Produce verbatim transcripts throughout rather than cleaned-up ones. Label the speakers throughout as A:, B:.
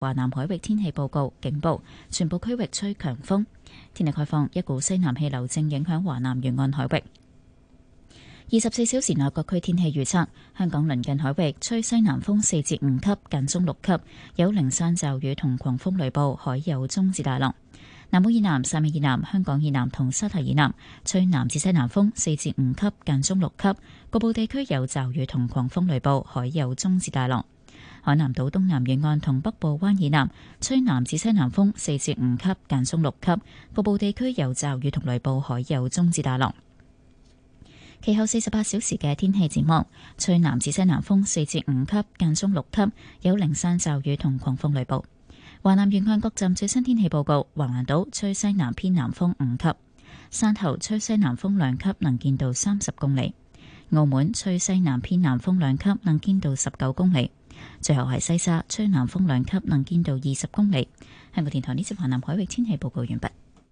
A: 華南海域天氣報告警報，全部區域吹強風。天氣概況，一股西南氣流正影響華南沿岸海域。二十四小時內各區天氣預測：香港鄰近海域吹西南風四至五級，間中六級，有零散驟雨同狂風雷暴，海有中至大浪。南澳以南、汕尾以南、香港以南同沙堤以南吹南至西南風四至五級，間中六級，局部地區有驟雨同狂風雷暴，海有中至大浪。海南島東南沿岸同北部灣以南吹南至西南風四至五級，間中六級，局部地區有驟雨同雷暴，海有中至大浪。其後四十八小時嘅天氣展望，吹南至西南風四至五級，間中六級，有零散驟雨同狂風雷暴。華南沿岸各站最新天氣報告：橫瀾島吹西南偏南風五級，汕頭吹西南風兩級，能見度三十公里；澳門吹西南偏南風兩級，能見度十九公里。最後係西沙吹南風兩級，能見度二十公里。香港電台呢節華南海域天氣報告完畢。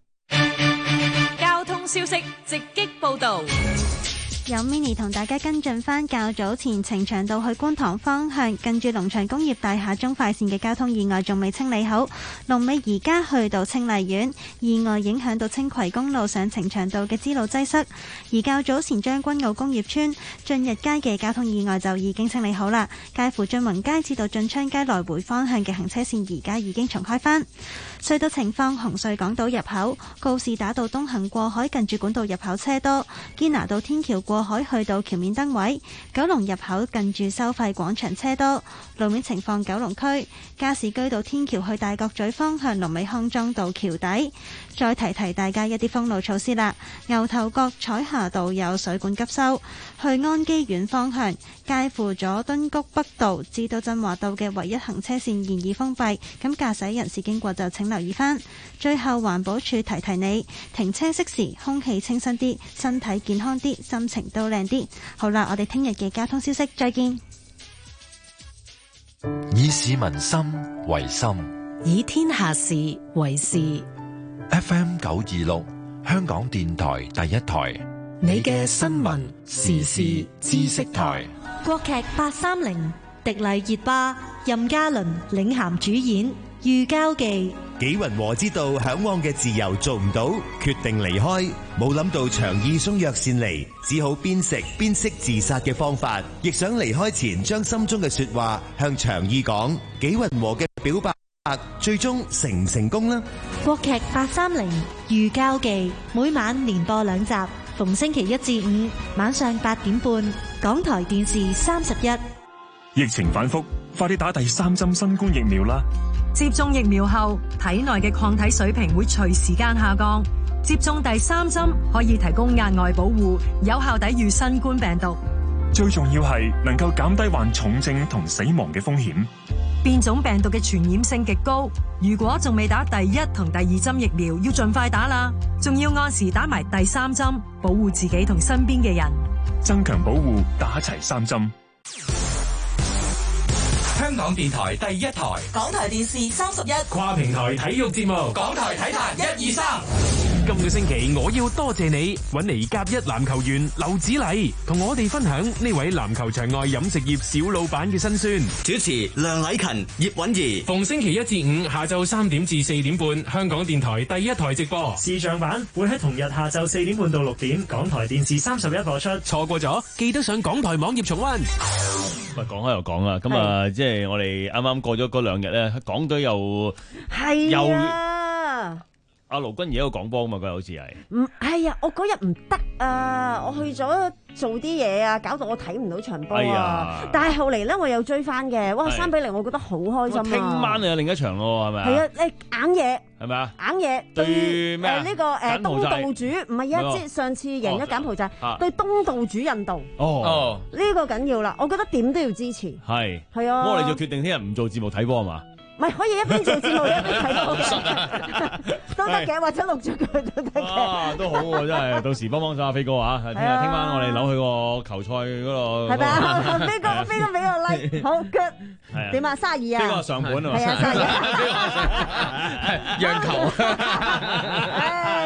B: 交通消息直擊報道。
C: 有 mini 同大家跟進返較早前呈祥道去觀塘方向近住龍翔工業大廈中快線嘅交通意外仲未清理好，龍尾而家去到清麗苑，意外影響到青葵公路上呈祥道嘅支路擠塞。而較早前將軍澳工業村駿日街嘅交通意外就已經清理好啦，介乎駿宏街至到駿昌街來回方向嘅行車線而家已經重開返。隧道情況：紅隧港島入口告士打道東行過海近住管道入口車多，堅拿道天橋過海去到橋面燈位，九龍入口近住收費廣場車多。路面情況：九龍區加士居道天橋去大角咀方向龍尾康莊道橋底。再提提大家一啲封路措施啦，牛頭角彩霞道有水管急修，去安基苑方向介乎佐敦谷北道至到振華道嘅唯一行車線現已封閉，咁駕駛人士經過就請留意返。最後環保署提提你，停車熄匙，空氣清新啲，身體健康啲，心情都靚啲。好啦，我哋聽日嘅交通消息再見。
D: 以市民心為心，
E: 以天下事為事。
D: F M 九二六香港電台第一台，
E: 你嘅新聞時事知識台。
F: 國劇八三零，迪麗熱巴、任嘉倫領銜主演《遇交記》。
G: 紀雲和知道嚮往嘅自由做唔到，決定離開，冇諗到長意鬆若善離，只好邊食邊識自殺嘅方法，亦想離開前將心中嘅說話向長意講。紀雲和嘅表白最終成唔成功呢？
F: 國劇八三零《遇交記》每晚連播兩集，逢星期一至五晚上八點半，港台電視三十一。
H: 疫情反覆，快啲打第三針新冠疫苗啦！
B: 接種疫苗後，體內嘅抗體水平會隨時間下降。接種第三針可以提供額外保護，有效抵禦新冠病毒。
H: 最重要係能夠減低患重症同死亡嘅風險。
B: 變種病毒嘅傳染性極高，如果仲未打第一同第二針疫苗，要盡快打啦。仲要按時打埋第三針，保護自己同身邊嘅人。
H: 增強保護，打齊三針。
I: 香港電台第一台，
J: 港台電視三十一，
I: 跨平台體育節目，港台體壇一二三。
K: 今個星期我要多謝你搵嚟甲一籃球員劉子禮，同我哋分享呢位籃球場外飲食業小老闆嘅辛酸。
L: 主持梁禮勤、葉韻儀，
I: 逢星期一至五下晝三點至四點半，香港電台第一台直播。
M: 視像版會喺同日下晝四點半到六點，港台電視三十一播出。
K: 錯過咗，記得上港台網頁重溫。
N: 咁啊，講開又講啦，咁啊，即係我哋啱啱過咗嗰兩日咧，港隊又
O: 係啊。
N: 阿盧君儀喺度講波啊嘛，佢好似係。
O: 唔係啊，我嗰日唔得啊，我去咗做啲嘢啊，搞到我睇唔到場波啊。哎呀，但係後嚟咧，我又追翻嘅，哇，三比零，我覺得好開心啊。
N: 聽晚又另一場咯，係咪啊？
O: 係啊，誒硬嘢。係咪啊？硬嘢
N: 對咩啊？
O: 誒呢個誒東道主唔係啊，即係上次贏咗柬埔寨，對東道主印度。
N: 哦，
O: 呢個緊要啦，我覺得點都要支持。
N: 係
O: 係啊，
N: 咁我哋就決定聽日唔做節目睇波係嘛？
O: 唔係可以一邊做節目一邊睇波都得嘅，或者錄住佢都得嘅。
N: 啊，都好喎，真係到時幫幫手阿飛哥啊！聽日聽晚我哋扭去個球賽嗰度。
O: 係咪啊？飛哥飛哥俾個 like， 好 good。點啊？卅二啊？
N: 飛哥上盤啊嘛？
O: 係啊，卅二。
N: 讓球。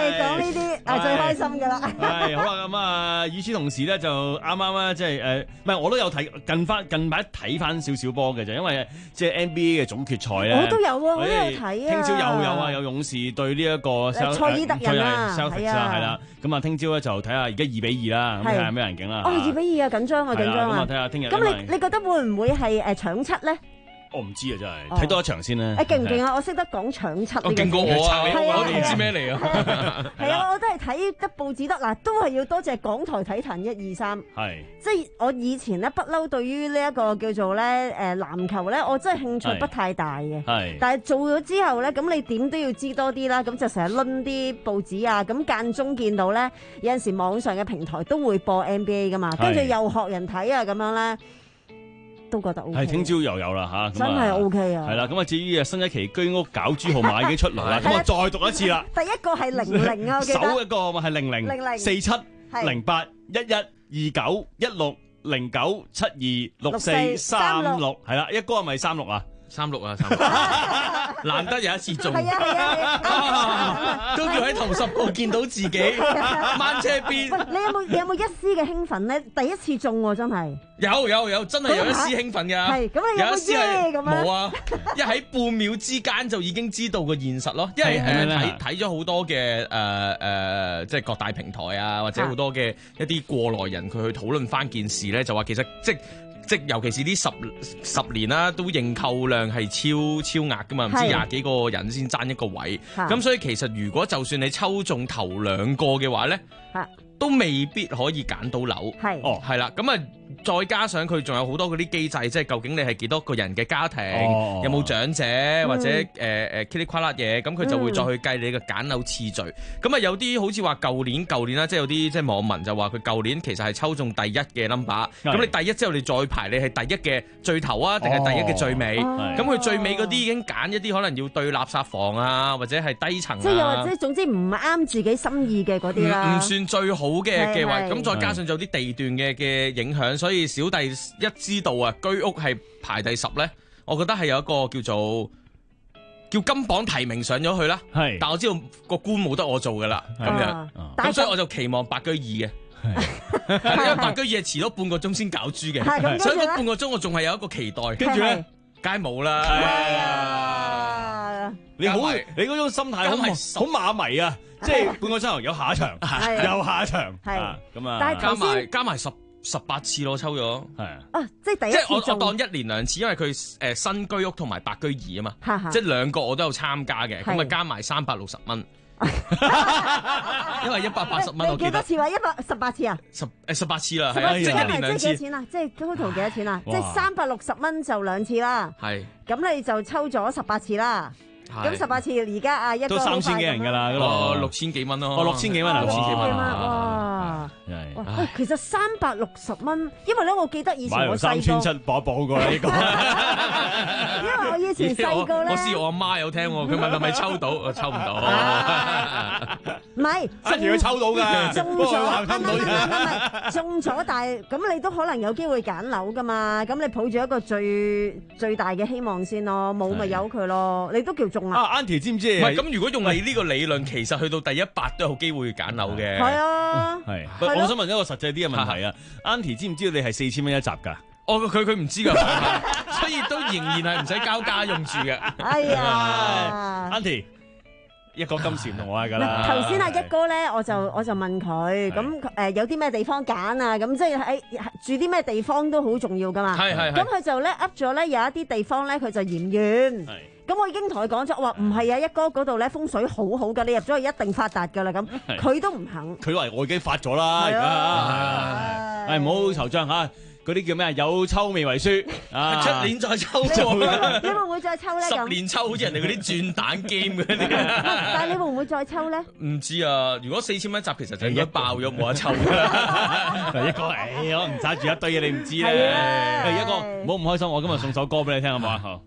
O: 唉，講呢啲係最開心㗎啦。
N: 係好啦，咁啊，與此同時咧，就啱啱咧，即係誒，唔係我都有睇近翻近排睇翻少少波嘅，就因為即係 N B A 嘅總決賽咧，
O: 我都有喎，我都有睇啊。
N: 聽朝又有啊，有勇士對呢一個
O: 塞爾特人啊，
N: 係啊，係啦。咁啊，聽朝咧就睇下而家二比二啦，咁睇下咩人勁啦。
O: 哦，二比二啊，緊張啊，緊張啊。
N: 咁啊，睇下聽日。
O: 咁你你覺得會唔會係誒搶七咧？
N: 我唔知啊，真係睇多一場先啦。
O: 誒勁唔勁啊？我識得講搶七。
J: 我勁過我啊！我哋唔知咩嚟
O: 啊。係啊，我都係睇得報紙得嗱，都係要多謝港台體壇一二三。係。即係我以前咧不嬲，對於呢一個叫做咧誒籃球咧，我真係興趣不太大嘅。係。但係做咗之後咧，咁你點都要知多啲啦。咁就成日攆啲報紙啊，咁間中見到咧，有陣時網上嘅平台都會播 N B A 噶嘛，跟住又學人睇啊咁樣咧。都覺得 O K， 係
N: 聽朝又有啦嚇，
O: 真係 O K 啊！
N: 係啦，咁啊至於啊新一期居屋攪珠號碼已經出嚟啦，咁啊再讀一次啦。
O: 第一個係零零啊，我記得。
N: 首一個咪係零零四七零八一一二九一六零九七二六四三六，係啦，一哥係咪三六啊？
J: 三六啊，三六，難得有一次中，
O: 係啊係啊，
J: 都叫喺頭十個見到自己掹車邊。
O: 你有冇你有冇一絲嘅興奮咧？第一次中喎，真係
J: 有有有，真係有一絲興奮㗎。
O: 係咁，你有冇耶咁樣？
J: 冇啊！一喺半秒之間就已經知道個現實咯。因為誒睇睇咗好多嘅誒誒，即係各大平台啊，或者好多嘅一啲過來人，佢去討論翻件事咧，就話其實即即尤其是呢十十年啦，都認購量係超超額噶嘛，唔知廿幾個人先爭一個位，咁所以其實如果就算你抽中頭兩個嘅話咧，都未必可以揀到樓。係哦，係啦，咁啊再加上佢仲有好多嗰啲機制，即係究竟你係幾多個人嘅家庭，哦、有冇長者、嗯、或者誒誒噼里呱啦嘢，咁佢就會再去計你嘅揀樓次序。咁啊、嗯、有啲好似話舊年舊年啦，即係有啲即係網民就話佢舊年其實係抽中第一嘅 number， 咁你第一之後你再排你係第一嘅最頭啊，定係第一嘅最尾？咁佢、哦、最尾嗰啲已經揀一啲可能要對垃圾房啊，或者係低層啊，
O: 即係又或者總之唔啱自己心意嘅嗰啲啦，
J: 唔算最好嘅嘅位。咁再加上有啲地段嘅嘅影響，所以小弟一知道啊，居屋係排第十咧，我覺得係有一個叫做叫金榜提名上咗去啦。係，但我知道個官冇得我做噶啦，咁樣，咁所以我就期望白居二嘅。係，因為白居二係遲咗半個鐘先搞豬嘅，所以嗰半個鐘我仲係有一個期待。跟住咧，梗係冇啦。係
N: 啊，你好，你嗰種心態好好馬迷啊！即係半個鐘頭有下一場，有下一場，係咁啊！
J: 但係加埋加埋十十八次咯，抽咗係
O: 啊！即係第一次，
J: 即係我我當一年兩次，因為佢誒新居屋同埋白居二啊嘛，即係兩個我都有參加嘅，咁啊加埋三百六十蚊，因為一百八十蚊我記得。
O: 幾多次話一百十八次啊？
J: 十誒十八次啦，係即係一年兩次。
O: 即係幾多錢啊？即係 total 幾多錢啊？即係三百六十蚊就兩次啦。係咁你就抽咗十八次啦。咁十八次而家啊，一個
N: 都三千幾人㗎啦，
J: 哦六千幾蚊咯，
N: 哦六千幾蚊，
J: 六千幾蚊，
O: 哇！喂，其實三百六十蚊，因為咧我記得以前我細個
N: 三千七補一補過呢個，
O: 因為我以前細個咧，
J: 我試我阿媽有聽，佢問係咪抽到，我抽唔到，
O: 唔係，
N: 阿條佢抽到㗎，
O: 中咗，抽唔到嘅，中咗，但係咁你都可能有機會揀樓㗎嘛，咁你抱住一個最最大嘅希望先咯，冇咪由佢咯，你都叫中。
N: 啊 Auntie 知唔知？
J: 唔係咁，如果用你呢個理論，其實去到第一百都有機會揀樓嘅。
O: 係啊，
N: 係。我想問一個實際啲嘅問題啊 ，Auntie 知唔知道你係四千蚊一集㗎？
J: 哦，佢佢唔知㗎，所以都仍然係唔使交家用住嘅。
O: 哎呀
N: ，Auntie 一個金錢同我係㗎啦。
O: 頭先阿一哥咧，我就我就問佢，咁誒有啲咩地方揀啊？咁即係喺住啲咩地方都好重要㗎嘛。係係。咁佢就咧噏咗咧有一啲地方咧，佢就嫌遠。係。咁我已經同佢講咗，我話唔係啊，一哥嗰度咧風水好好㗎，你入咗去一定發達㗎啦。咁佢都唔肯。佢
N: 話我已經發咗啦，而家。係唔好惆悵嚇，嗰啲叫咩啊？有抽未為輸啊！
J: 出年再抽咗。
O: 你會唔會再抽咧？
J: 十年抽好似人哋嗰啲轉蛋 game 嗰啲。
O: 但係你會唔會再抽咧？
J: 唔知啊！如果四千蚊一集，其實就應該爆咗冇得抽㗎。
N: 一哥，誒我唔揸住一堆嘢，你唔知咧。誒一哥，唔好唔開心，我今日送首歌俾你聽好唔好啊？好。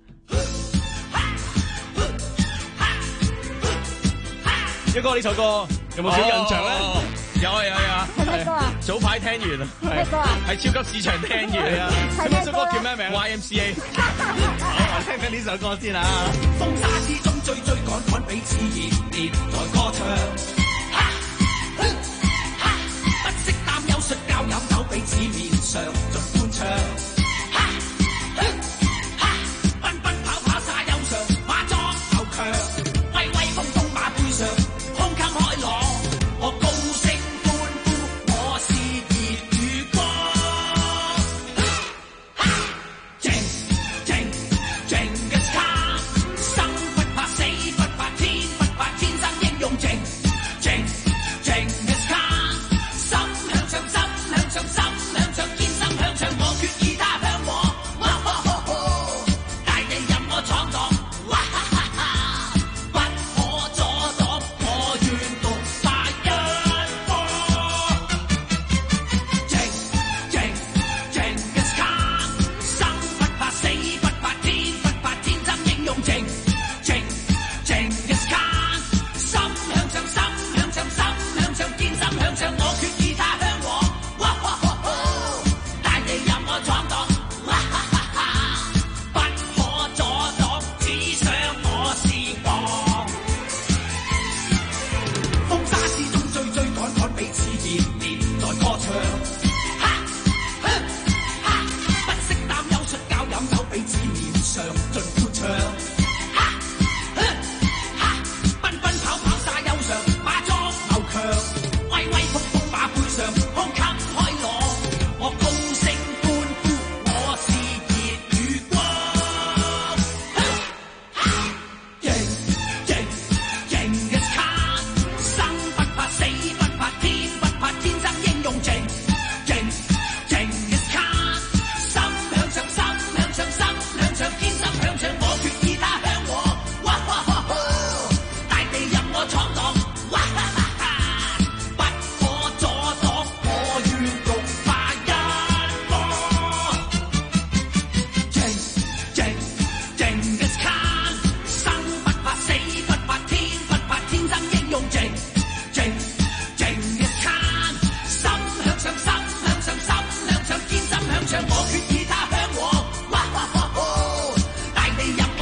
N: 一哥呢首歌有冇少印象咧？
J: 有啊有啊，
O: 係咩歌啊？
J: 早排聽完啊，
O: 咩歌啊？
J: 喺超級市場聽完啊。
O: 係咩
J: 歌？叫咩名 ？Y M C A。
N: 好，我聽緊呢首歌先啊。
P: 風沙之中追追趕趕，彼此熱烈來歌唱。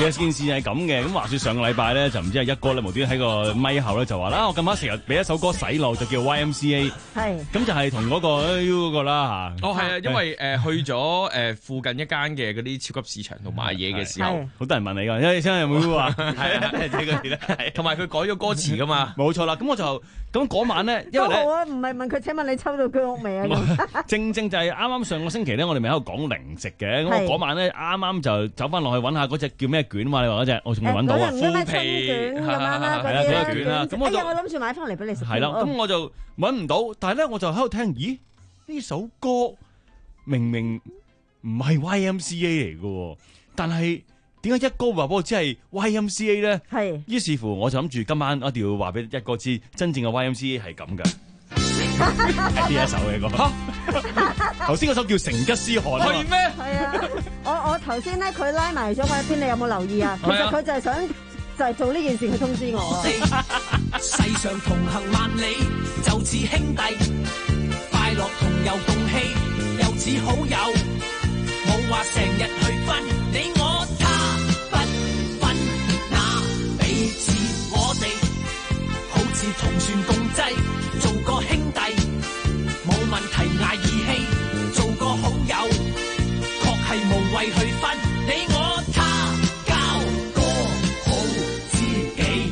N: 實件事係咁嘅，咁話說上個禮拜咧就唔知係一哥咧無端喺個咪後咧就話啦，我近排成日俾一首歌洗腦，就叫 Y M C A， 係，咁就係同嗰個 U 嗰個啦嚇。
J: 哦，係啊，因為誒去咗誒附近一間嘅嗰啲超級市場度買嘢嘅時候，
N: 好多人問你㗎，因為先有冇 U 啊？係啊，睇嗰啲咧，
J: 同埋佢改咗歌詞㗎嘛。
N: 冇錯啦，咁我就咁嗰晚咧，因為咧，
O: 我唔係問佢，請問你抽到居屋未啊？
N: 正正就係啱啱上個星期咧，我哋咪喺度講零食嘅，咁我嗰晚咧啱啱就走翻落去揾下嗰隻叫咩卷嘛？你話嗰隻，我仲未揾到啊！
O: 腐皮卷咁樣啦，嗰啲
N: 卷啦。咁我就
O: 我諗住買翻嚟俾你食。
N: 係啦，咁我就揾唔到，但係咧我就喺度聽，咦？呢首歌明明唔係 Y M C A 嚟嘅，但係點解一哥話俾我知係 Y M C A 咧？係。於是乎我就諗住今晚一定要話俾一哥知，真正嘅 Y M C A 係咁嘅。係呢一首嘅歌。頭先嗰首叫《成吉思汗》啊嘛。
J: 係咩？
O: 係啊。我我頭先咧佢拉埋咗嗰一篇，你有冇留意啊？其實佢就係想就係做呢件事去通知我。
P: 世上同行萬里，就似兄弟，快樂同遊共喜，又似好友，冇話成日去分你我他，不分那彼此我哋，好似同船共濟，做個兄弟，冇問題捱義氣，做個好友，確係無謂去分你我他，交個好知己，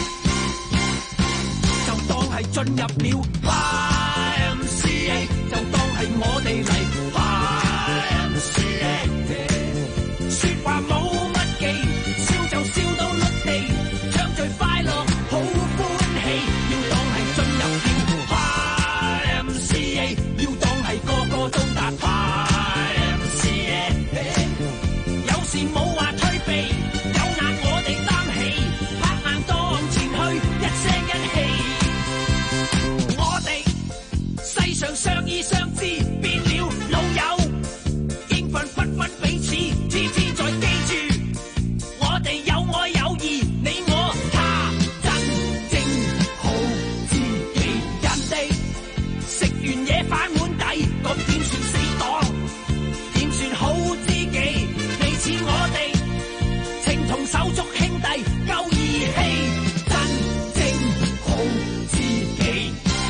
P: 就當係進入了 Y M C A， 就當係我哋嚟 Y M C A， 說話冇乜忌，笑就笑到碌地，暢聚快樂好歡喜，要當係進入了 Y M C A， 要當係個個都達 Y M C A， 有時冇話退避，有難我哋擔起，拍硬當前去，一聲一氣，我哋世上相依相知，變了老友，應份不分彼此，次次再記住，我哋有愛有義，你我他，真正好知己，人哋食完嘢反碗底，咁點算死黨？點算好知己？你似我哋情同手足兄弟，夠義氣，真正好知己，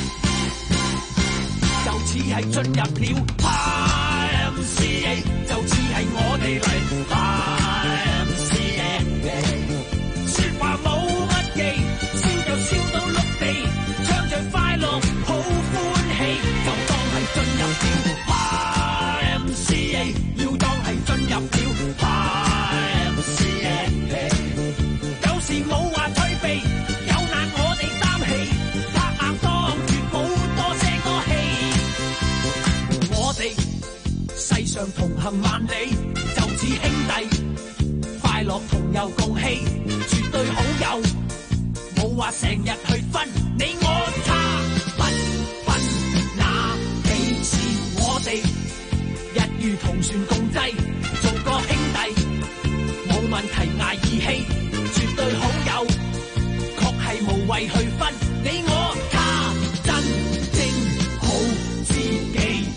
P: 就似係進入了 Y M C A， 就似係我哋嚟 Y M C A， 說話冇乜忌，笑就笑到碌地，暢聚快樂好歡喜，就當係進入了 Y M C A， 要當係進入了 Y M C A， 有時冇話退避，有難我哋擔起，拍硬當絕冇多聲多氣，我哋世上同行萬里，就似兄弟，快樂同遊共喜，絕對好友，冇話成日去分你我他，不分那彼此我哋，一如同船共濟，做個兄弟，冇問題捱義氣，絕對好友，確係無謂去分你我他，真正好知己，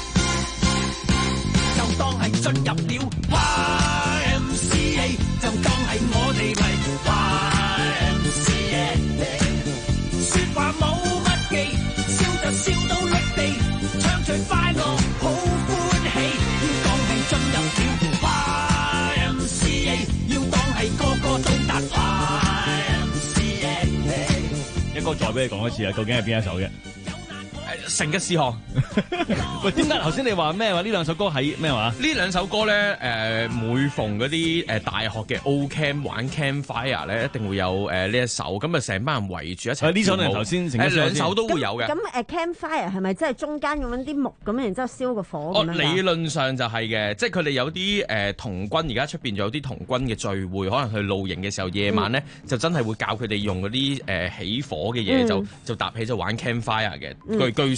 P: 就當係進入了 Y M C A， 就當係我哋嚟 Y M C A， 說話冇乜忌，笑就笑到碌地，暢聚快樂好歡喜，要當係進入了 Y M C A， 要當係個個都達 Y M C A。
N: 一哥再俾你講一次啊，究竟係邊一首嘅？
J: 成吉思汗。
N: 喂，點解頭先你話咩話？呢兩首歌係咩話？
J: 呢兩首歌咧，誒、呃、每逢嗰啲誒大學嘅 O Camp 玩 Campfire 咧，一定會有誒呢、呃、一首，咁啊成班人圍住一齊。
N: 呢首你頭先誒
J: 兩首都會有嘅。
O: 咁誒 Campfire 係咪即係中間咁樣啲木咁，然之後燒個火咁樣？
J: 哦，理論上就係嘅，即係佢哋有啲誒、呃、童軍，而家出邊有啲童軍嘅聚會，可能去露營嘅時候，夜晚咧、嗯、就真係會教佢哋用嗰啲誒起火嘅嘢、嗯，就就搭起就玩 Campfire 嘅。據據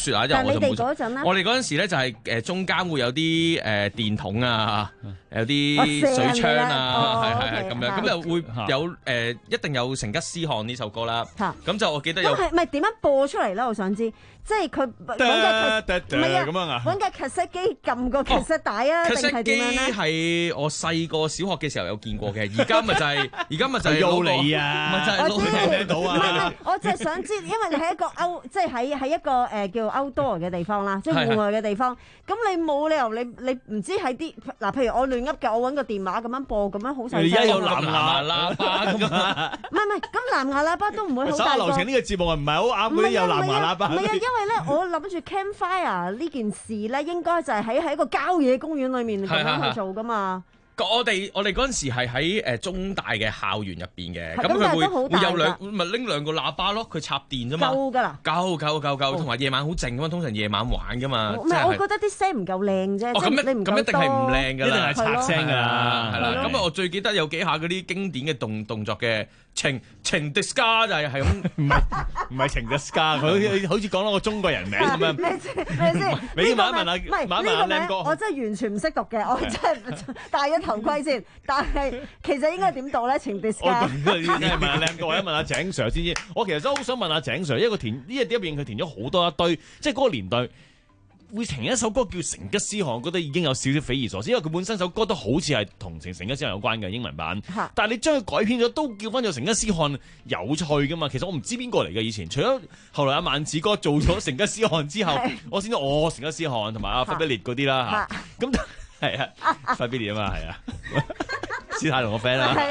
J: 説啊，因為我就冇。
O: 但係你哋嗰陣咧，
J: 我哋嗰陣時咧就係誒中間會有啲誒電筒啊，有啲水槍啊，係係係咁樣，咁又會有誒一定有成吉思汗呢首歌啦。咁就我記得有。
O: 咁係咪點樣播出嚟咧？我想知，即係佢揾架唔係啊，
N: 咁樣啊，
O: 揾架卡式機撳個卡式帶啊，定係點樣咧？
J: 係我細個小學嘅時候有見過嘅，而家咪就係而家咪就係
N: 撈你啊，
J: 咪就係撈你聽到啊！
O: 唔係唔係，我就係想知，因為你喺一個歐，即係喺喺一個誒叫 outdoor 嘅地方啦，即係戶外嘅地方。咁你冇理由你你唔知喺啲嗱，譬如我亂噏嘅，我揾個電話咁樣播，咁樣好細聲。
N: 而家有藍牙喇叭㗎嘛？
O: 唔係唔係，咁藍牙喇叭都唔會好大個。
N: 流程呢個節目係唔係好啱嗰啲有藍牙喇叭？
O: 唔係啊，因為咧，我諗住 campfire 呢件事咧，應該就係喺喺一個郊野公園裏面咁樣去做噶嘛。
J: 我哋我哋嗰陣時係喺誒中大嘅校園入邊嘅，咁
O: 咁
J: 佢會
O: 會
J: 會有兩咪拎兩個喇叭咯，佢插電啫嘛。
O: 夠㗎啦，
J: 夠夠夠夠，同埋夜晚好靜㗎嘛，通常夜晚玩㗎嘛。
O: 唔係，我覺得啲聲唔夠靚啫。
J: 哦，咁一咁一定係唔靚㗎啦，
N: 一定係拆聲㗎啦，
J: 係啦。咁啊，我最記得有幾下嗰啲經典嘅動動作嘅。情情迪斯卡就係係咁，
N: 唔係唔係情迪斯卡，佢好似講到個中國人名咁樣。
O: 咩先？咩先？
N: 你問一問啊，
O: 唔係
N: 問一問阿 Lam 哥，
O: 我真係完全唔識讀嘅，我真係戴咗頭盔先。但係其實應該點讀咧？情迪斯卡。
N: 我問阿 Lam 哥，或者問阿井 Sir 先知。我其實真係好想問阿井 Sir，因為佢填呢一啲入邊佢填咗好多一堆，即係嗰個年代。會填一首歌叫成吉思汗，我覺得已經有少少匪夷所思，因為佢本身首歌都好似係同成成吉思汗有關嘅英文版，但係你將佢改編咗，都叫翻做成吉思汗有趣噶嘛。其實我唔知邊個嚟嘅以前，除咗後來阿萬子哥做咗成吉思汗之後，我先知我成吉思汗同埋阿忽必烈嗰啲啦嚇。咁係啊，忽必烈啊嘛係啊，斯坦同個 friend 啦。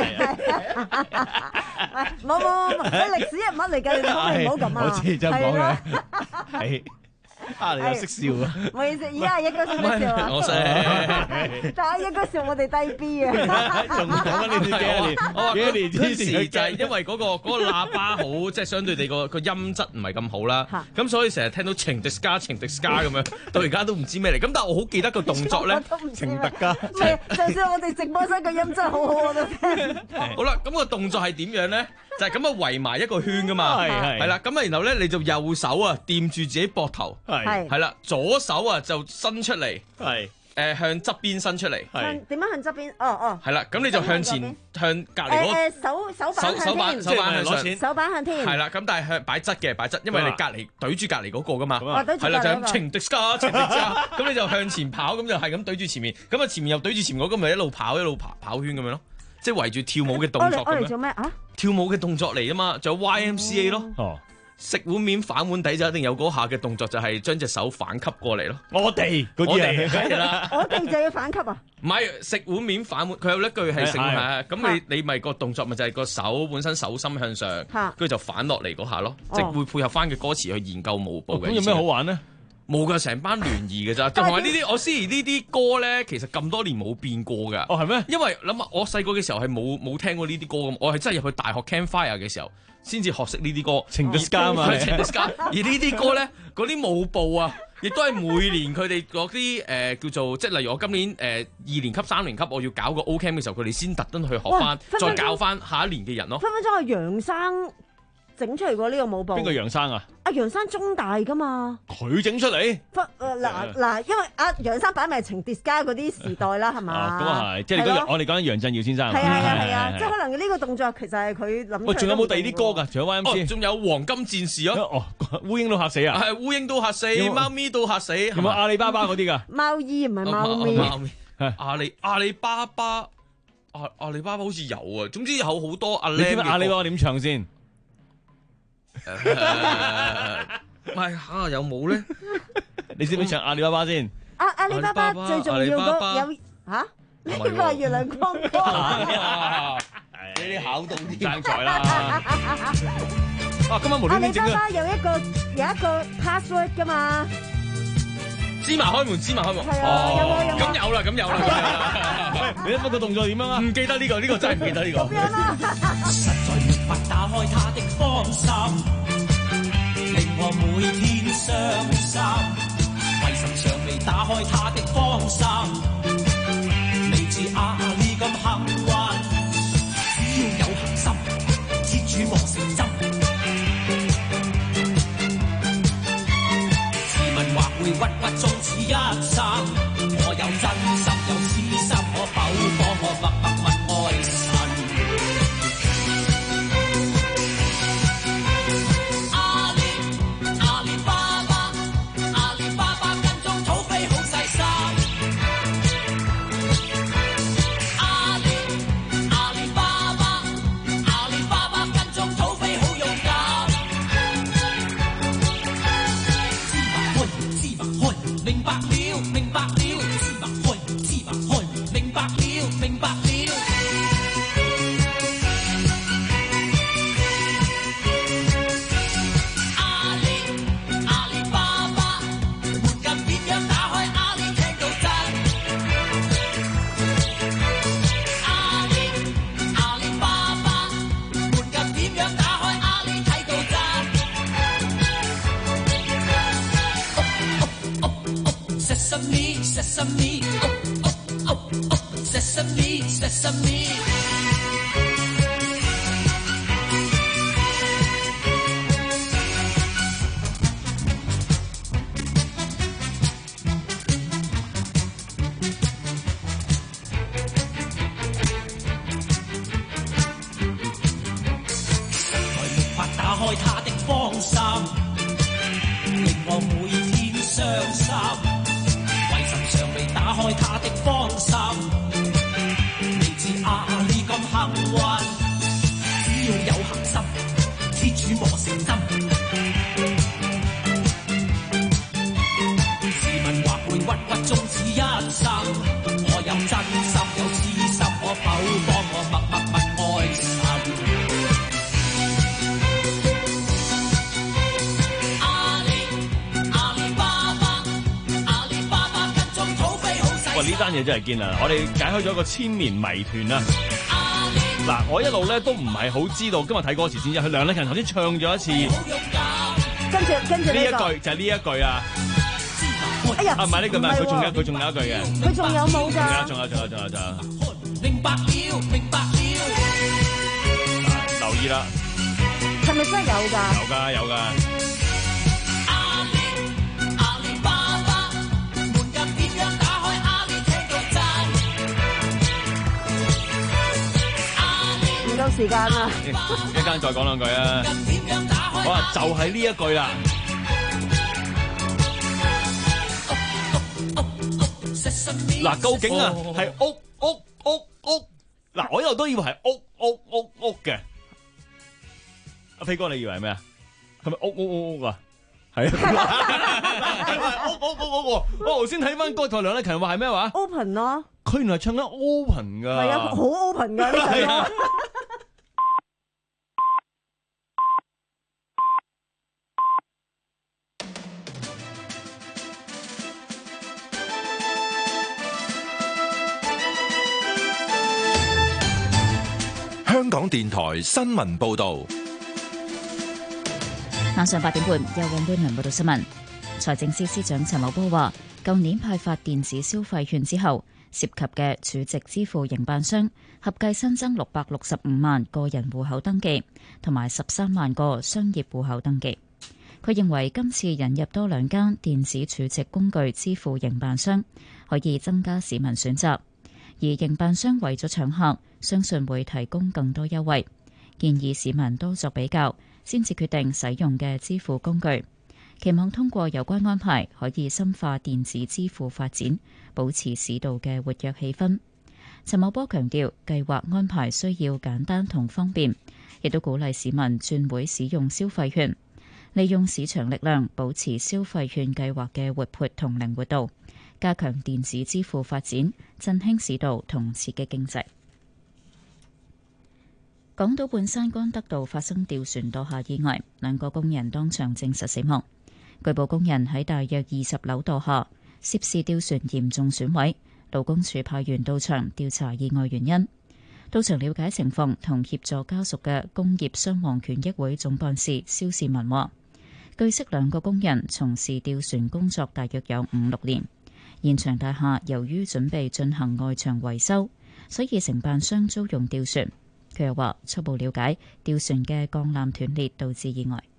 O: 冇冇冇，係歷史人物嚟㗎，你唔好咁啊。
N: 我知真係講嘅係。啊！你又識笑啊？
O: 唔好意思，而家係一哥識唔識笑啊？
J: 我識，
O: 但係一哥笑我哋低 B 啊！
N: 仲講緊呢啲幾多年？
J: 我話
N: 幾多年之前
J: 就係因為嗰個嗰個喇叭好，即係相對地個個音質唔係咁好啦。咁所以成日聽到情迪斯加、情迪斯加咁樣，到而家都唔知咩嚟。咁但係我好記得個動作咧，
N: 情特加。
O: 唔係，就算我哋直播室個音質好好，我都聽。
J: 好啦，咁個動作係點樣咧？就係咁啊，圍埋一個圈噶嘛。係係。係啦，咁啊，然後咧你就右手啊掂住自己膊頭。係係啦，左手啊就伸出嚟，係誒向側邊伸出嚟，
O: 係點樣向側邊？哦哦，
J: 係啦，咁你就向前向隔離嗰
O: 誒手手板向天，
J: 手板向上，
O: 手板向天，
J: 係啦，咁但係向擺側嘅擺側，因為你隔離對住隔離嗰個噶嘛，
O: 係
J: 啦就咁情敵加情敵加，咁你就向前跑，咁就係咁對住前面，咁啊前面又對住前面嗰個咪一路跑一路跑跑圈咁樣咯，即係圍住跳舞嘅動作咁樣。
O: 我嚟做咩啊？
J: 跳舞嘅動作嚟啊嘛，仲有 Y M C A 咯。哦。食碗面反碗底就一定有嗰下嘅動作，就係將隻手反吸過嚟咯。
N: 我哋嗰啲啊，
J: 係啦，
O: 我哋就要反吸啊。
J: 唔係食碗面反碗，佢有一句係食碗係咁，你你咪個動作咪就係個手本身手心向上，跟住就反落嚟嗰下咯，即係會配合翻嘅歌詞去研究舞步嘅。咁
N: 有咩好玩呢？
J: 冇噶，成班聯誼嘅咋，同埋呢啲我思怡呢啲歌咧，其實咁多年冇變過噶。
N: 哦，係咩？
J: 因為諗下，我細個嘅時候係冇冇聽過呢啲歌咁，我係真係入去大學 campfire 嘅時候，先至學識呢啲歌。
N: 情迪斯加啊嘛，
J: 情迪斯加。而呢啲歌咧，嗰啲舞步啊，亦都係每年佢哋嗰啲誒叫做，即係例如我今年誒、呃、二年級、三年級，我要搞個 O Camp 嘅時候，佢哋先特登去學翻，再教翻下一年嘅人咯。
O: 分分鐘係楊生整出嚟過呢個舞步。
N: 邊個楊生啊？
O: 阿楊生中大噶嘛？
N: 佢整出嚟？
O: 嗱嗱，因為阿楊生擺埋情迪斯加嗰啲時代啦，係嘛？
N: 咁啊係，即係你講我哋講緊楊振耀先生。
O: 係啊係啊係啊，即係可能呢個動作其實係佢諗出嚟。
N: 喂，仲有冇第二啲歌㗎？除咗 Y M C，
J: 仲有黃金戰士咯。
N: 哦，烏蠅都嚇死啊！
J: 係烏蠅都嚇死，貓咪都嚇死。
N: 有冇阿里巴巴嗰啲㗎？
O: 貓衣唔係貓咪。
J: 貓咪。阿里阿里巴巴，阿阿里巴巴好似有啊。總之有好多阿。
N: 你知唔知阿里巴巴點唱先？
J: 唔係嚇，有冇咧？
N: 你知唔知唱阿里巴巴先？
O: 阿阿里巴巴最重要嗰有嚇，呢個係月亮光哥。
J: 你啲考到啲
N: 爭在啦！啊，今晚無端端整
O: 阿里巴巴有一個有一個 password 㗎嘛？
J: 芝麻開門，芝麻開門。
O: 係啊，有冇有冇？
J: 咁有啦，咁有啦。
N: 喂，你一乜個動作點樣啊？
J: 唔記得呢個，呢個真係唔記得呢個。
O: 咁樣啦。
P: 實在沒法打開他的芳心，令我每天傷心。為什麼尚未打開他的芳心？未似阿里咁幸運，只要有恆心，天主莫成真。 樣打開阿里睇到真。Sesame, sesame, oh, oh, oh, oh, sesame, sesame.開他的芳心，令我每天傷心。為什尚未打開他的芳心？未知阿里咁幸運，只要有恆心，天主磨成針。試問或會鬱鬱終此一生？我有真心有痴心，可否幫我默默問愛神？
N: 呢單嘢真係堅啊！我哋解開咗一個千年謎團啊！嗱，我一路咧都唔係好知道，今日睇歌詞先知。佢梁禮勤頭先唱咗一次，
O: 跟住跟住
N: 呢一句就係呢一句啊！
O: 哎呀，
N: 啊唔係呢句，唔係佢仲有佢仲有一句嘅，
O: 佢仲有冇㗎？
N: 仲有仲有仲有仲有仲有。
P: 明白了，明白了。
N: 留意啦，
O: 係咪真係有㗎？
N: 有㗎有㗎。
O: 夠時間啦，
N: 一陣再講兩句啊！好啊，就係呢一句啦。嗱，究竟啊係屋屋屋屋？嗱，我一路都以為係屋屋屋屋嘅。阿飛哥，你以為係咩啊？係咪屋屋屋屋啊？係啊，屋屋屋屋屋。我頭先睇翻歌台梁禮勤話係咩話
O: ？Open 咯。
N: 佢原來唱緊 Open 㗎。
O: 係啊，好 open 㗎呢首歌。
D: 香港電台新聞報道，
A: 晚上八點半，由黃冠倫報道新聞。財政司司長陳茂波話，舊年派發電子消費券之後，涉及嘅儲值支付營辦商合計新增六百六十五萬個人戶口登記，同埋十三萬個商業戶口登記。佢認為今次引入多兩間電子儲值工具支付營辦商，可以增加市民選擇。而營辦商為咗搶客，相信會提供更多優惠，建議市民多作比較，先至決定使用嘅支付工具。期望通過有關安排，可以深化電子支付發展，保持市道嘅活躍氣氛。陳茂波強調，計劃安排需要簡單同方便，亦都鼓勵市民轉會使用消費券，利用市場力量保持消費券計劃嘅活潑同靈活度，加強電子支付發展，振興市道同刺激經濟。港島半山干德道發生吊船墮下意外，兩個工人當場證實死亡。據報工人喺大約二十樓墮下，涉事吊船嚴重損毀。勞工處派員到場調查意外原因。到場了解情況同協助家屬嘅工業傷亡權益會總幹事蕭士文話，據悉兩個工人從事吊船工作大約有五六年。現場大廈由於準備進行外牆維修，所以承辦商租用吊船。佢又話初步了解，吊船嘅鋼纜斷裂導致意外。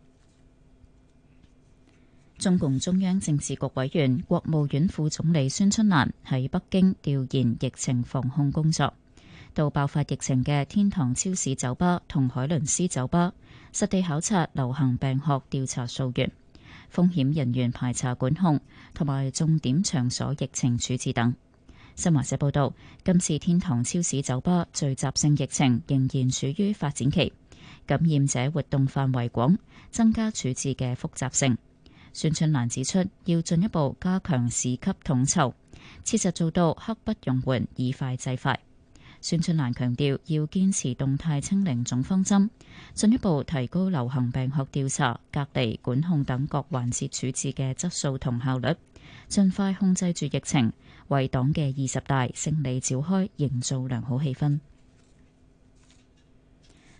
A: 中共中央政治局委員、國務院副總理孫春蘭喺北京調研疫情防控工作，到爆發疫情嘅天堂超市酒吧同海倫斯酒吧實地考察流行病學調查溯源、風險人員排查管控同埋重點場所疫情處置等。新華社報道，今次天堂超市酒吧聚集性疫情仍然處於發展期，感染者活動範圍廣，增加處置嘅複雜性。孫春蘭指出，要進一步加強市級統籌，切實做到刻不容緩，以快制快。孫春蘭強調，要堅持動態清零總方針，進一步提高流行病學調查、隔離、管控等各環節處置嘅質素同效率，盡快控制住疫情，為黨嘅二十大勝利召開營造良好氣氛。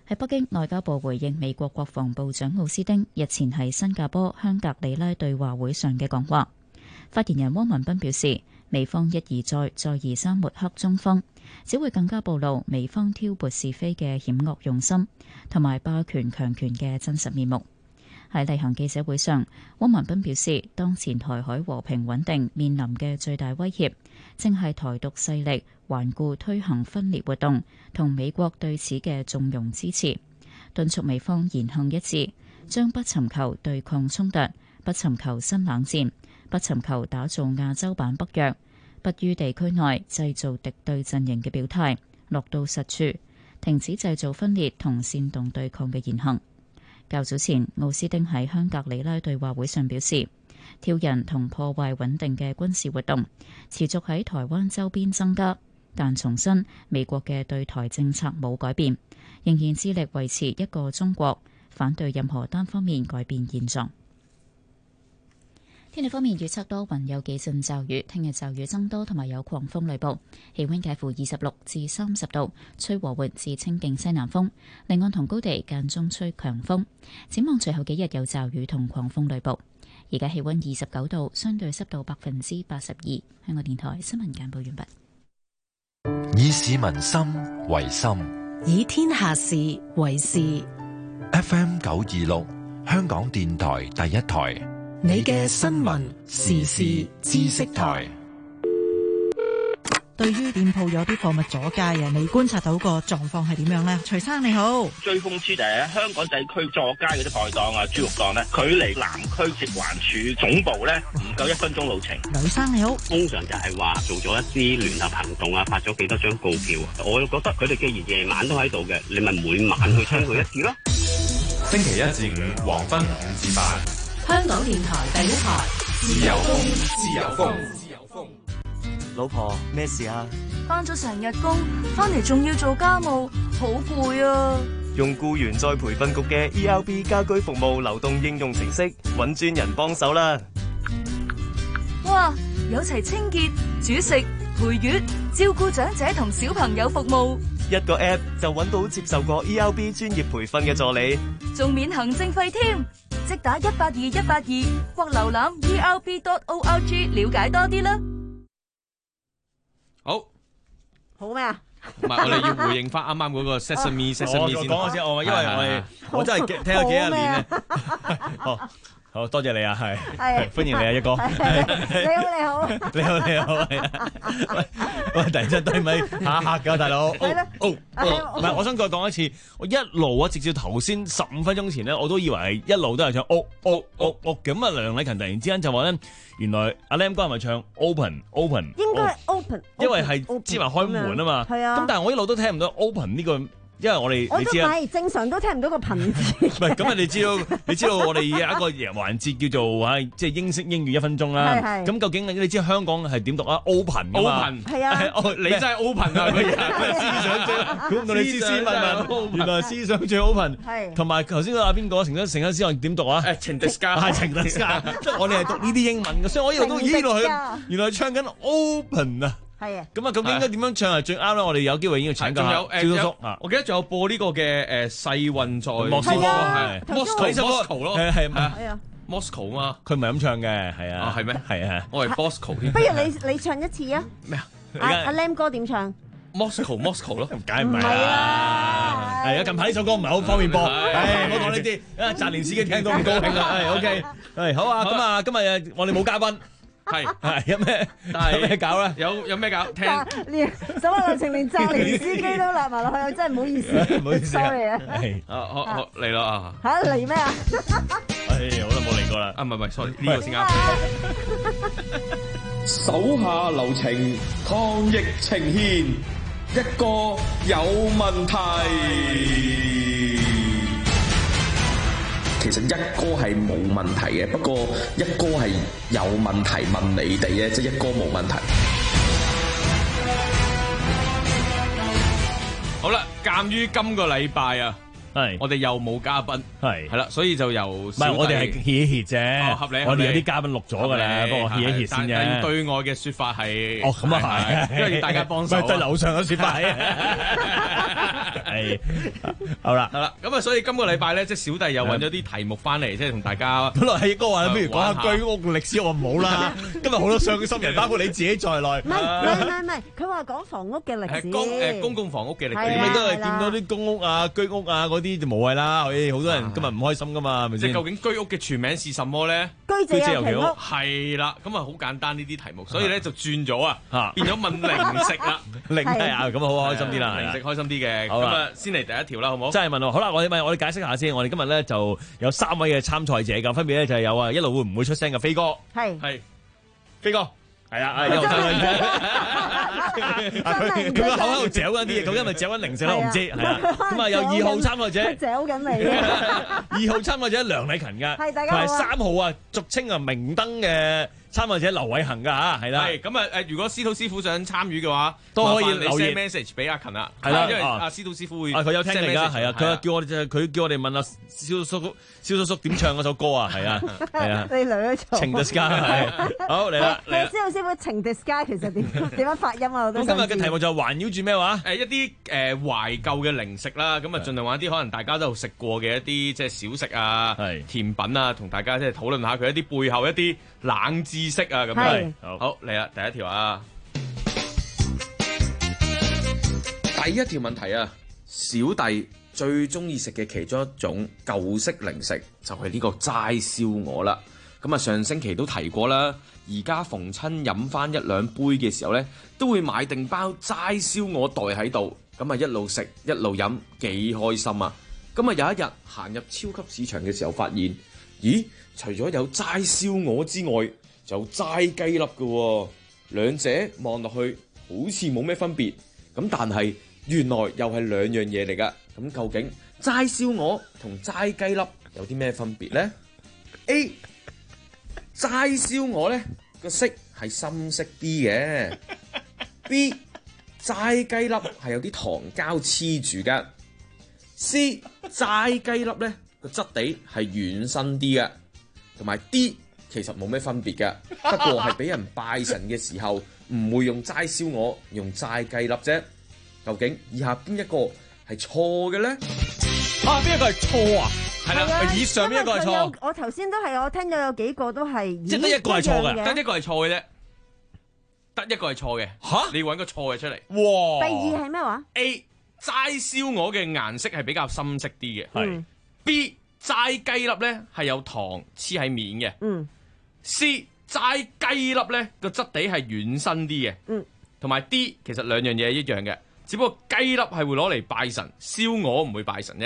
A: 喺北京，外交部回應美國國防部長奧斯汀日前喺新加坡香格里拉對話會上嘅講話。發言人汪文斌表示，美方一而再、再而三抹黑中方，只會更加暴露美方挑撥是非嘅險惡用心，同埋霸權強權嘅真實面目。喺例行記者會上，汪文斌表示，當前台海和平穩定面臨嘅最大威脅，正係台獨勢力頑固推行分裂活動，同美國對此嘅縱容支持，敦促美方言行一致，將不尋求對抗衝突，不尋求新冷戰，不尋求打造亞洲版北約，不於地區內製造敵對陣營嘅表態落到實處，停止製造分裂同煽動對抗嘅言行。較早前，奧斯汀喺香格里拉對話會上表示，挑釁同破壞穩定嘅軍事活動持續喺台灣周邊增加，但重申美國嘅對台政策冇改變，仍然致力維持一個中國，反對任何單方面改變現狀。天氣方面預測多雲有幾陣驟雨，聽日驟雨增多同埋有狂風雷暴，氣溫介乎二十六至三十度，吹和緩至清勁西南風，離岸同高地間中吹強風。展望隨後幾日有驟雨同狂風雷暴。而家氣溫二十九度，相對濕度百分之八十二。香港電台新聞簡報完畢。
D: 以市民心為心，
B: 以天下事為事。
D: F M 九二六，香港電台第一台。
E: 你嘅新聞時事知識台。
Q: 對於店鋪有啲貨物阻街啊，你觀察到個狀況係點樣呢？徐生你好。
R: 最諷刺就係喺香港地區阻街嗰啲菜檔啊、豬肉檔咧，距離南區食環署總部咧唔夠一分鐘路程。
Q: 梁生你好。
R: 通常就係話做咗一啲聯合行動啊，發咗幾多張告票。我又覺得佢哋既然夜晚都喺度嘅，你咪每晚去聽佢一次咯。
S: 星期一至五黃昏五至八。
B: 香港電台第一台，
S: 自由風，自由風，自由風。
T: 老婆，咩事啊？
U: 返咗成日工，返嚟仲要做家務，好攰啊！
T: 用僱員再培訓局嘅 E R B 家居服務流動應用程式，搵專人幫手啦。
U: 哇，有齊清潔、煮食、陪月、照顧長者同小朋友服務。
T: 一個 app 就搵到接受過 E R B 專業培訓嘅助理，
U: 仲免行政費添。即打一八二一八二或瀏覽 E R B dot org 了解多啲啦。
J: 好，
O: 好咩啊？
J: 唔係，我哋要回應翻啱啱嗰個 Sesame Sesame 先。
N: 我講先，我因為我哋我真係聽咗幾廿年咧。好，好多謝你啊，係，歡迎你啊，一哥。
O: 你好，你好，
N: 你好，你好，係啊。喂，突然之間對咪嚇嚇㗎，大佬。係咯。哦，唔係，我想再講一次，我一路啊，直至頭先十五分鐘前咧，我都以為係一路都係唱哦哦哦哦咁啊。梁禮勤突然之間就話咧，原來阿 Lam 哥係咪唱 Open Open？
O: 應該係 Open，
N: 因為係芝麻開門啊嘛。
O: 係啊。咁
N: 但係我一路都聽唔到 Open 呢個。因為我哋
O: 我
N: 你知啦，
O: 唔係正常都聽唔到個頻字。
N: 唔係咁啊！你知道你知道我哋有一個環節叫做啊，即係英式英語一分鐘啦。咁究竟你知香港係點讀啊 ？Open 噶嘛？
O: 係啊，
J: 你真係 open 啊！佢
N: 思想最，估唔到你斯斯文文，原來思想最 open。係。同埋頭先阿邊個成咗成咗之後點讀啊？
J: 誒，情迪斯加
N: 係情迪斯加，即係我哋係讀呢啲英文嘅，所以我一路都咦落去，原來唱緊 open 啊！
O: 係啊，
N: 咁啊，究竟應該點樣唱係最啱咧？我哋有機會已經請教下趙叔叔啊！
J: 我記得仲有播呢個嘅誒世運在
N: 莫斯科係
J: Moscow 咯，
N: 係係
O: 係啊
J: Moscow 嘛，
N: 佢唔係咁唱嘅，係啊，
J: 係咩？
N: 係啊，
J: 我係 Bosco 添。
O: 不如你你唱一次啊！
J: 咩啊？
O: 阿阿 Lam 哥點唱
J: ？Moscow Moscow 咯，
N: 梗係唔係啦？係啊，近排呢首歌唔係好方便播，唉，唔好講呢啲，啊，澤連司機聽到唔高興啦，係 OK，係好啊，咁啊，今日我哋冇嘉賓。係係有咩？有咩搞咧？
J: 有有咩搞？聽
O: 連手下留情，連澤連司機都立埋落去，我真係唔好意思，
N: 唔好意思
O: ，sorry 啊！
J: 啊，好好嚟啦啊！
O: 嚇嚟咩啊？
N: 唉，好耐冇嚟過啦！
J: 啊，唔係唔係 ，sorry，呢個先啱。
V: 手下留情，抗疫呈獻，一個有問題。其實一哥係冇問題嘅，不過一哥係有問題問你哋嘅，即係一哥冇問題。
J: 好啦，鑑於今個禮拜啊，
N: 係
J: 我哋又冇嘉賓，
N: 係
J: 係啦，所以就由
N: 唔係我哋係歇一歇啫，
J: 合理。
N: 我哋有啲嘉賓錄咗㗎啦，不過歇一歇先啫。
J: 但係對外嘅説法係，
N: 哦咁啊係，
J: 因為要大家幫手。
N: 對樓上嘅説法係，係好啦，
J: 係啦，咁啊，所以今個禮拜咧，即係小弟又揾咗啲題目翻嚟，即係同大家。
N: 本來係哥話，不如講下居屋歷史，我唔好啦。今日好多傷心人，包括你自己在內。
O: 唔係唔係唔係，佢話講房屋嘅歷史。
J: 公誒公共房屋嘅歷史，
N: 你都係見到啲公屋啊、居屋啊嗰啲就無謂啦。誒，好多人今日唔開心噶嘛，係咪先？
J: 即係究竟居屋嘅全名是什麼咧？
O: 居者有其屋。
J: 係啦，咁啊好簡單呢啲題目，所以咧就轉咗啊，變咗問零食啦。
N: 零係啊，咁啊好開心啲啦，
J: 零食開心啲嘅。咁啊，先嚟第一條啦，好唔好？
N: 真係問我，好啦，我哋問我哋解釋下先。我哋今日咧就有三位嘅參賽者㗎，分別咧就係有啊一路會唔會出聲嘅飛哥，
O: 係
J: 係
N: 飛哥。係啊，一路生佢個口喺度嚼緊啲嘢，究竟係咪嚼緊零食咧？我唔知。係啊，咁啊有二號參賽者，
O: 嚼緊你。
N: 二號參賽者梁禮勤㗎，
O: 係大家好啊。
N: 同埋三號啊，俗稱啊明燈嘅參賽者劉偉恒㗎嚇，係啦。
J: 係咁啊誒，如果司徒師傅想參與嘅話，
N: 都可以
J: 留言 message 俾阿勤啊。
N: 係啦，
J: 因為阿司徒師傅會
N: 啊，佢有聽嚟㗎，係啊，佢叫我哋佢叫我哋問阿蕭叔叔、蕭叔叔點唱嗰首歌啊，係啊，係啊。
O: 你兩錯。
N: 情 the sky 係好嚟啦，嚟啦。
O: 蕭老師傅情 the sky 其實點點樣發音啊？我都
N: 咁今日嘅題目就環繞住咩話？
J: 誒一啲誒懷舊嘅零食啦，咁啊盡量玩啲可能大家都食過嘅一啲即係小食啊、甜品啊，同大家即係討論下佢一啲背後一啲冷知識啊咁樣。好嚟啦，第一條啊，第一條問題啊，小弟最中意食嘅其中一種舊式零食就係呢個齋燒鵝啦。咁啊上星期都提過啦，而家逢親飲翻一兩杯嘅時候呢，都會買定包齋燒鵝袋喺度，咁啊一路食一路飲，幾開心啊！咁啊有一日行入超級市場嘅時候，發現咦，除咗有齋燒鵝之外，就有齋雞粒嘅喎，兩者望落去好似冇咩分別，咁但係原來又係兩樣嘢嚟噶。咁究竟齋燒鵝同齋雞粒有啲咩分別呢？ A 齋燒鵝咧個色係深色啲嘅。B 齋雞粒係有啲糖膠黐住噶。C 齋雞粒咧個質地係軟身啲嘅。同埋 D 其實冇咩分別嘅，不過係俾人拜神嘅時候唔會用齋燒鵝，用齋雞粒啫。究竟以下邊一個係錯嘅咧？
N: 啊，邊一個係錯啊？係啦，以上邊一個係錯。
O: 我頭先都係，我聽到有幾個都係，
N: 即係得一個係錯嘅，
J: 得一個係錯嘅啫，得一個係錯嘅。嚇，你揾個錯嘅出嚟。
N: 哇！
O: 第二係咩話
J: ？A 齋燒鵝嘅顏色係比較深色啲嘅。
O: 係。
J: B 齋雞粒咧係有糖黐喺面嘅。
O: 嗯。
J: C 齋雞粒咧個質地係軟身啲嘅。
O: 嗯。同
J: 埋 D 其實兩樣嘢一樣嘅，只不過雞粒係會攞嚟拜神，燒鵝唔會拜神啫。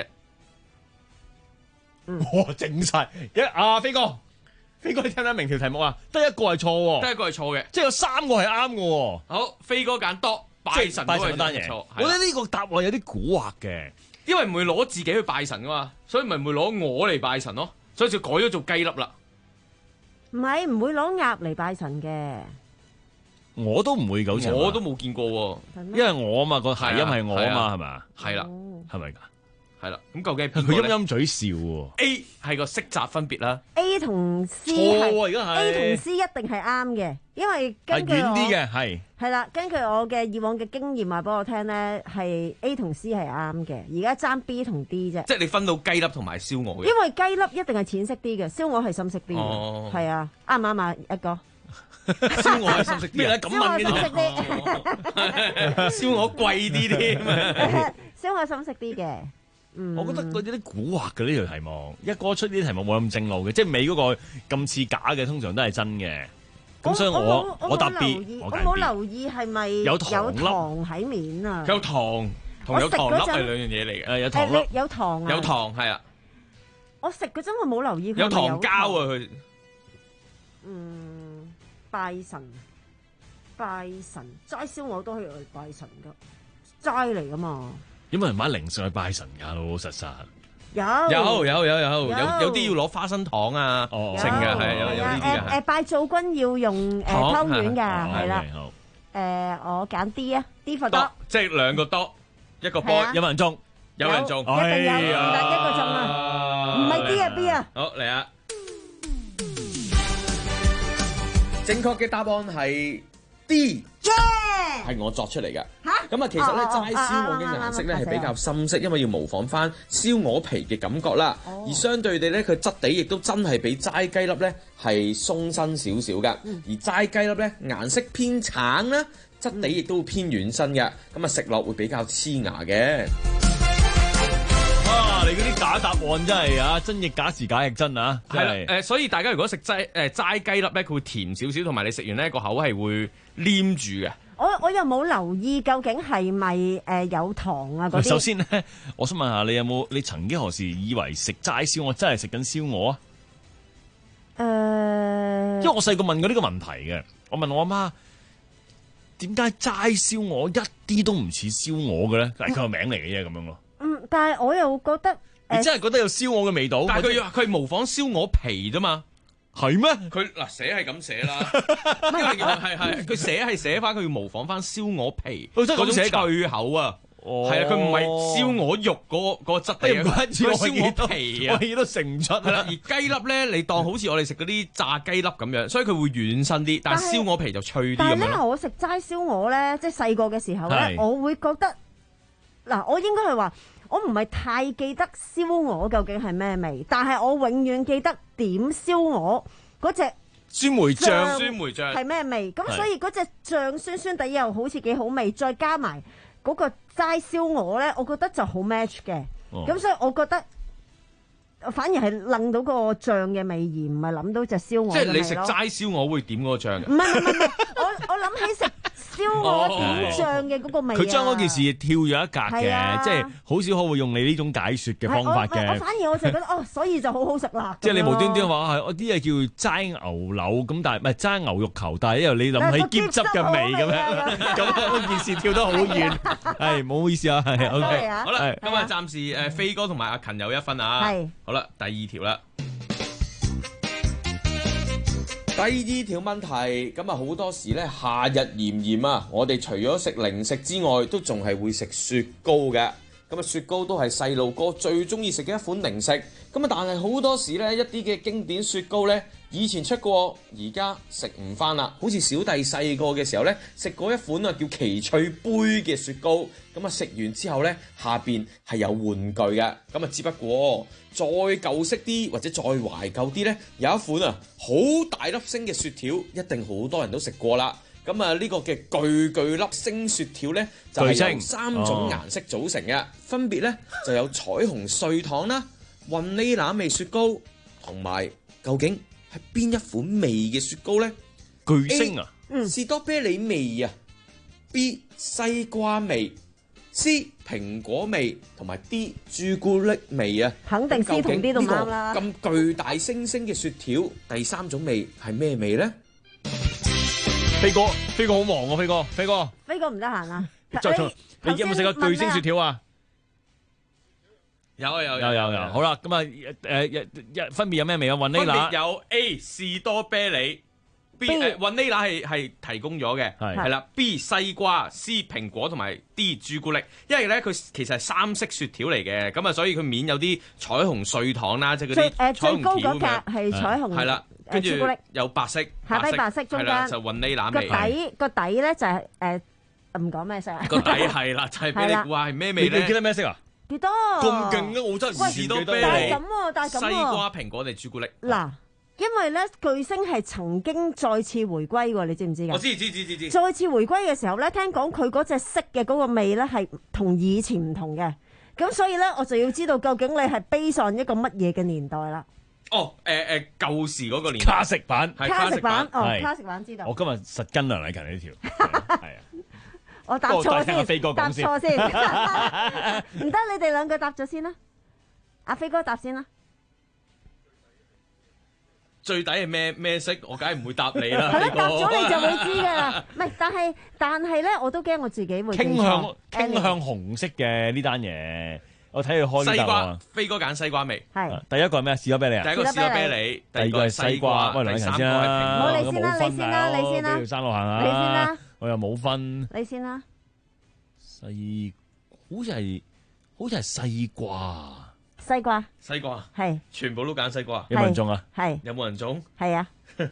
N: 哇！整晒一啊，飛哥，飛哥你聽唔聽明條題目啊？得一個係錯喎，
J: 得一個係錯嘅，
N: 即係有三個係啱嘅喎。
J: 好，飛哥揀多拜神嗰單嘢錯。
N: 我覺得呢個答案有啲蠱惑嘅，
J: 因為唔會攞自己去拜神噶嘛，所以咪唔會攞鵝嚟拜神咯，所以就改咗做雞粒啦。
O: 唔係，唔會攞鴨嚟拜神嘅。
N: 我都唔會咁似，
J: 我都冇見過喎，
N: 因為我啊嘛個諧音係我啊嘛，係咪？
J: 係啦，
N: 係咪㗎？
J: 係啦，咁究竟
N: 佢陰陰嘴笑喎。
J: A 係個色澤分別啦。
O: A 同 C
N: 錯而家係
O: A 同 C 一定係啱嘅，因為根據我
N: 遠啲嘅係
O: 係啦，根據我嘅以往嘅經驗話俾我聽咧，係 A 同 C 係啱嘅，而家爭 B 同 D 啫。
J: 即係你分到雞粒同埋燒鵝嘅。
O: 因為雞粒一定係淺色啲嘅，燒鵝係深色啲嘅，係啊，啱唔啱啊？一個
J: 燒鵝係深色啲
N: 咩咧？咁問
J: 嘅，燒鵝貴啲添，
O: 燒鵝深色啲嘅。
N: 我覺得嗰啲啲蠱惑嘅呢條題目，一哥出呢啲題目冇咁正路嘅，即係尾嗰個咁似假嘅，通常都係真嘅。咁所以我我答 B，
O: 我冇留意係咪有糖喺面啊？
J: 有糖同有糖粒係兩樣嘢嚟嘅。
N: 誒有糖粒，
O: 有糖啊！
J: 有糖係啊！
O: 我食嗰陣我冇留意佢
J: 有糖膠啊！佢
O: 嗯拜神拜神齋燒鵝都可以嚟拜神噶，齋嚟噶嘛。
N: 有冇人買零食去拜神㗎？老老實實
O: 有
J: 有有有有有有啲要攞花生糖啊，剩嘅係有有呢啲嘅。
O: 誒拜灶君要用誒湯圓㗎，係啦。
N: 好
O: 誒我揀 D 啊 ，D for 多，
J: 即係兩個多，一個波，
N: 有冇人中？
J: 有人中，
O: 一定有，唔得一個中啊，唔係 D 啊 B 啊。
J: 好嚟啊！正確嘅答案係 D。係我作出嚟嘅。咁啊，其實咧齋燒鵝嘅顏色咧係比較深色，因為要模仿翻燒鵝皮嘅感覺啦。而相對地咧，佢質地亦都真係比齋雞粒咧係鬆身少少嘅。而齋雞粒咧顏色偏橙啦，質地亦都會偏軟身嘅。咁啊，食落會比較黐牙嘅。
N: 啊！你嗰啲假答案真係啊，真亦假時假亦真啊！
J: 係啦，誒，所以大家如果食齋誒齋雞粒咧，佢會甜少少，同埋你食完咧個口係會黏住嘅。
O: 我我又冇留意究竟係咪誒有糖啊嗰啲。
N: 首先咧，我想問下你有冇你曾經何時以為食齋燒鵝真係食緊燒鵝啊？
O: 誒、呃，
N: 因為我細個問過呢個問題嘅，我問我阿媽點解齋燒鵝一啲都唔似燒鵝嘅咧？係佢個名嚟嘅啫，咁樣咯。
O: 嗯，但係我又覺得，
N: 你真係覺得有燒鵝嘅味道？
J: 但係佢佢係模仿燒鵝皮啫嘛。
N: 係咩？
J: 佢嗱寫係咁寫啦，係係佢寫係寫翻佢要模仿翻燒鵝皮嗰種脆口啊。係啊，佢唔係燒鵝肉嗰嗰個質地啊，佢燒鵝皮啊，
N: 我亦都食唔出。係啦，
J: 而雞粒咧，你當好似我哋食嗰啲炸雞粒咁樣，所以佢會軟身啲，但係燒鵝皮就脆啲咁樣。
O: 但係咧，我食齋燒鵝咧，即係細個嘅時候咧，我會覺得嗱，我應該係話。我唔係太記得燒鵝究竟係咩味，但係我永遠記得點燒鵝嗰隻
N: 酸梅醬，
J: 酸梅醬
O: 係咩味？咁所以嗰隻醬酸酸地又好似幾好味，再加埋嗰個齋燒鵝咧，我覺得就好 match 嘅。咁、哦、所以我覺得反而係諗到個醬嘅味，而唔係諗到隻燒鵝。
J: 即係你食齋燒鵝會點嗰個醬嘅？
O: 唔係唔係唔係，我我諗起食。燒鵝點醬嘅嗰個味，
N: 佢將嗰件事跳咗一格嘅，啊、即係好少可會用你呢種解說嘅方法嘅。
O: 我反而我就覺得哦，所以就好好食啦。
N: 即係你無端端話係，我啲嘢叫齋牛柳咁，但係唔係齋牛肉球，但係因為你諗起鹼汁嘅味咁樣，咁嗰件事跳得好遠。係唔好意思啊，係 OK。
J: 好啦，今日暫時誒飛哥同埋阿勤有一分啊。係。好啦，第二條啦。第二條問題，咁啊好多時咧夏日炎炎啊，我哋除咗食零食之外，都仲係會食雪糕嘅。咁啊雪糕都係細路哥最中意食嘅一款零食。咁啊但係好多時咧一啲嘅經典雪糕咧，以前出過，而家食唔翻啦。好似小弟細個嘅時候咧，食過一款啊叫奇趣杯嘅雪糕。咁啊食完之後咧，下邊係有玩具嘅。咁啊只不過再舊式啲或者再懷舊啲咧，有一款啊好大粒星嘅雪條，一定好多人都食過啦。咁啊呢個嘅巨巨粒星雪條咧，就係由三種顏色組成嘅，分別咧就有彩虹碎糖啦、雲呢拿味雪糕，同埋究竟係邊一款味嘅雪糕咧？
N: 巨星啊，
J: 嗯，士多啤梨味啊 ，B 西瓜味。C 蘋果味同埋 D 朱古力味啊，
O: 肯定 C 同 D 都啱啦。
J: 咁巨大星星嘅雪條，第三種味係咩味咧？
N: 飛哥，飛哥好忙喎，飛哥，飛哥，
O: 飛哥唔得閒啊！
N: 你你有冇食過巨星雪條啊？
J: 有啊有
N: 有有有，好啦，咁啊誒一分別有咩味啊？雲呢拿
J: 有 A 士多啤梨。B 誒雲呢拿係係提供咗嘅，係係啦。B 西瓜、C 蘋果同埋 D 朱古力，因為咧佢其實係三色雪條嚟嘅，咁啊所以佢面有啲彩虹碎糖啦，即係嗰啲彩虹條咁樣。最高嗰格係彩虹，係啦，跟住有白色，
O: 下低白色中間
J: 就雲呢拿味。
O: 個底個底咧就係誒唔講咩色啊？
J: 個底係啦，就係俾你估下係咩味咧？
N: 你記得咩色啊？
O: 幾多？
N: 咁勁嘅我真係唔記得。
O: 但係咁喎，但係咁喎。
J: 西瓜、蘋果定朱古力？
O: 嗱。因為咧巨星係曾經再次回歸喎，你知唔知㗎？
J: 我知知知知知。
O: 再次回歸嘅時候咧，聽講佢嗰隻色嘅嗰個味咧係同以前唔同嘅，咁所以咧我就要知道究竟你係 base on一個乜嘢嘅年代啦。
J: 哦，誒誒舊時嗰個年代。
N: 卡式版。
O: 卡式版，哦，卡式版知道。
N: 我今日實跟梁禮勤呢條。係啊。
O: 我答錯先。
N: 飛哥講先。
O: 答錯先。唔得，你哋兩個答咗先啦。阿飛哥答先啦。
J: 最底係咩咩色？我梗係唔會答你啦。
O: 係咯，答咗你就會知㗎啦。唔係，但係但係咧，我都驚我自己會
N: 傾向傾向紅色嘅呢單嘢。我睇佢開呢
J: 西瓜，飛哥揀西瓜味。
O: 係。
N: 第一個係咩？士多啤梨啊。
J: 第一個士多啤梨，第二個係西瓜。
N: 喂，梁生先啦。
O: 好，你先啦，你先啦，你先啦。
N: 俾條山路行下。
O: 你先啦。
N: 我又冇分。
O: 你先啦。
N: 西好似係好似係西瓜。
O: 西瓜，
J: 西瓜
O: 係
J: 全部都揀西瓜，
N: 有冇人中啊？
O: 係
J: 有冇人中？
O: 係啊，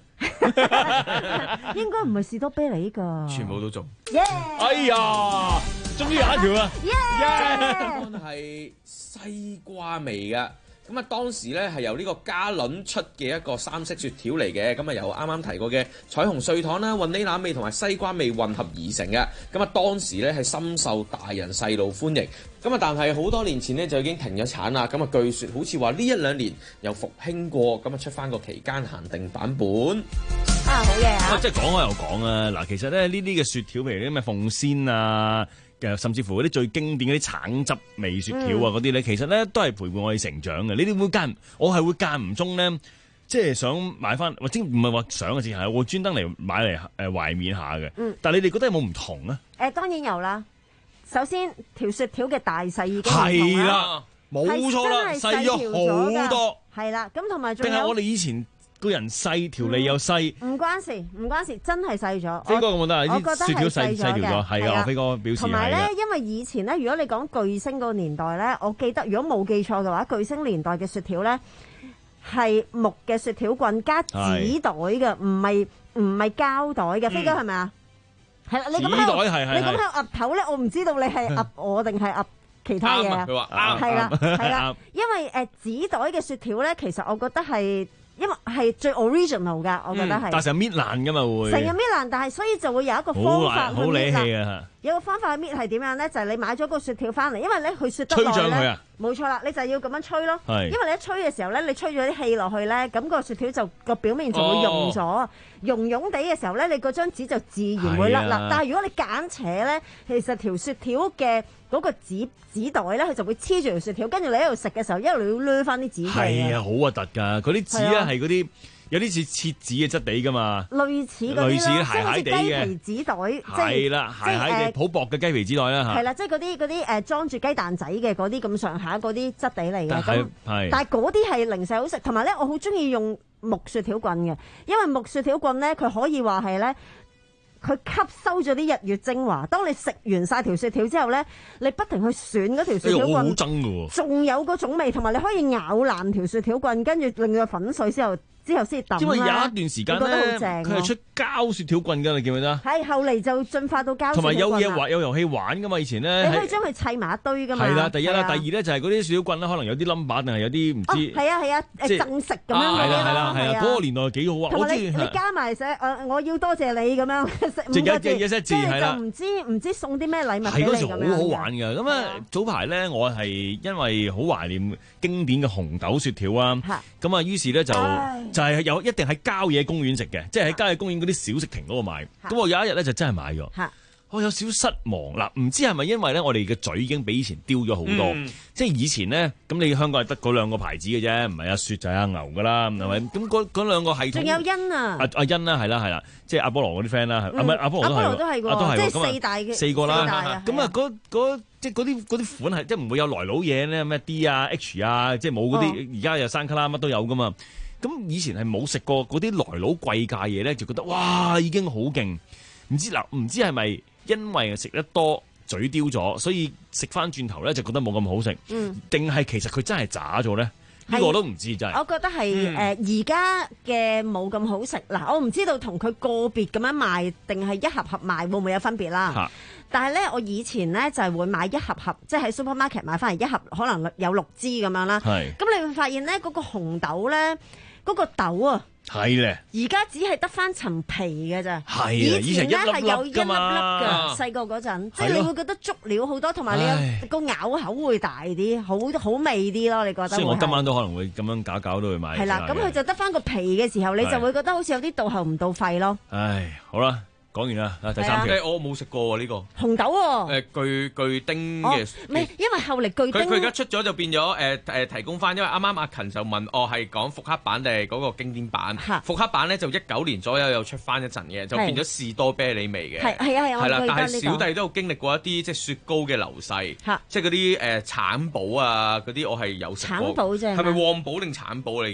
O: 應該唔係士多啤梨㗎，
J: 全部都中。
O: 耶！
N: 哎呀，終於有一條啦！
O: 耶！
J: 答案係西瓜味㗎。咁啊，當時咧係由呢個加侖出嘅一個三色雪條嚟嘅，咁啊由啱啱提過嘅彩虹碎糖啦、雲呢拿味同埋西瓜味混合而成嘅。咁啊，當時咧係深受大人細路歡迎。咁啊，但係好多年前呢，就已經停咗產啦。咁啊，據說好似話呢一兩年又復興過，咁啊出翻個期間限定版本。
O: 啊，好嘢啊！
N: 即係講開又講啊！嗱，其實咧呢啲嘅雪條，譬如啲咩鳳仙啊。甚至乎嗰啲最經典嗰啲橙汁味雪條啊，嗰啲咧，其實咧都係陪伴我哋成長嘅。你哋會間，我係會間唔中咧，即係想買翻，或者唔係話想嘅事，係我專登嚟買嚟誒懷緬下嘅。嗯，但係你哋覺得有冇唔同啊？
O: 誒，當然有啦。首先條雪條嘅大細已經唔同啦，
N: 係啦，冇錯啦，細咗好多。
O: 係啦，咁同埋仲有。
N: 定係我哋以前個人細，條脷又細，
O: 唔關事，唔關事，真係細咗。
N: 飛哥咁覺得啊？啲雪條細細條咗，係啊，飛哥表示係。
O: 同埋咧，因為以前咧，如果你講巨星個年代咧，我記得如果冇記錯嘅話，巨星年代嘅雪條咧係木嘅雪條棍加紙袋嘅，唔係唔係膠袋嘅。飛哥係咪啊？係啦，你咁喺度，你咁喺度岌頭咧，我唔知道你係岌我定係岌其他嘢啊？
J: 佢話啱，
O: 係啦係啦，因為誒紙袋嘅雪條咧，其實我覺得係。因為係最 original 㗎，我覺得係、嗯。但
N: 成日搣爛㗎嘛會。
O: 成日搣爛，但係所以就會有一個方法去搣爛。
N: 好理氣啊！
O: 有個方法去搣係點樣咧？就係、是、你買咗個雪條翻嚟，因為咧佢雪得耐咧。吹脹佢啊！冇錯啦，你就要咁樣吹咯。因為你一吹嘅時候咧，你吹咗啲氣落去咧，咁、那個雪條就個表面就會溶咗，哦、溶溶地嘅時候咧，你嗰張紙就自然會甩啦。但係如果你揀扯咧，其實條雪條嘅嗰個紙紙袋咧，佢就會黐住條雪條，跟住你喺度食嘅時候，一路要掠翻啲紙。
N: 係啊，好核突㗎！嗰啲紙咧係嗰啲。有啲似切紙嘅質地噶嘛，
O: 類似嗰啲
N: 類似鞋鞋地嘅
O: 雞皮紙袋，
N: 係啦，鞋鞋嘅好薄嘅雞皮紙袋啦嚇。
O: 係啦，即係嗰啲嗰啲誒裝住雞蛋仔嘅嗰啲咁上下嗰啲質地嚟嘅。咁
N: 係，
O: 但係嗰啲係零舍好食，同埋咧我好中意用木雪條棍嘅，因為木雪條棍咧佢可以話係咧。佢吸收咗啲日月精華。當你食完晒條雪條之後咧，你不停去選嗰條雪條棍，
N: 好憎㗎喎，
O: 仲有嗰種味，同埋你可以咬爛條雪條棍，跟住令佢粉碎之後。之後先抌啦。
N: 因為有一段時間咧，佢係出膠雪條棍㗎，你記唔記得？
O: 係後嚟就進化到膠雪條棍。
N: 同埋有嘢玩，有遊戲玩㗎嘛，以前咧。
O: 你可以將佢砌埋一堆㗎嘛。
N: 係啦，第一啦，第二咧就係嗰啲雪條棍咧，可能有啲冧把定係有啲唔知。
O: 係啊係啊，誒贈食咁樣嗰啲咯。
N: 係啦係啦係啦，嗰個年代幾好啊！
O: 同埋你你加埋寫誒，我要多謝你咁樣食五個字，
N: 一字係啦。
O: 就唔知唔知送啲咩禮物俾你咁樣。
N: 係嗰時好好玩㗎。咁啊早排咧，我係因為好懷念經典嘅紅豆雪條啊。咁啊，於是咧就就係有一定係。郊野公園食嘅，即係喺郊野公園嗰啲小食亭嗰度買。咁我有一日咧就真係買咗，我有少少失望嗱，唔知係咪因為咧我哋嘅嘴已經比以前刁咗好多，嗯、即係以前咧咁你香港係得嗰兩個牌子嘅啫，唔係阿雪就係阿牛噶啦，係咪？咁嗰嗰兩個系統
O: 仲有欣啊，
N: 阿阿欣啦，係啦係啦，即係阿波羅嗰啲 friend 啦，啊唔係阿波羅都係，阿波羅
O: 都係
N: 喎，都係
O: 即係四大嘅
N: 四個啦，咁啊
O: 嗰
N: 嗰即係嗰啲嗰啲款係即係唔會有來佬嘢咧，咩 D 啊 H 啊，即係冇嗰啲而家有山卡拉乜都有噶嘛。咁以前係冇食過嗰啲來佬貴價嘢咧，就覺得哇已經好勁。唔知嗱，唔知係咪因為食得多嘴刁咗，所以食翻轉頭咧就覺得冇咁好食。嗯，定係其實佢真係渣咗咧？呢個我都唔知真係。
O: 我覺得係誒而家嘅冇咁好食。嗱，我唔知道同佢個別咁樣賣定係一盒盒賣會唔會有分別啦？啊、但係咧，我以前咧就係、是、會買一盒盒，即係喺 supermarket 買翻嚟一盒，可能有六支咁樣啦。係。咁你會發現咧，嗰、那個紅豆咧。嗰個豆啊，
N: 係咧，
O: 而家只係得翻層皮嘅咋，
N: 係
O: 以前咧係有一粒粒㗎，細個嗰陣，即係你會覺得足料好多，同埋你有個咬口會大啲，好好味啲咯，你覺得？
N: 所以我今晚都可能會咁樣搞搞都會買。
O: 係啦，咁佢就得翻個皮嘅時候，你就會覺得好似有啲到喉唔到肺咯。
N: 唉，好啦。講完啦，第三條。
J: 我冇食過喎呢個
O: 紅豆喎。
J: 誒巨巨丁嘅，
O: 唔係因為後嚟巨丁。
J: 佢佢而家出咗就變咗誒誒提供翻，因為啱啱阿勤就問，哦係講復刻版定係嗰個經典版？復刻版咧就一九年左右又出翻一陣嘅，就變咗士多啤梨味嘅。係係啊係啊，係啦，但係小弟都有經歷過一啲即係雪糕嘅流逝，即係嗰啲誒橙寶啊嗰啲，我係有食過。橙寶啫。係咪旺寶定橙寶你叫？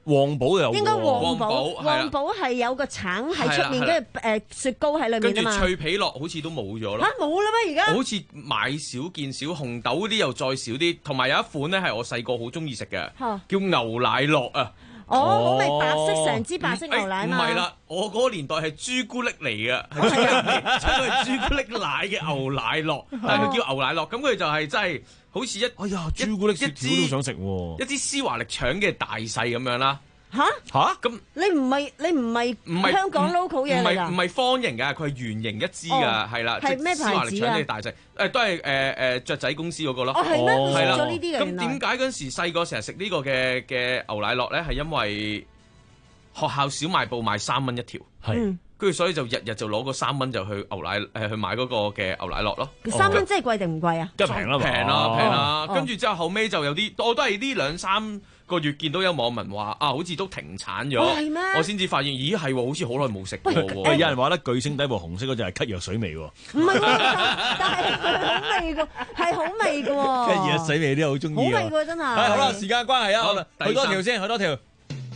N: 旺寶有喎，
O: 應該旺寶，
J: 旺寶係啦
O: 旺寶係有個橙喺出面，
J: 係啦
O: 跟住誒雪糕喺裏
J: 跟住
O: 面啊嘛。
J: 脆皮樂好似都冇咗咯。
O: 嚇冇啦咩？而家
J: 好似買少見少，紅豆嗰啲又再少啲，同埋有一款咧係我細個好中意食嘅，
O: 嚇
J: 叫牛奶樂啊！
O: 哦，好味，白色成支白色牛奶嘛。
J: 唔係啦，我嗰個年代係朱古力嚟嘅，係出嚟出嚟朱古力奶嘅牛奶樂，但係佢叫牛奶樂，咁佢就係真係好似一
N: 哎呀朱古力雪條都想食喎，
J: 一支絲華力腸嘅大細咁樣啦。
O: 吓
N: 吓
J: 咁
O: 你唔係你唔係
J: 唔係
O: 香港 local 嘢嚟㗎？
J: 唔係唔係方形㗎，佢係圓形一支㗎，係啦，
O: 係咩
J: 即係絲華力腸
O: 牌子啊
J: 嘅大細，誒都係誒誒雀仔公司嗰個咯。
O: 哦係咩？
J: 係啦
O: 食咗呢啲嘅
J: 咁
O: 原來。
J: 點解嗰陣時細個成日食呢個嘅嘅牛奶樂咧？係因為學校小賣部賣三蚊一條，
N: 係
J: 跟住所以就日日就攞個三蚊就去牛奶誒去買嗰個嘅牛奶樂咯。
O: 三蚊真係貴定唔貴啊？
N: 梗係平啦嘛，
J: 平啦平啦，
O: 哦
J: 跟住之後後尾就有啲，我都係呢兩三個月見到有網民話啊，好似都停產咗，
O: 哦係咩
J: 我先至發現，咦係喎，好似好耐冇食過
N: 喂，
J: 喎。
N: 有人話咧巨星底部紅色嗰隻係咳藥水味喎，
O: 唔係喎，但係好味嘅，係好味嘅喎。
N: 咳藥水味啲好中意啊！
O: 好味喎，真係。
N: 係好啦，時間關係啊，
J: 好
N: 好啦，
J: 第三
N: 去多條先，去多條。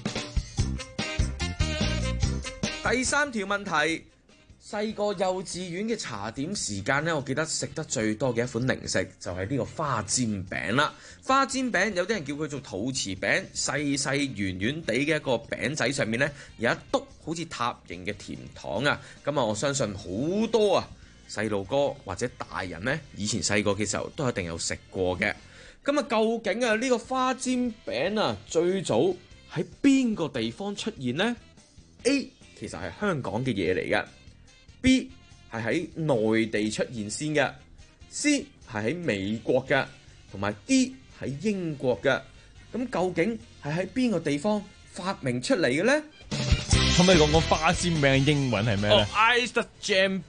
J: 第三條問題，細個幼稚園嘅茶點時間呢，我記得食得最多嘅一款零食就係呢個花煎餅啦。花煎餅有啲人叫佢做肚臍餅，細細圓圓地嘅一個餅仔上面呢，有一篤好似塔形嘅甜糖啊。咁啊，我相信好多啊細路哥或者大人呢，以前細個嘅時候都一定有食過嘅。咁啊，究竟啊呢個花煎餅啊最早喺邊個地方出現呢？ A 其實係香港嘅嘢嚟嘅。B 係喺內地出現先嘅。C 係喺美國嘅，同埋 D 喺英國嘅。咁究竟係喺邊個地方發明出嚟嘅咧？
N: 可唔可以講講花煎餅嘅英文係咩咧
J: 哦 ，Iced Jam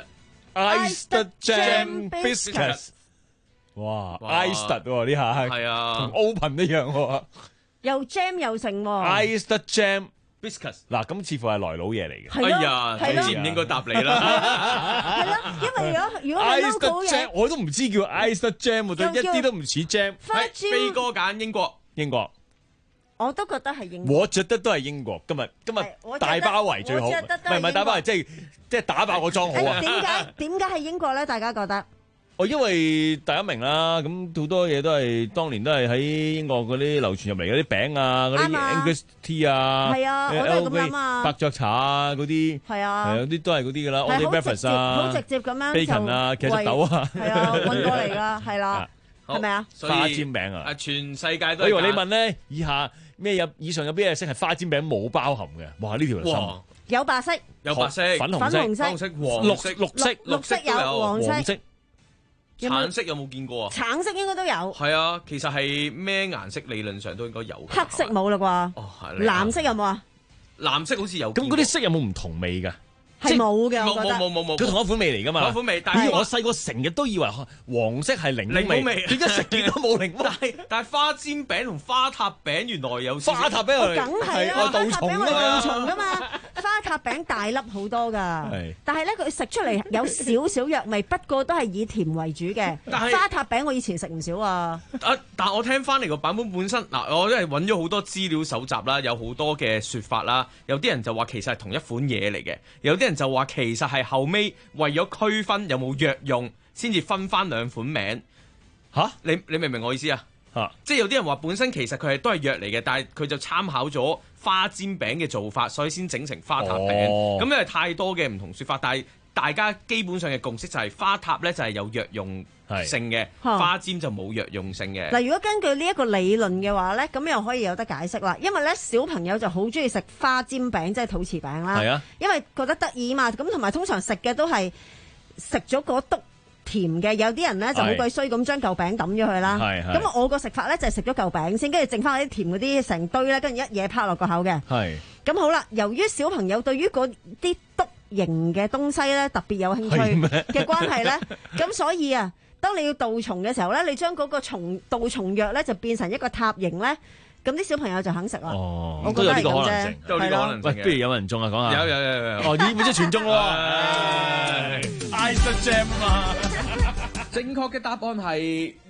N: ？Iced
J: Biscuit。
N: Jam Biscuit。哇 ，Iced 喎呢下係，
J: 係啊，
N: 同 Open 一樣喎。
O: 又 jam 又成喎。
N: Iced Jam
J: Biscuit。
N: 嗱，咁似乎係來佬嘢嚟嘅。
J: 哎呀，總之唔應該答你啦。
O: 係啦，因為如果如果係 local 嘢，
N: 我都唔知叫 Iced Jam 喎，對，一啲都唔似 jam。
O: 花椒
J: 飛哥揀英國。
N: 英國。
O: 我都覺得係英國。
N: 我覺得都係英國。今日今日大包圍最好，唔係唔係大包圍，即係即係打爆個裝好啊！
O: 點解點解係英國咧？大家覺得？
N: 哦，因為大家明啦，咁好多嘢都係當年都係喺英國嗰啲流傳入嚟嗰啲餅啊，嗰啲 English tea 啊，
O: 係啊，我都係咁諗啊，
N: 伯爵茶啊嗰啲，
O: 係啊，
N: 係有啲都係嗰啲噶啦 all day breakfast 啊，
O: 好直接咁樣
N: bacon 啊，茄汁豆啊，
O: 係啊，運過嚟噶，係啦，係咪啊？
N: 花煎餅啊，
J: 啊，全世界都。
N: 我以為你問咧，以下咩有以上有邊嘢色係花煎餅冇包含嘅？哇，呢條就深。
O: 有白色，
J: 有白色、
N: 粉紅色、
J: 粉紅色、黃色、
N: 綠色、
O: 綠色有黃色。
J: 橙色有冇見過啊？
O: 橙色應該都有。係
J: 啊，其實係咩顏色理論上都應該有。
O: 黑色冇啦啩？
J: 哦，係。
O: 藍色有冇啊？
J: 藍色好似有。
N: 咁嗰啲色有冇唔同味㗎？
O: 係冇嘅，我覺得。
J: 冇冇冇冇。
N: 佢同一款味嚟㗎嘛？
J: 同一款味，但係
N: 我細個成日都以為黃色係檸檬味，點解食極都冇檸檬？
J: 但係但係花煎餅同花塔餅原來有
N: 花塔餅係
O: 梗係啦，
N: 杜蟲
O: 啊，杜蟲㗎嘛。花塔餅大粒好多噶，但係咧佢食出嚟有少少藥味，不過都係以甜為主嘅。花塔餅我以前食唔少啊。
J: 啊，但係我聽翻嚟個版本本身，嗱，我都係揾咗好多資料搜集啦，有好多嘅説法啦。有啲人就話其實係同一款嘢嚟嘅，有啲人就話其實係後尾為咗區分有冇藥用，先至分翻兩款名。
N: 嚇、啊，
J: 你你明唔明我意思啊？嚇，即係有啲人話本身其實佢係都係藥嚟嘅，但係佢就參考咗花煎餅嘅做法，所以先整成花塔餅。咁、哦、因為太多嘅唔同説法，但係大家基本上嘅共識就係花塔咧就係有藥用性嘅，花煎就冇藥用性嘅。
O: 嗱，如果根據呢一個理論嘅話咧，咁又可以有得解釋啦。因為咧小朋友就好中意食花煎餅，即係肚臍餅啦。係啊，因為覺得得意嘛。咁同埋通常食嘅都係食咗嗰篤甜嘅，有啲人咧就好鬼衰咁將嚿餅抌咗佢啦。咁我個食法咧就係食咗嚿餅先，跟住剩翻啲甜嗰啲成堆咧，跟住一嘢拋落個口嘅。係。咁好啦，由於小朋友對於嗰啲篤形嘅東西咧特別有興趣嘅關係咧，咁所以啊，當你要杜蟲嘅時候咧，你將嗰個蟲杜蟲藥咧就變成一個塔形咧，咁啲小朋友就肯食啦。哦，我覺得係咁啫，
J: 都有呢個可能性。
N: 喂，不如有人中啊？講下。
J: 有有有有。
N: 哦，呢本即係全中喎。Iced Jam 啊！
J: 正確嘅答案係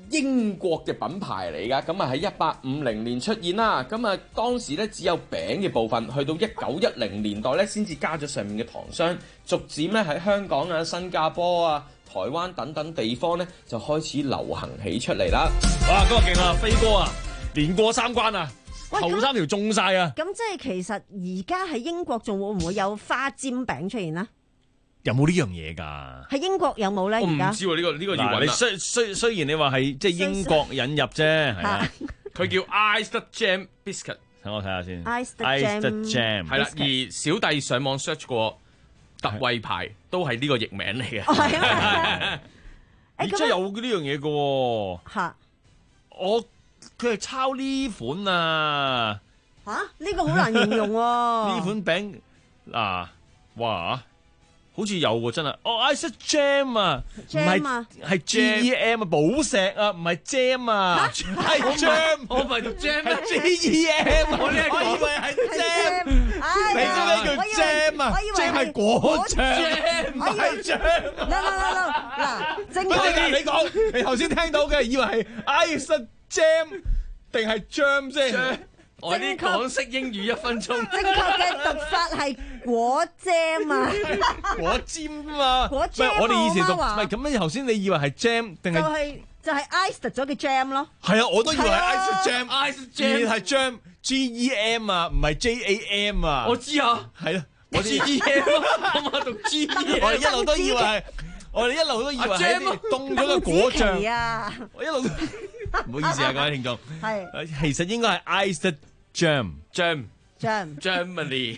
J: 英國嘅品牌嚟㗎，咁啊喺一八五零年出現啦，咁啊當時咧只有餅嘅部分，去到一九一零年代咧先至加咗上面嘅糖霜，逐漸咧喺香港啊、新加坡啊、台灣等等地方咧就開始流行起出嚟啦。哇！今日勁啊，飛哥啊，連過三關啊，頭三條中晒啊！
O: 咁即係其實而家喺英國仲會唔會有花尖餅出現啊？
N: 有冇呢樣嘢㗎？
O: 喺英國有冇咧？
J: 我唔
O: 而家
J: 知喎，呢個呢個要揾
N: 你雖雖雖然你話係即係英國引入啫，係啊，
J: 佢叫 Iced Jam Biscuit，
N: 等我睇下先。
O: Iced Jam
J: 係啦，而小弟上網 search 過特惠牌都係呢個譯名嚟嘅。
O: 係啊，
N: 你真係有呢樣嘢嘅喎。
O: 嚇！
N: 我佢係抄呢款啊。
O: 嚇！呢個好難形容喎。
N: 呢款餅嗱，哇！好似有喎，真係哦 ，Iced Jam 啊，唔係係 G E M 啊，寶石啊，唔係 Jam 啊，係 Jam，我唔係讀 Jam 咩 ？G E M， 我呢我以為係 Jam， 你知咩叫 Jam 啊 ？Jam 係果醬，唔係 Jam。
O: 嗱嗱嗱嗱嗱，正確
N: 你講，你頭先聽到嘅以為係 Iced Jam 定係 Jam 啫？
J: 我啲港式英語一分鐘。
O: 正確嘅讀法係果醬啊，
N: 果尖啊嘛。
O: 果醬
N: 我哋以前讀唔
O: 係
N: 係咁樣，頭先你以為係 jam 定係？
O: 就係就係 iced 咗嘅 jam 咯。
N: 係啊，我都以為係 iced
J: jam，iced
N: jam 係 jam，G E M 啊，唔係 J A M 啊。
J: 我知啊，
N: 係啊，
J: 我 G E M， 我讀 G E M，
N: 我哋一路都以為係，我哋一路都以為係啲凍咗嘅果醬
O: 啊。
N: 我一路都唔好意思啊，各位聽眾。
O: 係，
N: 其實應該係 iced jam，jam。
O: Jam
J: Germany，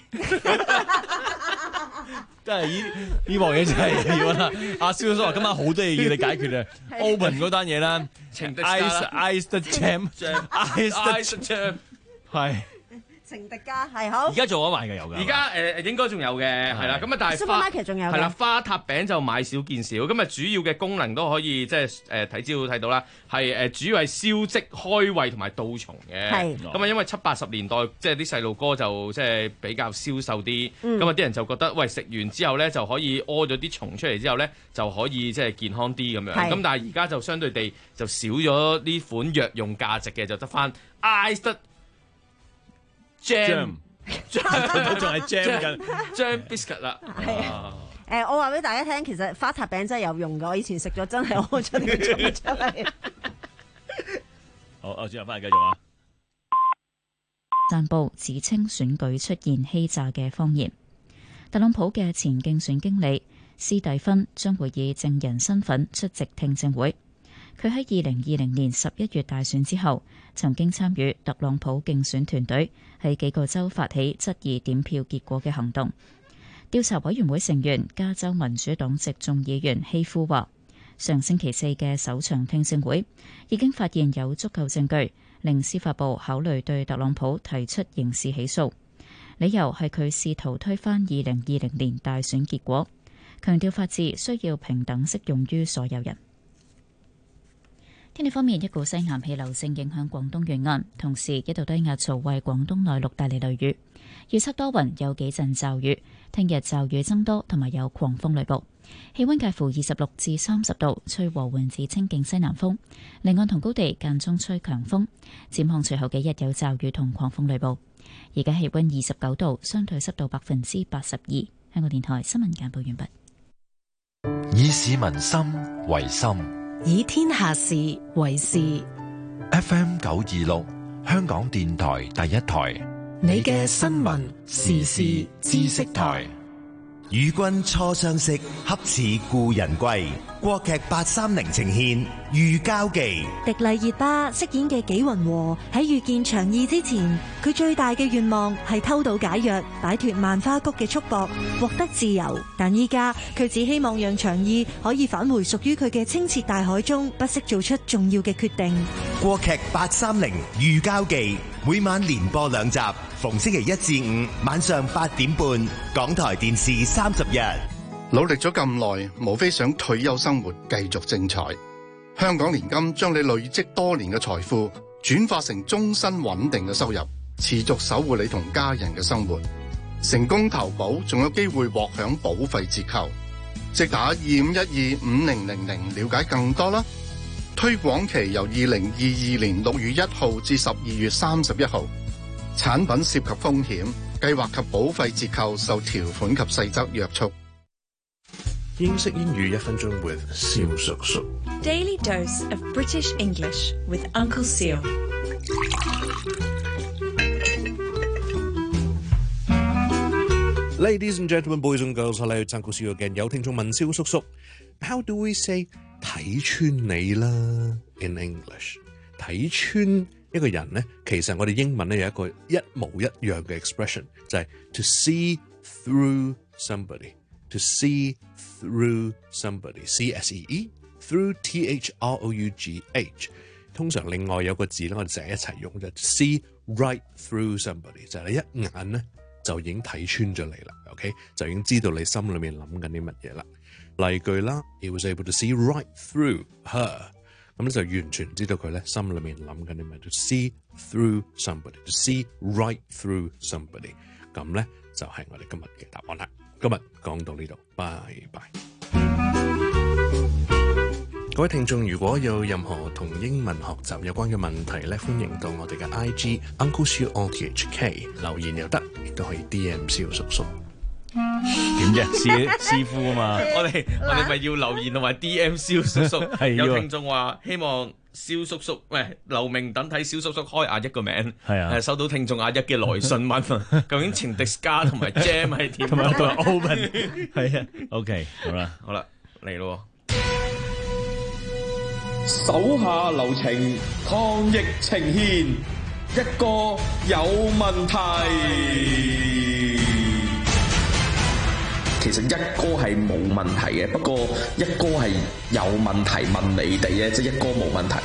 N: 真係呢呢鑊嘢真係要啦！阿蕭叔話今晚好多嘢要你解決啊 ，Open 嗰單嘢啦 ，Ice Ice Jam，Ice Jam， 係。
O: 情迪加係好，
N: 而家做咗賣嘅有㗎。
J: 而家誒應該仲有嘅，係啦。咁啊，但係
O: Supermarket 仲有嘅。
J: 係啦，花塔餅就買少見少。咁啊，主要嘅功能都可以即係誒睇資料睇到啦，係誒主要係消積、開胃同埋杜蟲嘅。
O: 係。
J: 咁啊，因為七八十年代即係啲細路哥就即係比較消瘦啲，咁啊啲人就覺得喂食完之後咧就可以屙咗啲蟲出嚟之後咧就可以即係健康啲咁樣。咁但係而家就相對地就少咗呢款藥用價值嘅，就得翻 Iced Jam，
N: 都仲係 jam 緊
J: jam biscuit 啦。
O: 係啊，誒我話俾大家聽，其實花塔餅真係有用㗎，我以前食咗真係屙出嚟咗出嚟。
N: 好，我轉頭翻嚟繼續啊。
A: 散布指稱選舉出現欺詐嘅謊言。特朗普嘅前競選經理斯蒂芬將會以證人身份出席聽證會。佢喺二零二零年十一月大選之後，曾經參與特朗普競選團隊喺幾個州發起質疑點票結果嘅行動。調查委員會成員加州民主黨籍眾議員希夫話，上星期四嘅首場聽證會已經發現有足夠證據，令司法部考慮對特朗普提出刑事起訴。理由係佢試圖推翻二零二零年大選結果，強調法治需要平等適用於所有人。天氣方面，一股西南氣流正影響廣東沿岸，同時一道低壓槽為廣東內陸帶嚟雷雨。預測多雲，有幾陣驟雨。聽日驟雨增多，同埋有狂風雷暴。氣溫介乎二十六至三十度，吹和緩至清勁西南風。離岸同高地間中吹強風。展望隨後幾日有驟雨同狂風雷暴。而家氣溫二十九度，相對濕度百分之八十二。香港電台新聞簡報完畢。
D: 以市民心為心。
B: 以天下事為事。
D: F M 九二六，香港電台第一台，
E: 你嘅新聞時事知識台。
L: 與君初相識，恰似故人歸。國劇八三零呈現《遇交記》。
F: 迪麗熱巴飾演嘅紀雲和喺遇見長意之前，佢最大嘅願望係偷渡解藥，擺脫萬花谷嘅束縛，獲得自由。但依家佢只希望讓長意可以返回屬於佢嘅清澈大海中，不惜做出重要嘅決定。
L: 國劇八三零《遇交記》每晚連播兩集，逢星期一至五晚上八點半，港台電視三十日。
C: 努力咗咁耐，無非想退休生活繼續精彩。香港年金將你累積多年嘅財富轉化成終身穩定嘅收入，持續守護你同家人嘅生活。成功投保仲有機會獲享保費折扣，即打二五一二五零零零了解更多啦。 推廣期由二零二二年六月一號至十二月三十一號。產品涉及風險，計劃及保費折扣受條款及細則約束。
G: 英式英語一分鐘 with 蕭叔叔。
H: Daily dose of British English with Uncle Seal。
G: Ladies and gentlemen, boys and girls, hello, it's Uncle Seal again。有聽眾問蕭叔叔 ，How do we say 睇穿你啦 in English？ 睇穿一個人咧，其實我哋英文咧有一個一模一樣嘅 expression， 就係 to see through somebody。To see through somebody, C S E E, through T H R O U G H。通常另外有個字咧，我哋成日一齊用就係 see right through somebody， 就係你一眼咧就已經睇穿咗你啦 ，OK， 就已經知道你心裏面諗緊啲乜嘢啦。例句啦 ，He was able to see right through her， 咁咧就完全知道佢咧心裏面諗緊啲乜。To see through somebody, to see right through somebody， 咁咧就係我哋今日嘅答案啦。今日講到呢度，拜拜。各位聽眾，如果有任何同英文學習有關嘅問題咧，歡迎到我哋嘅 I G Uncle Siu O T H K 留言又得，亦都可以 D M 蕭叔叔。
N: 點啫？師師傅啊嘛，
J: 我哋我哋咪要留言同埋 D M 蕭叔叔。有聽眾話希望蕭叔叔，喂，留名等睇蕭叔叔開阿一個名。係啊，收到聽眾阿一嘅來信問，究竟情迪斯加同埋 Jam 係點？同埋
N: 同埋 Open 係啊。OK， 好啦，
J: 好啦，嚟咯。
V: 手下留情，抗疫呈現，一個有問題。其實一哥係冇問題嘅，不過一哥係有問題問你哋嘅，即係一哥冇問題。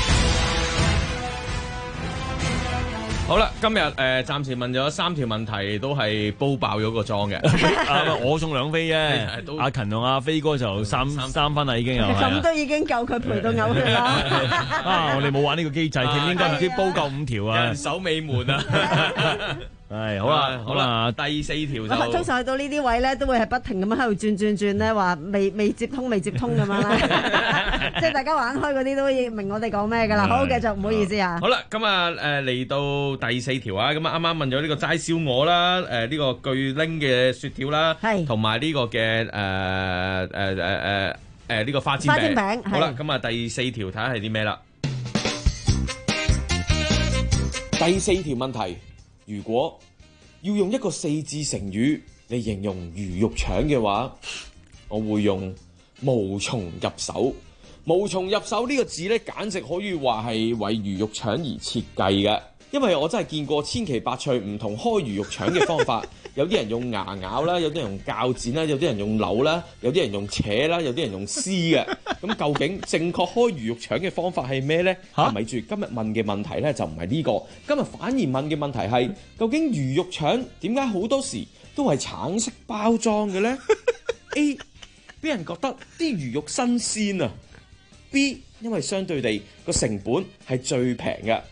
J: 好啦，今日誒暫時問咗三條問題，都係煲爆咗個莊嘅。
N: 我送兩飛啫，阿勤同阿飛哥就三三分啦，已經有。
O: 咁都已經夠佢賠到嘔血啦。
N: 啊！我哋冇玩呢個機制，應該唔知煲夠五條啊。
J: 人守尾門啊！
N: 係好啦，好啦，
J: 第四條就
O: 通常去到呢啲位咧，都會係不停咁樣喺度轉轉轉咧，話未未接通，未接通咁樣啦。即係大家玩開嗰啲都明我哋講咩噶啦。好，繼續，唔好意思啊。
J: 好啦，咁啊誒嚟到第四條啊，咁啊啱啱問咗呢個齋燒鵝啦，誒呢個巨拎嘅雪條啦，係同埋呢個嘅誒誒誒誒誒呢個花煎餅。花煎餅。好啦，咁啊第四條睇下係啲咩啦。
V: 第四條問題。如果要用一個四字成語嚟形容魚肉腸嘅話，我會用無從入手。無從入手呢個字咧，簡直可以話係為魚肉腸而設計嘅。因為我真係見過千奇百趣唔同開魚肉腸嘅方法，有啲人用牙咬啦，有啲人用鉸剪啦，有啲人用扭啦，有啲人用扯啦，有啲人用撕嘅。咁究竟正確開魚肉腸嘅方法係咩呢？嚇，咪住今日問嘅問題呢，就唔係呢個，今日反而問嘅問題係究竟魚肉腸點解好多時都係橙色包裝嘅呢？ A 俾人覺得啲魚肉新鮮啊。 B 因為相對地個成本係最平嘅。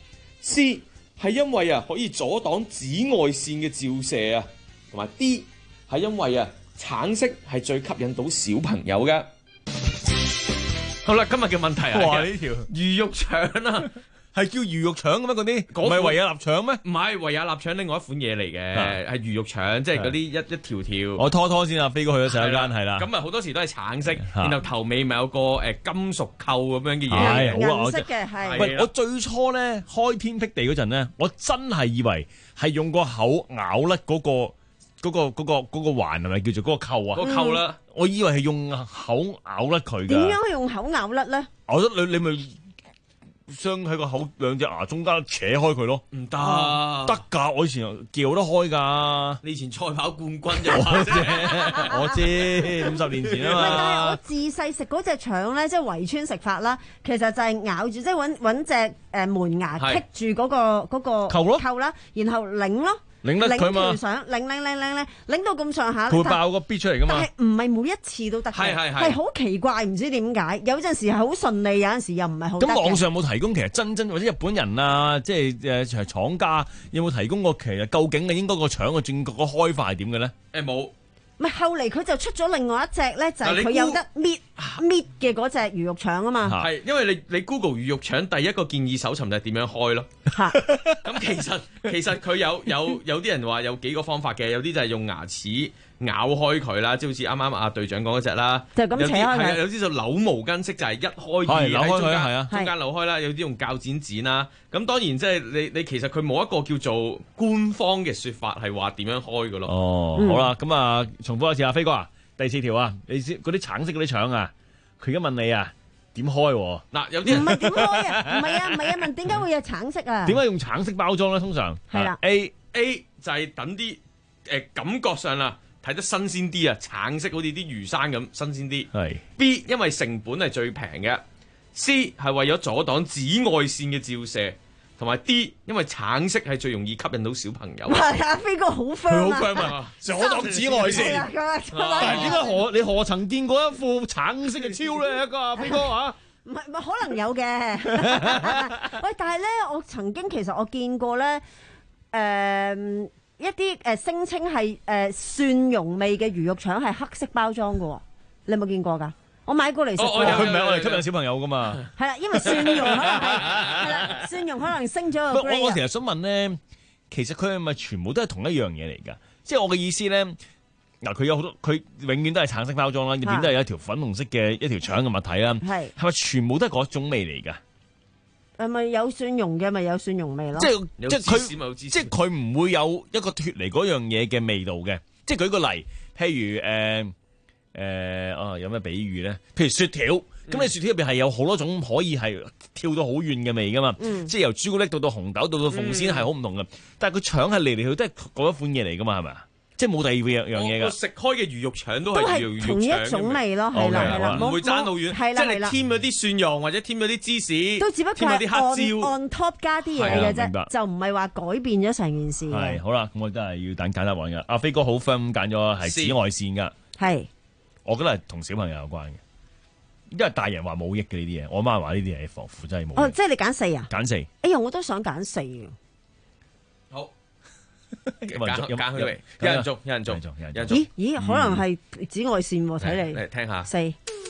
V: C 係因為啊可以阻擋紫外線嘅照射啊，同埋 D 係因為啊橙色係最吸引到小朋友嘅。
J: 好啦，今日嘅問題啊，
N: 哇呢條
J: 魚肉腸啊，
N: 係叫魚肉腸嘅咩？嗰啲唔係維也納腸咩？
J: 唔係維也納腸，另外一款嘢嚟嘅，係魚肉腸，即係嗰啲一一條條。
N: 我拖拖先啊，飛過去咗食一間係啦。
J: 咁啊好多時都係橙色，然後頭尾咪有個誒金屬扣咁樣嘅嘢，
N: 係
O: 銀色嘅係。
N: 喂，我最初咧開天闢地嗰陣咧，我真係以為係用個口咬甩嗰個嗰個嗰個嗰個環係咪叫做嗰個扣啊？
J: 個扣啦，
N: 我以為係用口咬甩佢㗎。
O: 點樣用口咬甩咧？
N: 我覺得你你咪。將喺個口兩隻牙中間扯開佢咯，
J: 唔得
N: 得㗎，我以前撬得開㗎。
J: 你以前賽跑冠軍就
N: 我知，我知五十年前啊嘛。
O: 但係我自細食嗰隻腸咧，即係圍村食法啦，其實就係咬住，即係揾揾隻誒門牙棘住嗰個嗰個扣咯扣啦，然後擰咯。
N: 擰甩佢嘛，
O: 想擰擰擰擰擰擰到咁上下，
N: 會爆個邊出嚟噶嘛？
O: 但係唔係每一次都得嘅，
J: 係係係，
O: 係好奇怪，唔知點解。有陣時係好順利，有陣時又唔係好。
N: 咁網上有冇提供其實真真或者日本人啊，即係誒廠家有冇提供過其實究竟嘅應該個腸嘅正確個開法係點嘅咧？
J: 誒冇。
O: 唔係後嚟佢就出咗另外一隻咧，就係佢有得搣搣嘅嗰隻魚肉腸啊嘛。
J: 係，因為你你 Google 魚肉腸第一個建議搜尋就係點樣開咯。咁其實其實佢有有有啲人話有幾個方法嘅，有啲就係用牙齒咬開佢啦，即係好似啱啱阿隊長講嗰隻啦，
O: 就咁扯開佢。
J: 係啊，有啲就扭毛巾式，就係一開二
N: 扭開佢，係啊，
J: 中間扭開啦。有啲用鉸剪剪啦。咁當然即係你你其實佢冇一個叫做官方嘅説法係話點樣開嘅咯。
N: 哦，
J: 嗯、
N: 好啦，咁啊，重複一次啊，飛哥啊，第四條啊，你知嗰啲橙色嗰啲腸啊，佢而家問你啊點開？嗱，
J: 有啲
O: 唔係點開啊？唔係啊，唔係啊，問點解會有橙色啊？
N: 點解用橙色包裝咧？通常
O: 係啦
J: ，A A 就係等啲誒、呃、感覺上啦。睇得新鮮啲啊，橙色好似啲魚生咁新鮮啲。
N: 係
J: B 因為成本係最平嘅。C 係為咗阻擋紫外線嘅照射，同埋 D 因為橙色係最容易吸引到小朋友。
O: 係啊，飛哥好 firm 啊！
N: 佢好 firm 啊，阻擋紫外線。但係點解何你何曾見過一副橙色嘅超咧？一個飛哥啊？
O: 唔係唔係，可能有嘅。喂，但係咧，我曾經其實我見過咧，誒、呃。一啲誒聲稱係誒蒜蓉味嘅魚肉腸係黑色包裝嘅喎，你有冇見過㗎？我買過嚟食過。
N: 佢唔係我哋吸引小朋友㗎嘛。係
O: 啦，因為蒜蓉可能係係啦，蒜蓉可能升咗個 grade。
N: 我我成日想問咧，其實佢係咪全部都係同一樣嘢嚟㗎？即係我嘅意思咧，嗱佢有好多，佢永遠都係橙色包裝啦，點都係有一條粉紅色嘅一條腸嘅物體啦。係係咪全部都係嗰種味嚟㗎？
O: 係咪有蒜蓉嘅咪有蒜蓉味咯？
N: 即係即係佢，即係佢唔會有一個脫離嗰樣嘢嘅味道嘅。即係舉個例，譬如誒誒、呃呃、啊，有咩比喻咧？譬如雪條，咁、嗯、你雪條入邊係有好多種可以係跳到好遠嘅味噶嘛？嗯、即係由朱古力到到紅豆到到鳳仙係好唔同嘅。嗯、但係佢腸係嚟嚟去去都係嗰一款嘢嚟噶嘛？係咪啊？即係冇第二樣嘢㗎。食開嘅魚肉腸都係魚肉腸
O: 同一種味咯，係啦係啦，
J: 唔會爭好遠。
O: 係啦係啦，
J: 即係添咗啲蒜蓉或者添咗啲芝士，
O: 都只不過
J: 添咗啲黑椒
O: on top 加啲嘢嘅啫，就唔係話改變咗成件事。
N: 係好啦，咁我真係要等簡單揾㗎。阿飛哥好 firm 揀咗係紫外線㗎。係，我覺得係同小朋友有關嘅，因為大人話冇益嘅呢啲嘢，我媽話呢啲係防腐劑冇。
O: 哦，即係你揀四啊？
N: 揀四。
O: 哎呀，我都想揀四啊！
J: 好。
N: 有人中，有
J: 人中，有人中，有人中，有人中。
O: 咦咦，可能係紫外線喎，睇嚟。
J: 嚟聽下。
O: 四。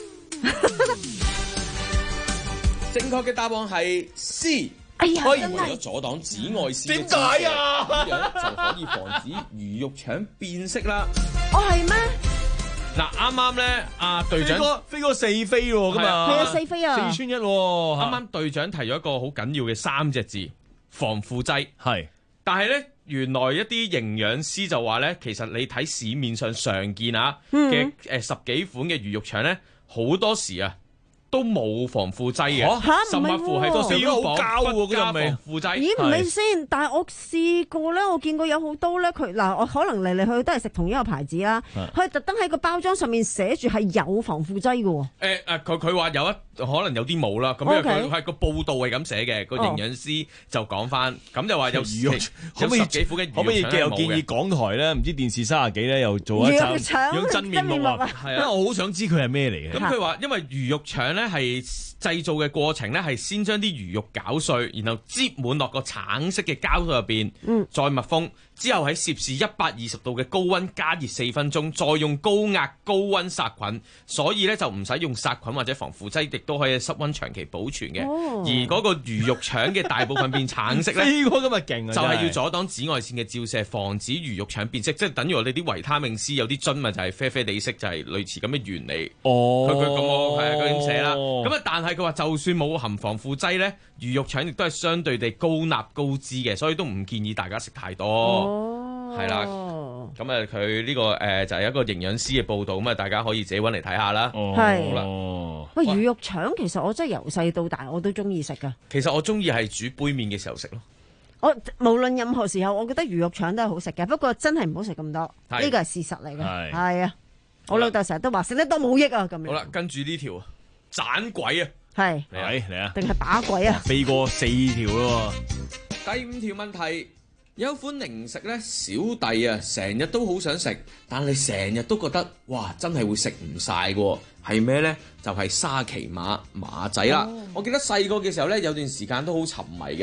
V: 正確嘅答案係 C。
O: 哎呀，
V: 可以為咗阻擋紫外線。點解啊？咁樣就可以防止魚肉腸變色啦。
O: 哦，係咩？
J: 嗱，啱啱咧，阿隊長
N: 飛哥飛哥四飛喎，咁啊，
O: 係啊，四飛啊，
N: 四穿一。啱
J: 啱隊長提咗一個好緊要嘅三隻字，防腐劑。係。但係咧，原來一啲營養師就話咧，其實你睇市面上常見啊嘅誒十幾款嘅魚肉腸咧，好多時啊都冇防腐劑嘅，甚至乎係個標榜不加防腐劑。
O: 咦，唔係先？但係我試過咧，我見過有好多咧，佢嗱，我可能嚟嚟去去都係食同一個牌子啦，佢特登喺個包裝上面寫住係有防腐劑嘅喎。
J: 誒誒，佢佢話有一。可能有啲冇啦，咁因為佢係個報道係咁寫嘅，個營養師就講翻，咁就話有魚肉，可唔可以幾款嘅魚肉腸係冇嘅？可唔可以又建議港台咧，唔知電視三十幾咧，又做一集養真面目啊？係啊，因為我好想知佢係咩嚟嘅。咁佢話因為魚肉腸咧係製造嘅過程咧係先將啲魚肉攪碎，然後擠滿落個橙色嘅膠水入邊，嗯，再密封。之後喺攝氏一百二十度嘅高溫加熱四分鐘，再用高壓高溫殺菌，所以咧就唔使用殺菌或者防腐劑，亦都可以室溫長期保存嘅。哦、而嗰個魚肉腸嘅大部分變橙色咧，呢個今日勁啊！就係要阻擋紫外線嘅照射，防止魚肉腸變色，即係等於我哋啲維他命 C 有啲樽咪就係啡啡地色，就係、是、類似咁嘅原理。哦，佢佢咁我係佢咁寫啦。咁啊，但係佢話就算冇含防腐劑咧，魚肉腸亦都係相對地高鈉高脂嘅，所以都唔建議大家食太多。哦哦，係啦，咁啊，佢呢個誒就係一個營養師嘅報導，咁啊，大家可以自己揾嚟睇下啦。
O: 係，
J: 好啦。
O: 喂，魚肉腸其實我真係由細到大我都中意食噶。
J: 其實我中意係煮杯麵嘅時候食咯。
O: 我無論任何時候，我覺得魚肉腸都係好食嘅，不過真係唔好食咁多，呢個係事實嚟嘅。係，係啊，我老豆成日都話食得多冇益啊咁樣。
J: 好啦，跟住呢條盞鬼啊，
O: 係
N: 嚟嚟啊，
O: 定係把鬼啊？
N: 飛過四條咯。
V: 第五條問題。有款零食咧，小弟啊成日都好想食，但係成日都覺得哇真係會食唔晒嘅，係咩呢？就係、是、沙琪瑪馬仔啦。哦、我記得細個嘅時候咧，有段時間都好沉迷嘅。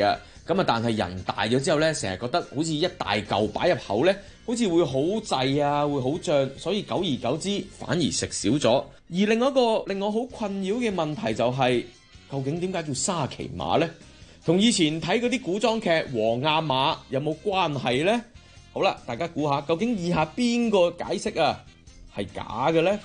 V: 咁啊，但係人大咗之後咧，成日覺得好似一大嚿擺入口咧，好似會好滯啊，會好脹，所以久而久之反而食少咗。而另外一個令我好困擾嘅問題就係、是，究竟點解叫沙琪瑪呢？同以前睇嗰啲古裝劇皇阿瑪有冇關係呢？好啦，大家估下，究竟以下邊個解釋啊係假嘅呢？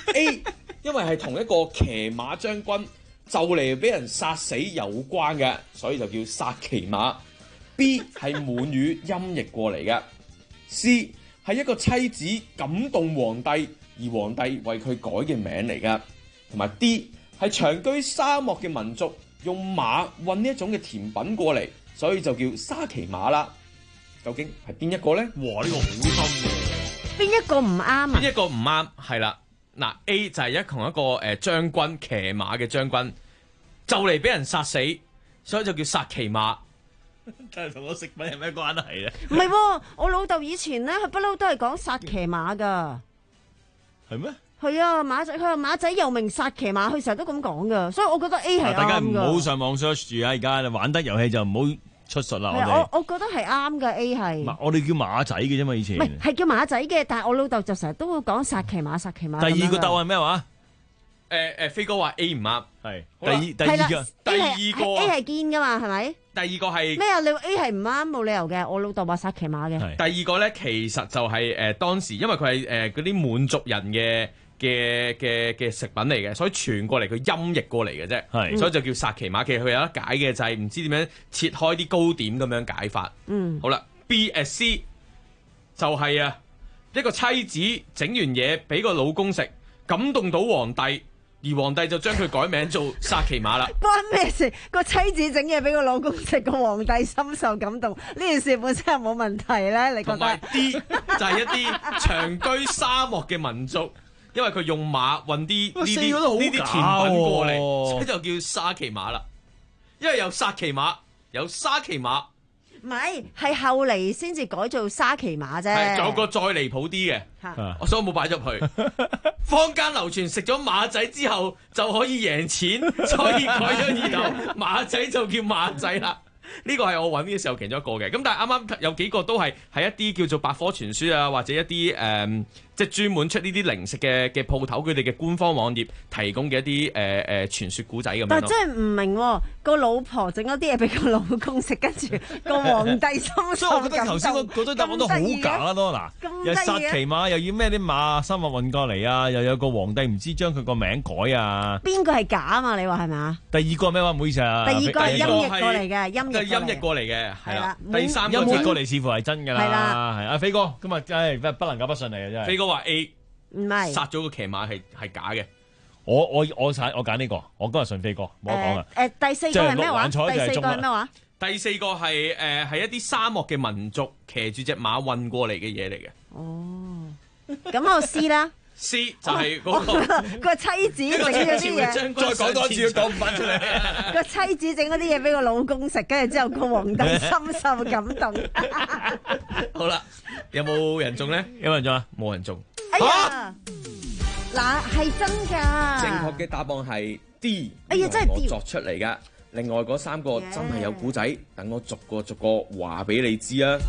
V: A 因為係同一個騎馬將軍就嚟俾人殺死有關嘅，所以就叫殺騎馬。B 係滿語音譯過嚟嘅。C 係一個妻子感動皇帝，而皇帝為佢改嘅名嚟噶。同埋 D 係長居沙漠嘅民族用馬運呢一種嘅甜品過嚟，所以就叫沙琪瑪啦。究竟係邊一個呢？
J: 哇！呢、這個好深喎。
O: 邊一個唔啱啊？
J: 邊一個唔啱？係啦，嗱 A 就係一同一個誒將軍騎馬嘅將軍，就嚟俾人殺死，所以就叫殺騎馬。但係同我食品有咩關係咧？
O: 唔係喎，我老豆以前咧，佢不嬲都係講殺騎馬噶。
N: 係咩？
O: 係啊，馬仔佢話馬仔又名殺騎馬，佢成日都咁講噶，所以我覺得 A 係啱㗎。
N: 大家唔好上網 search 住啊！而家玩得遊戲就唔好出術啦。我哋
O: 我我覺得係啱嘅 A 係。
N: 我哋叫馬仔嘅啫嘛，以前。
O: 唔係係叫馬仔嘅，但係我老豆就成日都會講殺騎馬、殺騎馬。
N: 第二個答案係咩話？
J: 誒誒，飛哥話 A 唔啱，
N: 係第二第二個
J: 第二個
O: A 係堅噶嘛，係咪？
J: 第二個係
O: 咩啊？你 A 係唔啱，冇理由嘅。我老豆話殺騎馬嘅。
J: 第二個咧，其實就係、是、誒、呃、當時，因為佢係誒嗰啲滿族人嘅嘅嘅嘅食品嚟嘅，所以傳過嚟佢音譯過嚟嘅啫，係，所以就叫殺騎馬。其實佢有得解嘅就係唔知點樣切開啲糕點咁樣解法。嗯，好啦 ，B 誒 C 就係啊一個妻子整完嘢俾個老公食，感動到皇帝。而皇帝就將佢改名做沙琪瑪啦。
O: 關咩事？個妻子整嘢俾個老公食，個皇帝深受感動。呢件事本身係冇問題咧？你覺得？同埋 D
J: 就係一啲長居沙漠嘅民族，因為佢用馬運啲呢啲呢啲甜品過嚟，所以就叫沙琪瑪啦。因為有沙琪瑪，有沙琪瑪。
O: 唔係，係後嚟先至改做沙琪瑪啫。
J: 係，仲有個再離譜啲嘅，我所以冇擺入去。坊間流傳食咗馬仔之後就可以贏錢，所以改咗以後馬仔就叫馬仔啦。呢個係我揾嘅時候其中一個嘅。咁但係啱啱有幾個都係喺一啲叫做百科全書啊，或者一啲誒、嗯、即係專門出呢啲零食嘅嘅鋪頭，佢哋嘅官方網頁提供嘅一啲誒誒傳說古仔咁樣。
O: 但係真係唔明喎，個老婆整咗啲嘢俾個老公食，跟住個皇帝心受感動。
N: 所以我覺得頭先嗰嗰堆答案都好假咯。嗱，又殺騎馬，又要咩啲馬生物運過嚟啊，又有個皇帝唔知將佢個名改啊。
O: 邊個係假啊嘛？你話係咪啊？
N: 第二個係咩話？唔好意思啊。
O: 第二個係音譯過嚟嘅，音譯。
J: 音譯過嚟嘅，係啦。第三
N: 個音譯過嚟似乎係真㗎啦。
O: 係啦，
N: 係阿飛哥今日真係不能夠不信你啊！真係。
J: 飛哥話 A
O: 唔係
J: 殺咗個騎馬係係假嘅。
N: 我我我揀我揀呢個，我今日信飛哥，冇得講啊。
O: 誒第四個係咩話？第四個係咩話？
J: 第四個係誒係一啲沙漠嘅民族騎住隻馬運過嚟嘅嘢嚟嘅。
O: 哦，咁我 C 啦。
J: C 就係嗰個
O: 個妻子整嗰啲嘢，
N: 再講多次都講唔翻出嚟。
O: 個妻子整嗰啲嘢俾個老公食，跟住之後個皇帝深受感動。
J: 好啦，有冇人中咧？
N: 有冇人中啊？
J: 冇人中。
O: 哎呀，嗱係真㗎。
V: 正確嘅答案係 D。
O: 哎呀，真係 D
V: 我作出嚟㗎。另外嗰三個真係有古仔，等我逐個逐個話俾你知啊。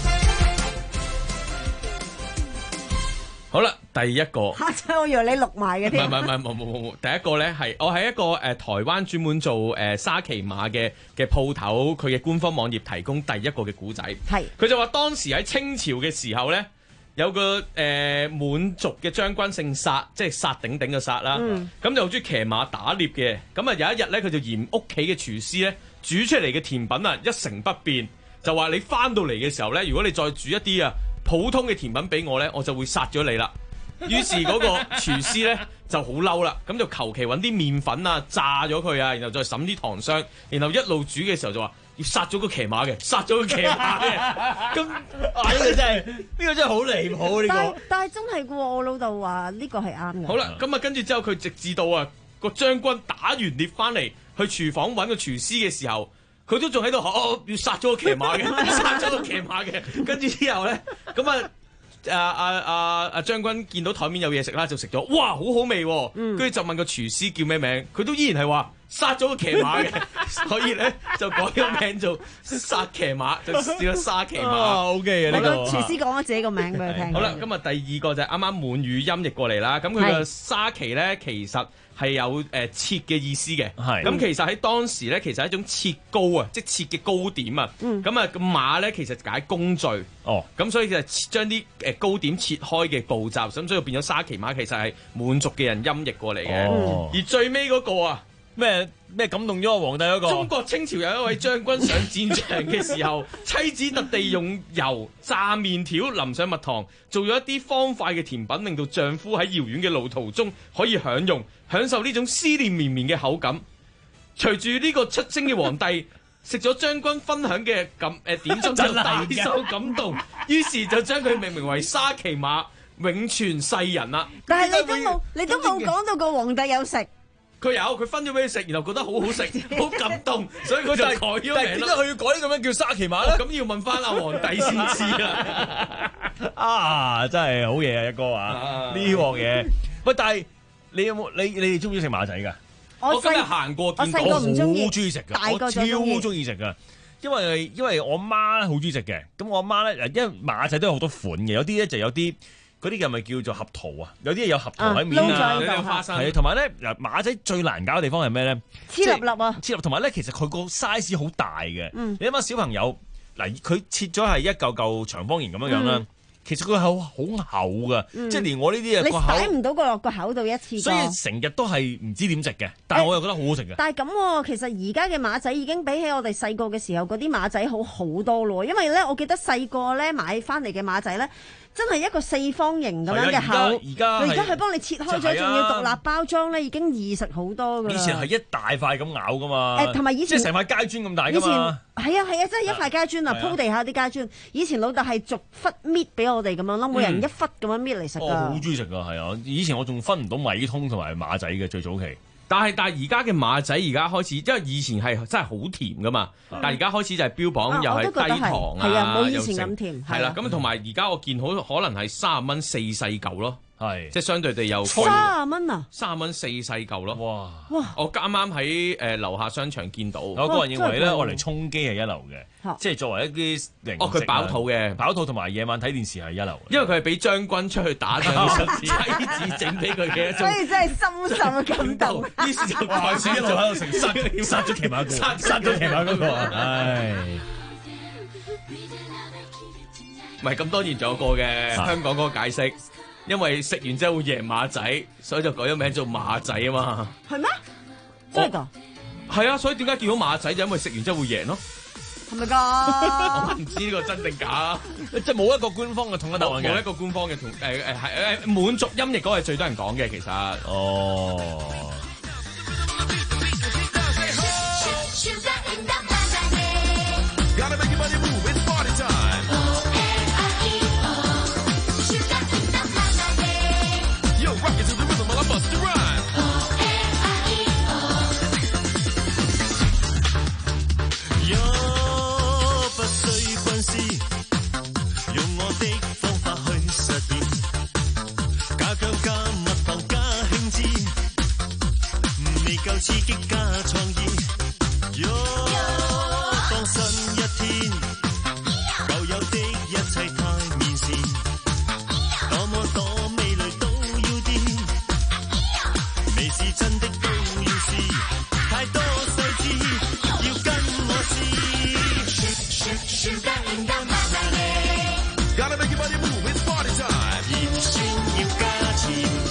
J: 好啦，第一個
O: 嚇親，我以為你錄埋嘅添。
J: 唔係唔係唔係冇冇冇，第一個咧係我係一個誒、呃、台灣專門做誒、呃、沙琪瑪嘅嘅鋪頭，佢嘅官方網頁提供第一個嘅古仔。
O: 係
J: 佢就話當時喺清朝嘅時候咧，有個誒、呃、滿族嘅將軍姓薩，即係薩頂頂嘅薩啦。咁、嗯、就好中意騎馬打獵嘅。咁啊有一日咧，佢就嫌屋企嘅廚師咧煮出嚟嘅甜品啊一成不變，就話你翻到嚟嘅時候咧，如果你再煮一啲啊普通嘅甜品俾我咧，我就會殺咗你啦。於是嗰個廚師咧就好嬲啦，咁就求其揾啲麵粉啊炸咗佢啊，然後再揼啲糖霜，然後一路煮嘅時候就話要殺咗個騎馬嘅，殺咗個騎馬嘅。咁呢個真係呢、呢個真係好離譜呢、呢個。
O: 但係真係嘅喎，我老豆話呢個係啱嘅。
J: 好啦，咁啊跟住之後佢直至到啊個將軍打完獵翻嚟去廚房揾個廚師嘅時候，佢都仲喺度哦要殺咗個騎馬嘅，殺咗個騎馬嘅。跟住之後咧，咁啊〜啊啊啊啊！將軍見到台面有嘢食啦，就食咗，哇，好好味喎！跟住、嗯、就問個廚師叫咩名，佢都依然係話殺咗個騎馬嘅，所以咧就改咗名做殺騎馬，就叫咗沙騎馬。
N: O K 嘅呢個
O: 廚師講咗自己個名俾佢聽。
J: 好啦，今日第二個就係啱啱滿語音譯過嚟啦。咁佢嘅沙騎咧，其實係有誒切嘅意思嘅。係咁，其實喺當時咧，其實係一種切糕啊，即係切嘅糕點啊。咁啊，個馬咧其實解工序。哦。咁所以就係將啲誒糕點切開嘅步驟，咁所以變咗沙騎馬，其實係滿族嘅人音譯過嚟嘅。
N: 哦。
J: 而最尾嗰個啊。
N: 咩咩感動咗個皇帝嗰個？
J: 中國清朝有一位將軍上戰場嘅時候，妻子特地用油炸麵條淋上蜜糖，做咗一啲方塊嘅甜品，令到丈夫喺遙遠嘅路途中可以享用，享受呢種思念綿綿嘅口感。隨住呢個出征嘅皇帝食咗將軍分享嘅感誒點心，就大受感動，於是就將佢命名為沙騎馬，永傳世人啦。
O: 但係你都冇，你都冇講到個皇帝有食。
J: 佢有，佢分咗俾佢食，然後覺得好好食，好感動，所以佢就改咗名。但係點解佢要改呢個名叫沙騎馬咧？咁、哦、要問翻阿皇帝先知啦。
N: 啊，真係好嘢啊，一哥啊！呢鑊嘢，喂，但係你有冇你你哋中唔中意食馬仔㗎？
J: 我今日行過見到，
O: 我好中意
N: 食㗎，
O: 大個
N: 我超中意食㗎。因為因為我媽好中意食嘅，咁我媽咧，因為馬仔都有好多款嘅，有啲咧就有啲。嗰啲係咪叫做合桃啊？有啲有合桃喺面啊，有花生。係，同埋咧，嗱馬仔最難搞嘅地方係咩咧？
O: 黐粒粒啊！
N: 黐粒，同埋咧，其實佢個 size 好大嘅。嗯、你諗下小朋友，嗱佢切咗係一嚿嚿長方形咁樣樣啦。嗯、其實佢口好厚噶，嗯、即係連我呢啲啊個口，
O: 你擺唔到個落個口度一次。
N: 所以成日都係唔知點食嘅，但係我又覺得好好食嘅。
O: 但係咁，其實而家嘅馬仔已經比起我哋細個嘅時候嗰啲馬仔好好多咯。因為咧，我記得細個咧買翻嚟嘅馬仔咧。真係一個四方形咁樣嘅口，
N: 而家
O: 佢而家係幫你切開咗，仲要獨立包裝咧，已經易食好多噶啦。
N: 以前係一大塊咁咬噶嘛，
O: 誒同埋以前
N: 即係成塊街磚咁大噶嘛。
O: 係啊係啊，真係一塊街磚啊，鋪地下啲街磚。以前老豆係逐忽搣俾我哋咁樣咯，每人一忽咁樣搣嚟食噶。
N: 我好中意食噶，係啊！以前我仲分唔到米通同埋馬仔嘅最早期。
J: 但係但係而家嘅馬仔而家開始，因為以前係真係好甜噶嘛，嗯、但係而家開始就係標榜又係低糖啊，
O: 係啊，冇以前咁甜。
J: 係啦，咁同埋而家我見好可能係三十蚊四細嚿咯。係，即係相對地有
O: 三十蚊啊！
J: 三十蚊四細嚿咯，
N: 哇！
J: 哇！我啱啱喺誒樓下商場見到，
N: 我個人認為咧，我嚟充飢係一流嘅，即係作為一啲零食。
J: 哦，佢飽肚嘅，
N: 飽肚同埋夜晚睇電視係一流。
J: 因為佢係俾將軍出去打仗，妻子整俾佢嘅一種，
O: 所以真係深深嘅感動。
J: 於是就開始一路喺度食殺
N: 殺咗騎馬哥，殺殺咗騎馬嗰個，唉！
J: 唔係咁，當然仲有個嘅香港嗰個解釋。因為食完之後會贏馬仔，所以就改咗名做馬仔啊嘛。
O: 係咩？真係㗎？
J: 係啊，所以點解叫到馬仔就因為食完之後會贏咯。
O: 係咪㗎？
J: 我唔知呢個真定假，
N: 即係冇一個官方嘅統一答案嘅。
J: 冇一個官方嘅同誒誒係誒滿族音譯嗰個係最多人講嘅其實。
N: 哦。
P: 刺激加創意，當新一天，舊有的一切太面善，多麼多美麗都要掂，未是真的都要試，太多細節要跟我試。Gotta make your body move, it's party time。鹽酸要加錢。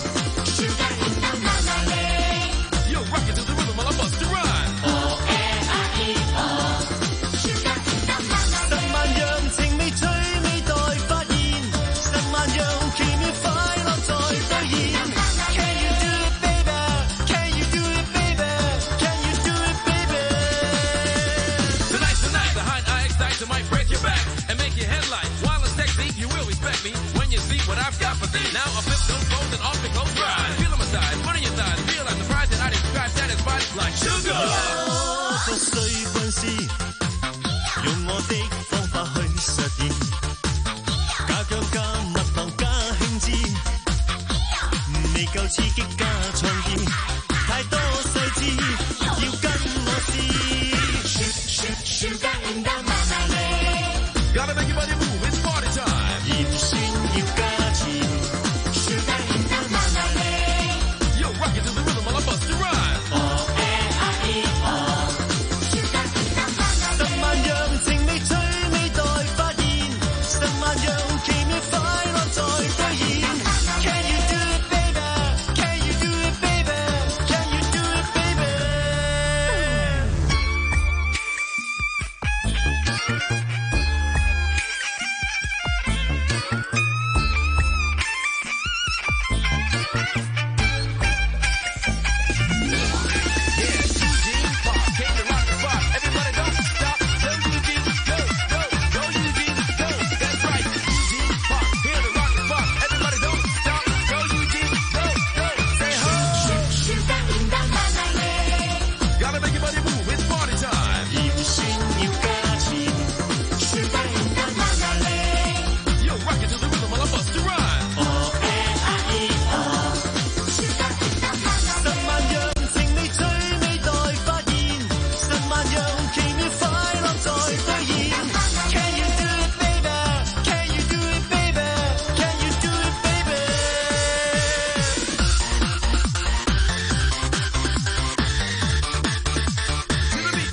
P: 不需軍師，用我的方法去實驗，加薑加蜜糖加興致，未夠刺激加創意，太多細節要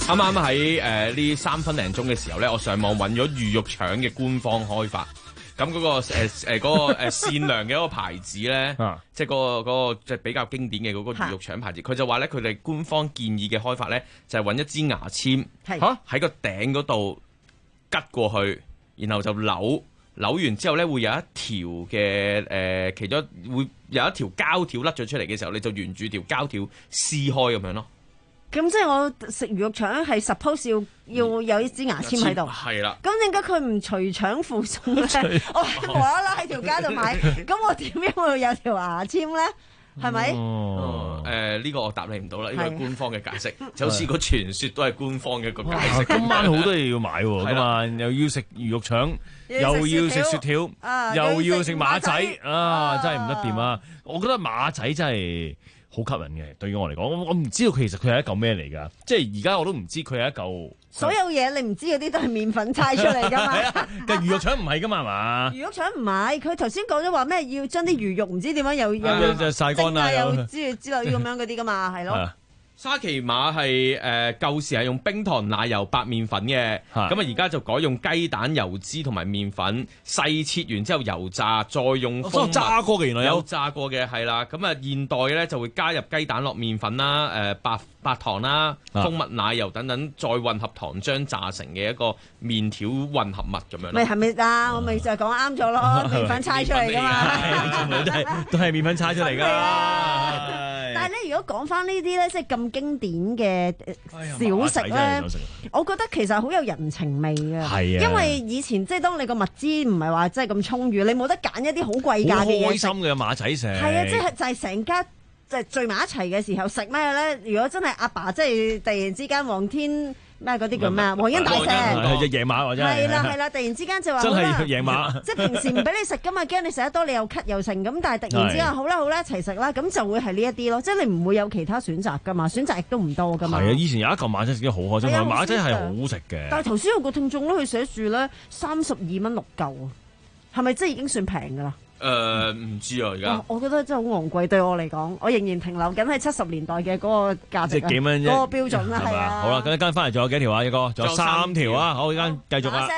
J: 啱啱喺誒呢三分零鐘嘅時候咧，我上網揾咗魚肉腸嘅官方開法。咁嗰、嗰個誒誒嗰個誒善良嘅一個牌子咧，即係嗰個嗰、嗰個即係比較經典嘅嗰個魚肉腸牌子，佢就話咧佢哋官方建議嘅開法咧就係揾一支牙籤，嚇喺個頂嗰度吉過去，然後就扭扭完之後咧會有一條嘅誒、呃，其中會有一條膠條甩咗出嚟嘅時候，你就沿住條膠條撕開咁樣咯。
O: 咁即係我食魚肉腸係 suppose 要要有一支牙籤喺度，
J: 係啦。咁
O: 點解佢唔隨腸附送咧？我無啦啦喺條街度買，咁我點樣會有條牙籤咧？係咪？
J: 哦，誒呢個我答你唔到啦，呢個係官方嘅解釋，就好似個傳說都係官方嘅一個解釋。
N: 今晚好多嘢要買喎，今晚又要食魚肉腸，又要食雪條，又要食馬仔，啊真係唔得掂啊！我覺得馬仔真係好吸引嘅，對於我嚟講，我我唔知道其實佢係一嚿咩嚟㗎，即係而家我都唔知佢係一嚿。
O: 所有嘢你唔知嗰啲都係麵粉猜出嚟㗎嘛？
N: 但魚肉腸唔係㗎嘛，係嘛？
O: 魚肉腸唔係，佢頭先講咗話咩？要將啲魚肉唔知點樣又又
N: 曬乾啊，
O: 又之之類咁樣嗰啲㗎嘛，係咯。
J: 沙琪瑪係誒舊時係用冰糖奶油白麵粉嘅，咁啊而家就改用雞蛋油脂同埋麵粉細切完之後油炸，再用蜂蜜
N: 炸過嘅，原來有
J: 有炸過嘅係啦。咁啊現代咧就會加入雞蛋落麵粉啦、誒白白糖啦、蜂蜜奶油等等，再混合糖漿炸成嘅一個麵條混合物咁樣。
O: 咪係咪啊？我咪就係講啱咗咯，麵粉猜出嚟㗎嘛，
N: 都係都係麵粉猜出嚟㗎。
O: 但係咧，如果講翻呢啲咧，即係咁經典嘅小食咧，我覺得其實好有人情味嘅。係啊，因為以前即係當你個物資唔係話即係咁充裕，你冇得揀一啲好貴價嘅嘢食。
N: 好開心嘅馬仔食。
O: 係啊，即係就係成家就係聚埋一齊嘅時候食咩咧？如果真係阿爸即係突然之間黃天。咩嗰啲叫咩啊？黃恩大石，
N: 係隻野馬或者
O: 係啦係啦，突然之間就話
N: 真係野馬，
O: 即係平時唔俾你食噶嘛，驚你食得多你又咳又剩咁，但係突然之間好啦好啦一齊食啦，咁就會係呢一啲咯，即係你唔會有其他選擇噶嘛，選擇亦都唔多噶嘛。
N: 係啊，以前有一嚿馬仔食得好開心，馬仔係好食嘅。
O: 但係頭先有個聽眾咧，佢寫住咧三十二蚊六嚿啊，係咪真係已經算平噶啦？
J: 誒唔、呃、知啊，而家
O: 我覺得真係好昂貴，對我嚟講，我仍然停留緊喺七十年代嘅嗰個價值啊，
N: 即係幾蚊啫，
O: 嗰個標準啦，係啊。
N: 好啦，咁一間翻嚟仲有幾條啊？一個仲有三條啊！好，依間繼續啊。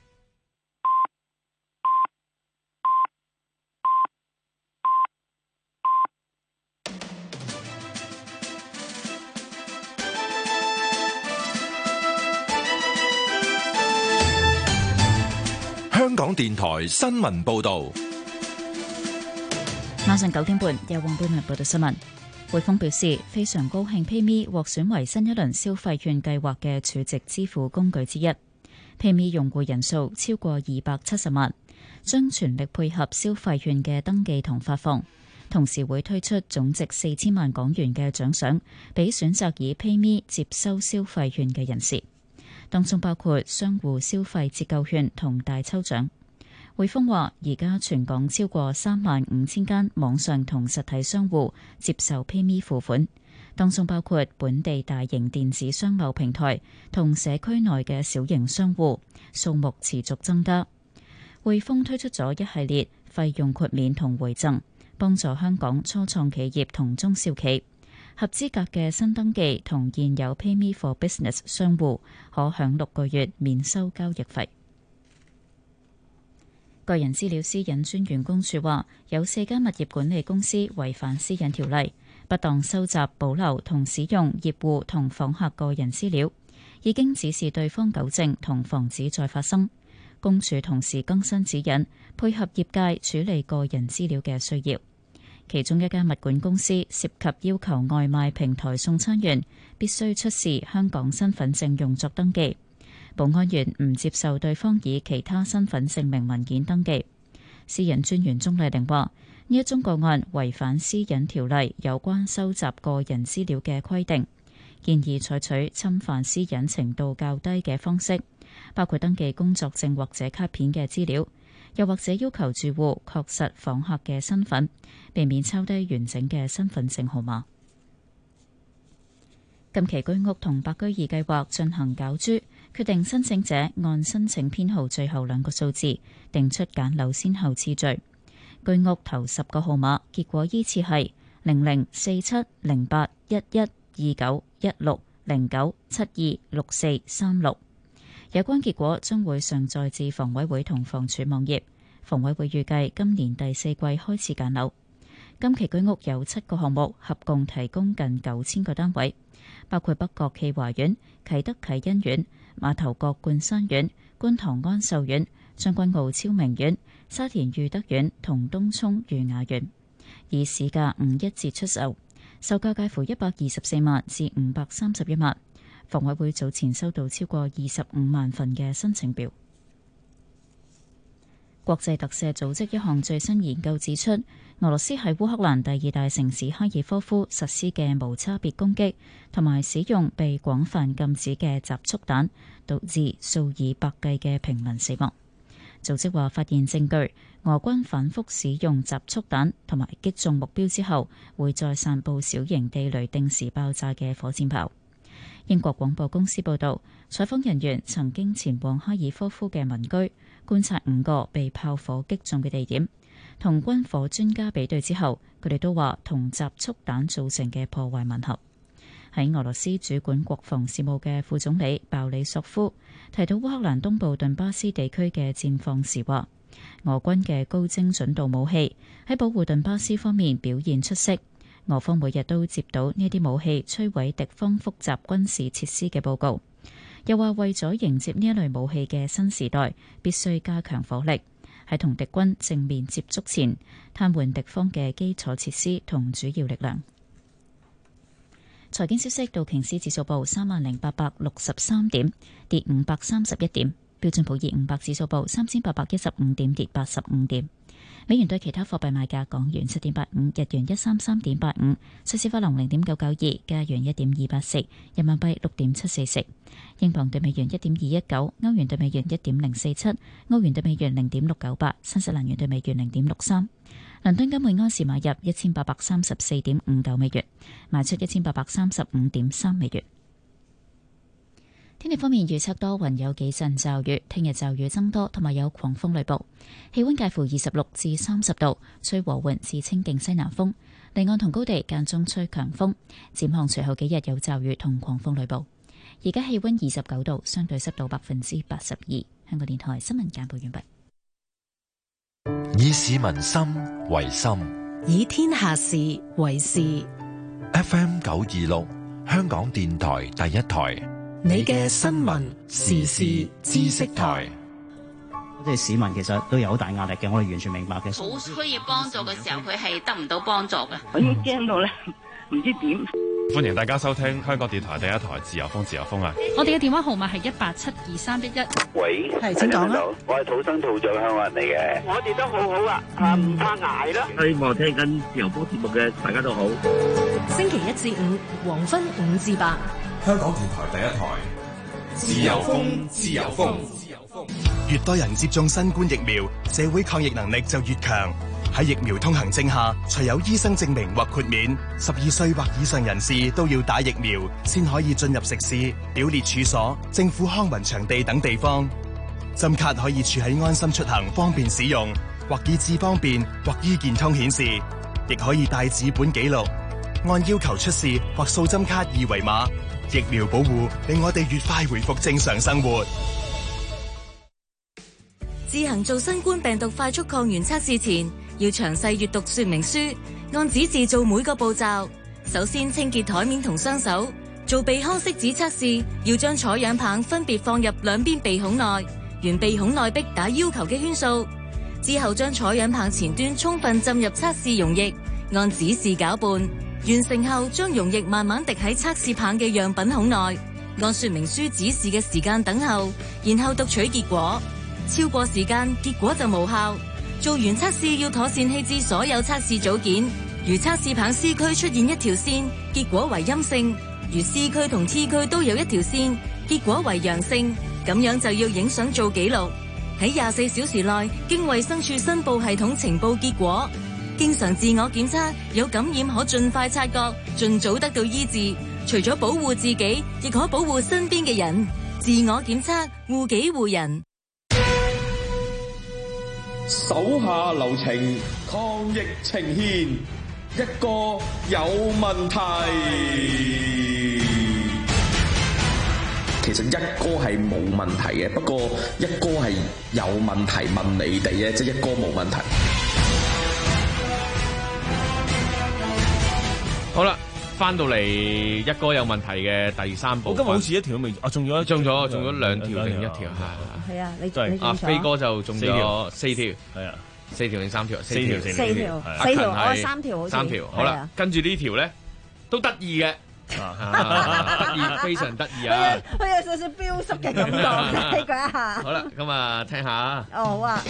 D: 香港電台新聞報道。
A: 晚上九點半，有黃貝文報道新聞。匯豐表示非常高興 PayMe 獲選為新一輪消費券計劃嘅儲值支付工具之一。PayMe 用戶人數超過二百七十萬，將全力配合消費券嘅登記同發放，同時會推出總值四千萬港元嘅獎賞，俾選擇以 PayMe 接收消費券嘅人士，當中包括商戶消費折扣券同大抽獎。匯豐話，而家全港超過三萬五千間網上同實體商戶接受 PayMe 付款，當中包括本地大型電子商貿平台同社區內嘅小型商戶，數目持續增加。匯豐推出咗一系列費用豁免同回贈，幫助香港初創企業同中小企。合資格嘅新登記同現有 PayMe for Business 商戶可享六個月免收交易費。個人資料私隱專員公署話，有四間物業管理公司違反私隱條例，不當收集、保留同使用業戶同訪客個人資料，已經指示對方糾正同防止再發生。公署同時更新指引，配合業界處理個人資料嘅需要。其中一間物管公司涉及要求外賣平台送餐員必須出示香港身份證用作登記。保安員唔接受對方以其他身份證明文件登記。私隱專員鍾麗玲話：呢一宗個案違反私隱條例有關收集個人資料嘅規定，建議採取侵犯私隱程度較低嘅方式，包括登記工作證或者卡片嘅資料，又或者要求住戶確實訪客嘅身份，避免抄低完整嘅身份證號碼。近期居屋同白居二計劃進行攪珠，決定申請者按申請編號最後兩個數字定出揀樓先後次序。居屋頭十個號碼結果依次係零零四七零八一一二九一六零九七二六四三六。有關結果將會上載至房委會同房署網頁。房委會預計今年第四季開始揀樓。今期居屋有七個項目，合共提供近九千個單位，包括北角驥華苑、啟德啟欣苑、馬頭角冠山苑、觀塘安秀苑、將軍澳超明苑、沙田裕德苑同東涌裕雅苑，以市價五一折出售，售價介乎一百二十四萬至五百三十一萬。房委會早前收到超過二十五萬份嘅申請表。國際特赦組織一項最新研究指出，俄羅斯喺烏克蘭第二大城市哈爾科夫實施嘅無差別攻擊，同埋使用被廣泛禁止嘅集束彈，導致數以百計嘅平民死亡。組織話發現證據，俄軍反覆使用集束彈同埋擊中目標之後，會再散佈小型地雷定時爆炸嘅火箭炮。英國廣播公司報導，採訪人員曾經前往哈爾科夫嘅民居，觀察五個被炮火擊中嘅地點，同軍火專家比對之後，佢哋都話同集束彈造成嘅破壞吻合。喺俄羅斯主管國防事務嘅副總理鮑里索夫提到烏克蘭東部頓巴斯地區嘅戰況時話，俄軍嘅高精準度武器喺保護頓巴斯方面表現出色。俄方每日都接到呢啲武器摧毀敵方複雜軍事設施嘅報告，又話為咗迎接呢一類武器嘅新時代，必須加強火力，喺同敵軍正面接觸前癱瘓敵方嘅基礎設施同主要力量。財經消息，道瓊斯指數報三萬零八百六十三點，跌五百三十一點；標準普爾五百指數報三千八百一十五點，跌八十五點。美元對其他貨幣賣價：港元七點八五，日元一三三點八五，瑞士法郎零點九九二，加元一點二八四，人民幣六點七四四，英鎊對美元一點二一九，歐元對美元一點零四七，歐元對美元零點六九八，新西蘭元對美元零點六三。倫敦金每安士買入一千八百三十四點五九美元，賣出一千八百三十五點三美元。天氣方面預測多雲，有幾陣驟雨，聽日驟雨增多，同埋有狂風雷暴。氣溫介乎二十六至三十度，吹和緩至清勁西南風。離岸同高地間中吹強風。展望隨後幾日有驟雨同狂風雷暴。而家氣溫二十九度，相對濕度百分之八十二。香港電台新聞簡報完畢。
D: 以市民心為心，
B: 以天下事為事。
D: F M 九二六，香港電台第一台。
E: 你嘅新聞時事知識台。
I: 即係市民其實都有好大壓力嘅，我哋完全明白嘅。
M: 好需要幫助嘅時候，佢係得唔到幫助嘅。
W: 我已經驚到咧，唔知點。
S: 歡迎大家收聽香港電台第一台自由風，自由風啊！
X: 我哋嘅電話號碼係一八七二三一一。
W: 喂，
X: 係請講啦。
W: 我係土生土長香港人嚟嘅，我哋都好好啊，啊唔怕捱啦。希望聽緊自由風節目嘅大家都好。
B: 星期一至五黃昏五至八，
S: 香港電台第一台自由風，自由風，自由風。
L: 越多人接種新冠疫苗，社會抗疫能力就越強。喺疫苗通行證下，除有醫生證明或豁免，十二歲或以上人士都要打疫苗，先可以進入食肆、表列處所、政府康文場地等地方。針卡可以儲喺安心出行，方便使用，或以智方便，或醫健通顯示，亦可以帶紙本記錄，按要求出示或掃針卡二維碼。疫苗保護令我哋越快回復正常生活。
U: 自行做新冠病毒快速抗原測試前，要詳細閱讀說明書，按指示做每個步驟。首先清潔台面同雙手。做鼻腔拭子測試，要將採樣棒分別放入兩邊鼻孔內，沿鼻孔內壁打要求嘅圈數。之後將採樣棒前端充分浸入測試溶液，按指示攪拌。完成後，將溶液慢慢滴喺測試棒嘅樣品孔內，按說明書指示嘅時間等候，然後讀取結果。超過時間，結果就無效。做完測試要妥善棄置所有測試組件。如測試棒 C 區出現一條線，結果為陰性；如 C 區同 T 區都有一條線，結果為陽性。咁樣就要影相做記錄，喺廿四小時內經衛生署申報系統呈報結果。經常自我檢測，有感染可盡快察覺，盡早得到醫治。除咗保護自己，亦可保護身邊嘅人。自我檢測，護己護人。
V: 手下留情，抗疫呈現，一個有問題。
K: 其實一哥係冇問題嘅，不過一哥係有問題問你哋嘅，即係一哥冇問題。
J: 好啦，翻到嚟一哥有問題嘅第三部分。
N: 我今日好似一條都未，啊中咗，
J: 中咗，中咗兩條定一條？
O: 係啊，你
J: 係阿飛哥就中咗四條，係啊，四條定三條？
O: 四條，四條，四條，我三條好似。
J: 三條，好啦，跟住呢條咧都得意嘅。得意，非常得意啊！
O: 佢有少少標叔嘅感覺，呢個一下。
J: 好啦，咁啊，聽下。
O: 哦，好啊。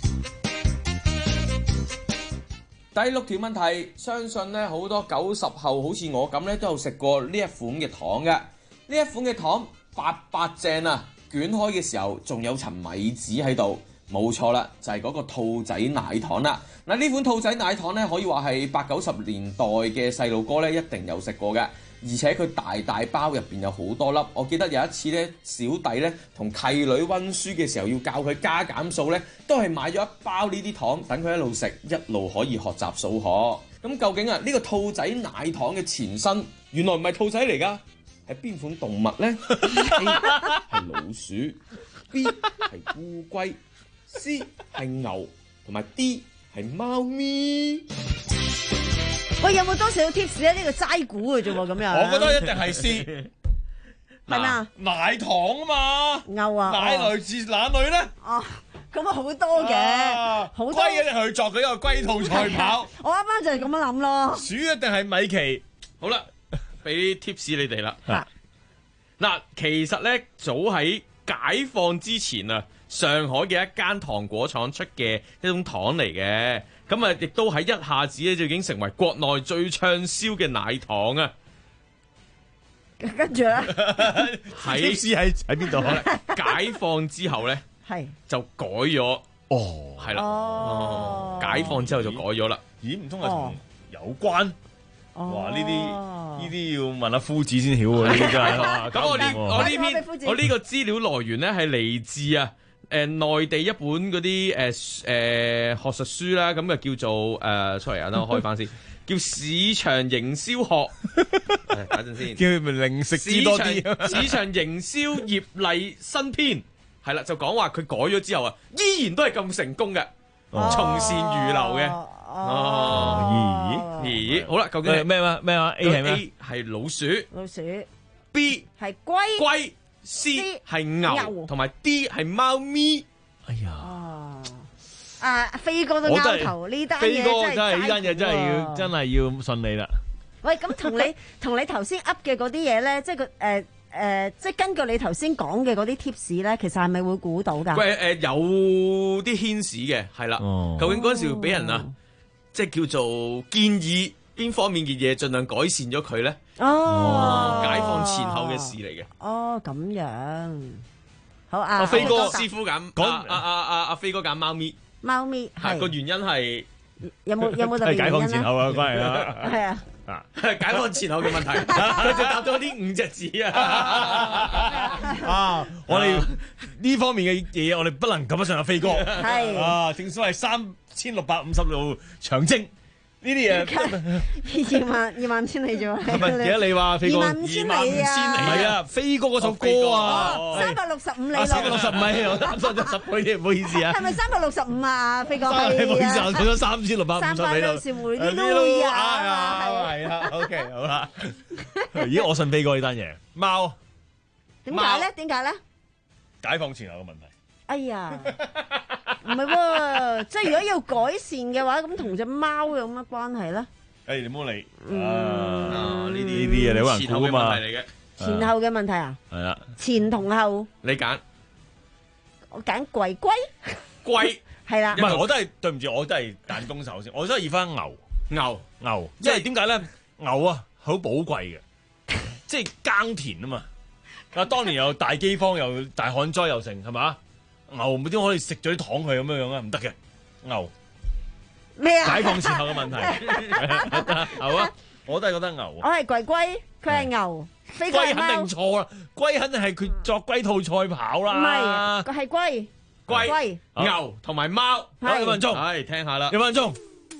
V: 第六條問題，相信咧好多九十後好似我咁咧都有食過呢一款嘅糖嘅。呢一款嘅糖白白正啊，捲開嘅時候仲有層米紙喺度。冇錯啦，就係、是、嗰個兔仔奶糖啦。嗱，呢款兔仔奶糖咧，可以話係八九十年代嘅細路哥咧一定有食過嘅，而且佢大大包入邊有好多粒。我記得有一次咧，小弟咧同契女温書嘅時候要教佢加減數咧，都係買咗一包呢啲糖，等佢一路食一路可以學習數學。咁究竟啊呢、呢個兔仔奶糖嘅前身原來唔係兔仔嚟㗎，係邊款動物咧？A 係老鼠，B 係烏龜。C 係牛，同埋 D 係貓咪。
O: 喂，有冇多少 tips 咧？呢個齋估嘅啫喎，咁樣。
N: 我覺得一定係 C。
O: 係咩啊？
N: 奶糖啊嘛。
O: 牛啊。
N: 奶來自哪裏咧？
O: 哦，咁啊好多嘅，好多。
N: 龜一定去作佢一個龜兔賽跑。
O: 我啱啱就係咁樣諗咯。
N: 鼠一定係米奇。
J: 好啦，俾 tips 你哋啦。嗱，其實咧早喺解放之前啊。上海嘅一間糖果廠出嘅一種糖嚟嘅，咁啊亦都喺一下子咧就已經成為國內最暢銷嘅奶糖啊！
O: 跟住咧，
J: 喺
N: 喺喺邊度？
J: 解放之後咧，
O: 係
J: 就改咗，
N: 哦，
J: 係啦，哦，解放之後就改咗啦。
N: 咦？唔通係同有關？哇！呢啲呢啲要問下夫子先曉喎，呢啲真係。咁我呢我呢篇
J: 我呢個資料來源咧係嚟自啊。誒內、呃、地一本嗰啲誒誒學術書啦，咁就叫做誒出嚟啊！等我開翻先，叫市場營銷學。等陣先，
N: 叫佢咪零食知多啲。
J: 市場營銷業例新篇係啦，就講話佢改咗之後啊，依然都係咁成功嘅，
N: 哦、
J: 從善如流嘅。
N: 哦，
J: 咦咦，好啦，究竟係
N: 咩話咩話 A 係咩
J: ？A 係老鼠，
O: 老鼠。
J: B
O: 係龜，
J: 龜。C 係牛，同埋 D 係貓咪。
N: 哎呀！
O: 哦，啊飛哥都拗頭呢單嘢，
N: 飛哥真係呢單嘢真係要真係要順利啦。
O: 喂，咁同你同你頭先噏嘅嗰啲嘢咧，即係個誒誒，即係根據你頭先講嘅嗰啲 tips 咧，其實係咪會估到㗎？
J: 喂誒、呃，有啲牽使嘅，係啦。哦、究竟嗰陣時會俾人啊，即係叫做建議邊方面嘅嘢，盡量改善咗佢咧？哦，解放前後嘅事嚟嘅。
O: 哦，咁樣好啊。
J: 阿飛哥師傅揀，講阿阿阿阿飛哥揀貓咪。
O: 貓咪係個
J: 原因係
O: 有冇有冇特別原因咧？
N: 解放前後嘅關係啦。
O: 係啊。
J: 啊，解放前後嘅問題，佢就答咗呢五隻字啊！
N: 啊，我哋呢方面嘅嘢，我哋不能及得上阿飛哥。
O: 係
N: 啊，正所謂三千六百五十路長征。呢啲嘢
O: 二萬二萬千里啫喎，
N: 係咪？而家你話飛哥
O: 二萬五千里啊？
N: 唔係啊，飛哥嗰首歌啊，
O: 三百六十五里路，
N: 三百六十五米，我啱咗十倍添，唔好意思啊。
O: 係咪三百六十五啊？飛哥，
N: 唔好意思，我講咗三千六百五十里路。
O: 三百六十五里路啊！
N: 係啊 OK 好啦。咦，我信飛哥呢單嘢。貓
O: 點解咧？點解咧？
N: 解放前後嘅問題。
O: 哎呀！唔係喎，即係如果要改善嘅話，咁同隻貓有乜關係咧？
N: 誒，你唔好理
O: 嗯
N: 啊！呢啲呢啲嘢你好難估啊嘛。
O: 前後嘅問題啊？
N: 係啦，
O: 前同後。
J: 你揀，
O: 我揀龜龜。
J: 龜
O: 係啦。
N: 唔係，我都係對唔住，我都係彈弓手先，我都係移翻牛
J: 牛
N: 牛，即係點解咧？牛啊，好寶貴嘅，即係耕田啊嘛。啊，當年又大饑荒，又大旱災，又成係嘛？牛冇點可以食咗啲糖佢咁樣樣啊？唔得嘅，牛
O: 咩啊？
N: 解放前後嘅問題，牛啊！我都係覺得牛。
O: 我係龜龜，佢係牛，飛哥係貓。
N: 龜肯定錯啦，龜肯定係佢作龜兔賽跑啦。
O: 唔係，佢係龜
J: 龜牛同埋貓。
O: 係
N: 一分鐘，
J: 係聽下啦。
N: 一分鐘，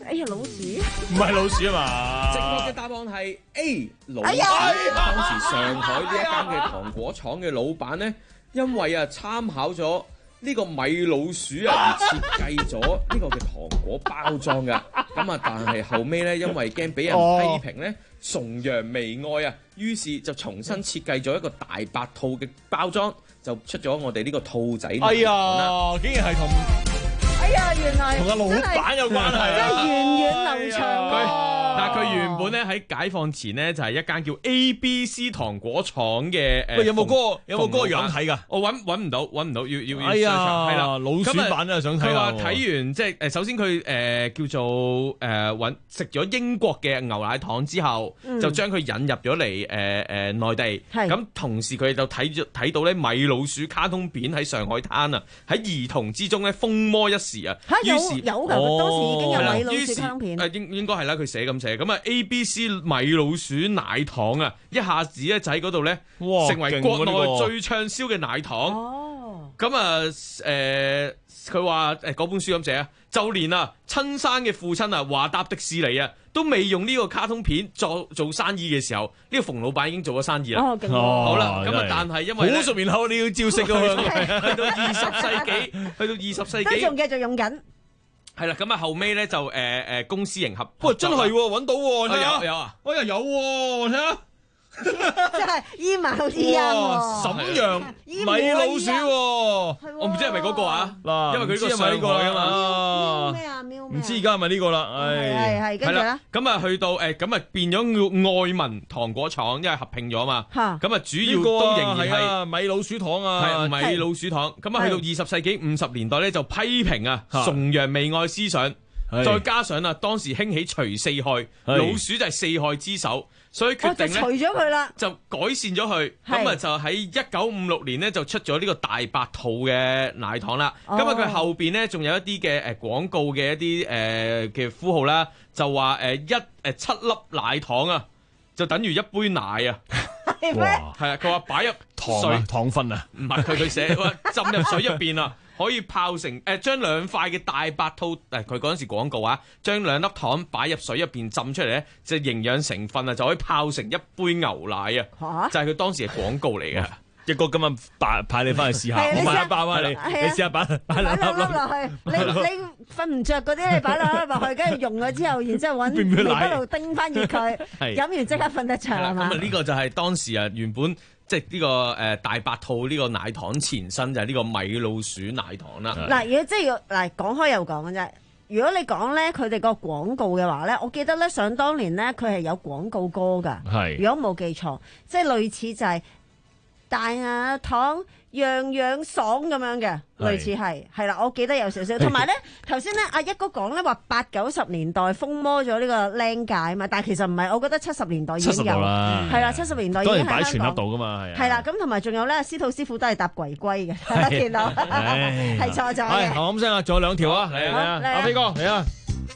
O: 哎呀，老鼠
N: 唔係老鼠啊嘛？
V: 正確嘅答案係 A 老鼠。
O: 哎呀
V: 當時上海呢一間嘅糖果廠嘅老闆呢，因為啊參考咗呢個米老鼠啊而設計咗呢個嘅糖果包裝㗎。咁啊，但係後尾呢，因為驚俾人批評呢，崇洋媚外啊，於是就重新設計咗一個大白兔嘅包裝，就出咗我哋呢個兔仔奶糖啦。
N: 哎呀，竟然係同
O: 哎呀，原來
N: 同阿老闆有關係啊！
O: 真係源遠流長喎。
J: 但係佢原本咧喺解放前咧就係一間叫 A B C 糖果廠嘅誒。
N: 喂，有冇嗰個有冇嗰個樣睇㗎？
J: 我揾揾唔到，揾唔到，要要要。
N: 哎呀，
J: 係啦，
N: 老鼠版都係想睇。
J: 佢話睇完即係誒，首先佢誒叫做誒揾食咗英國嘅牛奶糖之後，就將佢引入咗嚟誒誒內地。咁同時佢就睇咗睇到咧米老鼠卡通片喺上海灘啊，喺兒童之中咧風魔一時啊。
O: 嚇有有㗎，當時已經有米老鼠卡通片。
J: 誒應應該係啦，佢寫咁寫。咁啊 A B C 米老鼠奶糖啊，一下子咧就喺嗰度咧成為國內最暢銷嘅奶糖。哦，咁啊誒，佢話誒嗰本書咁寫啊，就連啊親生嘅父親啊華達迪士尼啊都未用呢個卡通片做做生意嘅時候，呢、這個馮老闆已經做咗生意啦。
O: 哦，勁
J: 哦好啦，咁啊但係因為
N: 好熟面口，你要照食㗎嘛。
J: 去到二十世紀，去到二十世紀
O: 都仲繼續用緊。
J: 係啦，咁啊後尾咧就誒誒、呃、公私營合。
N: 喂，真係揾到喎！
J: 有有啊，
N: 我又有喎，睇下。
O: 真係醫埋好似啱喎，
N: 瀋陽米老鼠喎，
J: 我唔知係咪嗰個啊？
N: 嗱，
J: 因為佢呢個上海啊嘛。
O: 咩啊？喵
N: 唔知而家係咪呢個啦？
O: 係係跟住咧，
J: 咁啊去到誒咁啊變咗愛民糖果廠，因為合併咗嘛。嚇，咁啊主要都仍然係
N: 米老鼠糖啊，
J: 係米老鼠糖。咁啊去到二十世紀五十年代咧，就批評啊崇洋媚外思想，再加上啊當時興起除四害，老鼠就係四害之首。所以決定咧，
O: 除咗佢啦，
J: 就改善咗佢，咁啊就喺一九五六年咧就出咗呢個大白兔嘅奶糖啦。咁啊佢後邊咧仲有一啲嘅誒廣告嘅一啲誒嘅呼號啦，就話誒一誒七粒奶糖啊，就等於一杯奶啊。
O: 係咩？
J: 係啊，佢話擺入
N: 糖啊糖分啊，
J: 唔係佢佢寫話浸入水入邊啊。可以泡成誒，將兩塊嘅大白兔誒，佢嗰陣時廣告啊，將兩粒糖擺入水入邊浸出嚟咧，就營養成分啊，就可以泡成一杯牛奶啊！就係佢當時嘅廣告嚟嘅。
N: 一個今日派派你翻去試下，我買一包啊你，你試下擺擺兩粒
O: 落去。你你瞓唔着嗰啲，你擺兩粒落去，跟住用咗之後，然之後揾微波爐叮翻熱佢，飲完即刻瞓得着係嘛？
J: 咁啊呢個就係當時啊原本。即係呢個誒大白兔呢個奶糖前身就係呢個米老鼠奶糖啦。
O: 嗱，如果即係要嗱講開又講嘅啫。如果你講咧佢哋個廣告嘅話咧，我記得咧想當年咧佢係有廣告歌㗎。係，如果冇記錯，即係類似就係大牙糖樣樣爽咁樣嘅，類似係係啦。我記得有少少。同埋咧頭先咧阿一哥講咧話八九十年代風魔咗呢個靚界啊嘛，但係其實唔係，我覺得七十年代已經有啦，係啦，七十年代已經喺香港。當然擺全盒度㗎嘛，係。係啦，咁同埋仲有咧，司徒師傅都係搭龜龜嘅，見到係錯咗嘅。
N: 係咁聲啊，仲有兩條啊，嚟啊，阿飛哥嚟啊！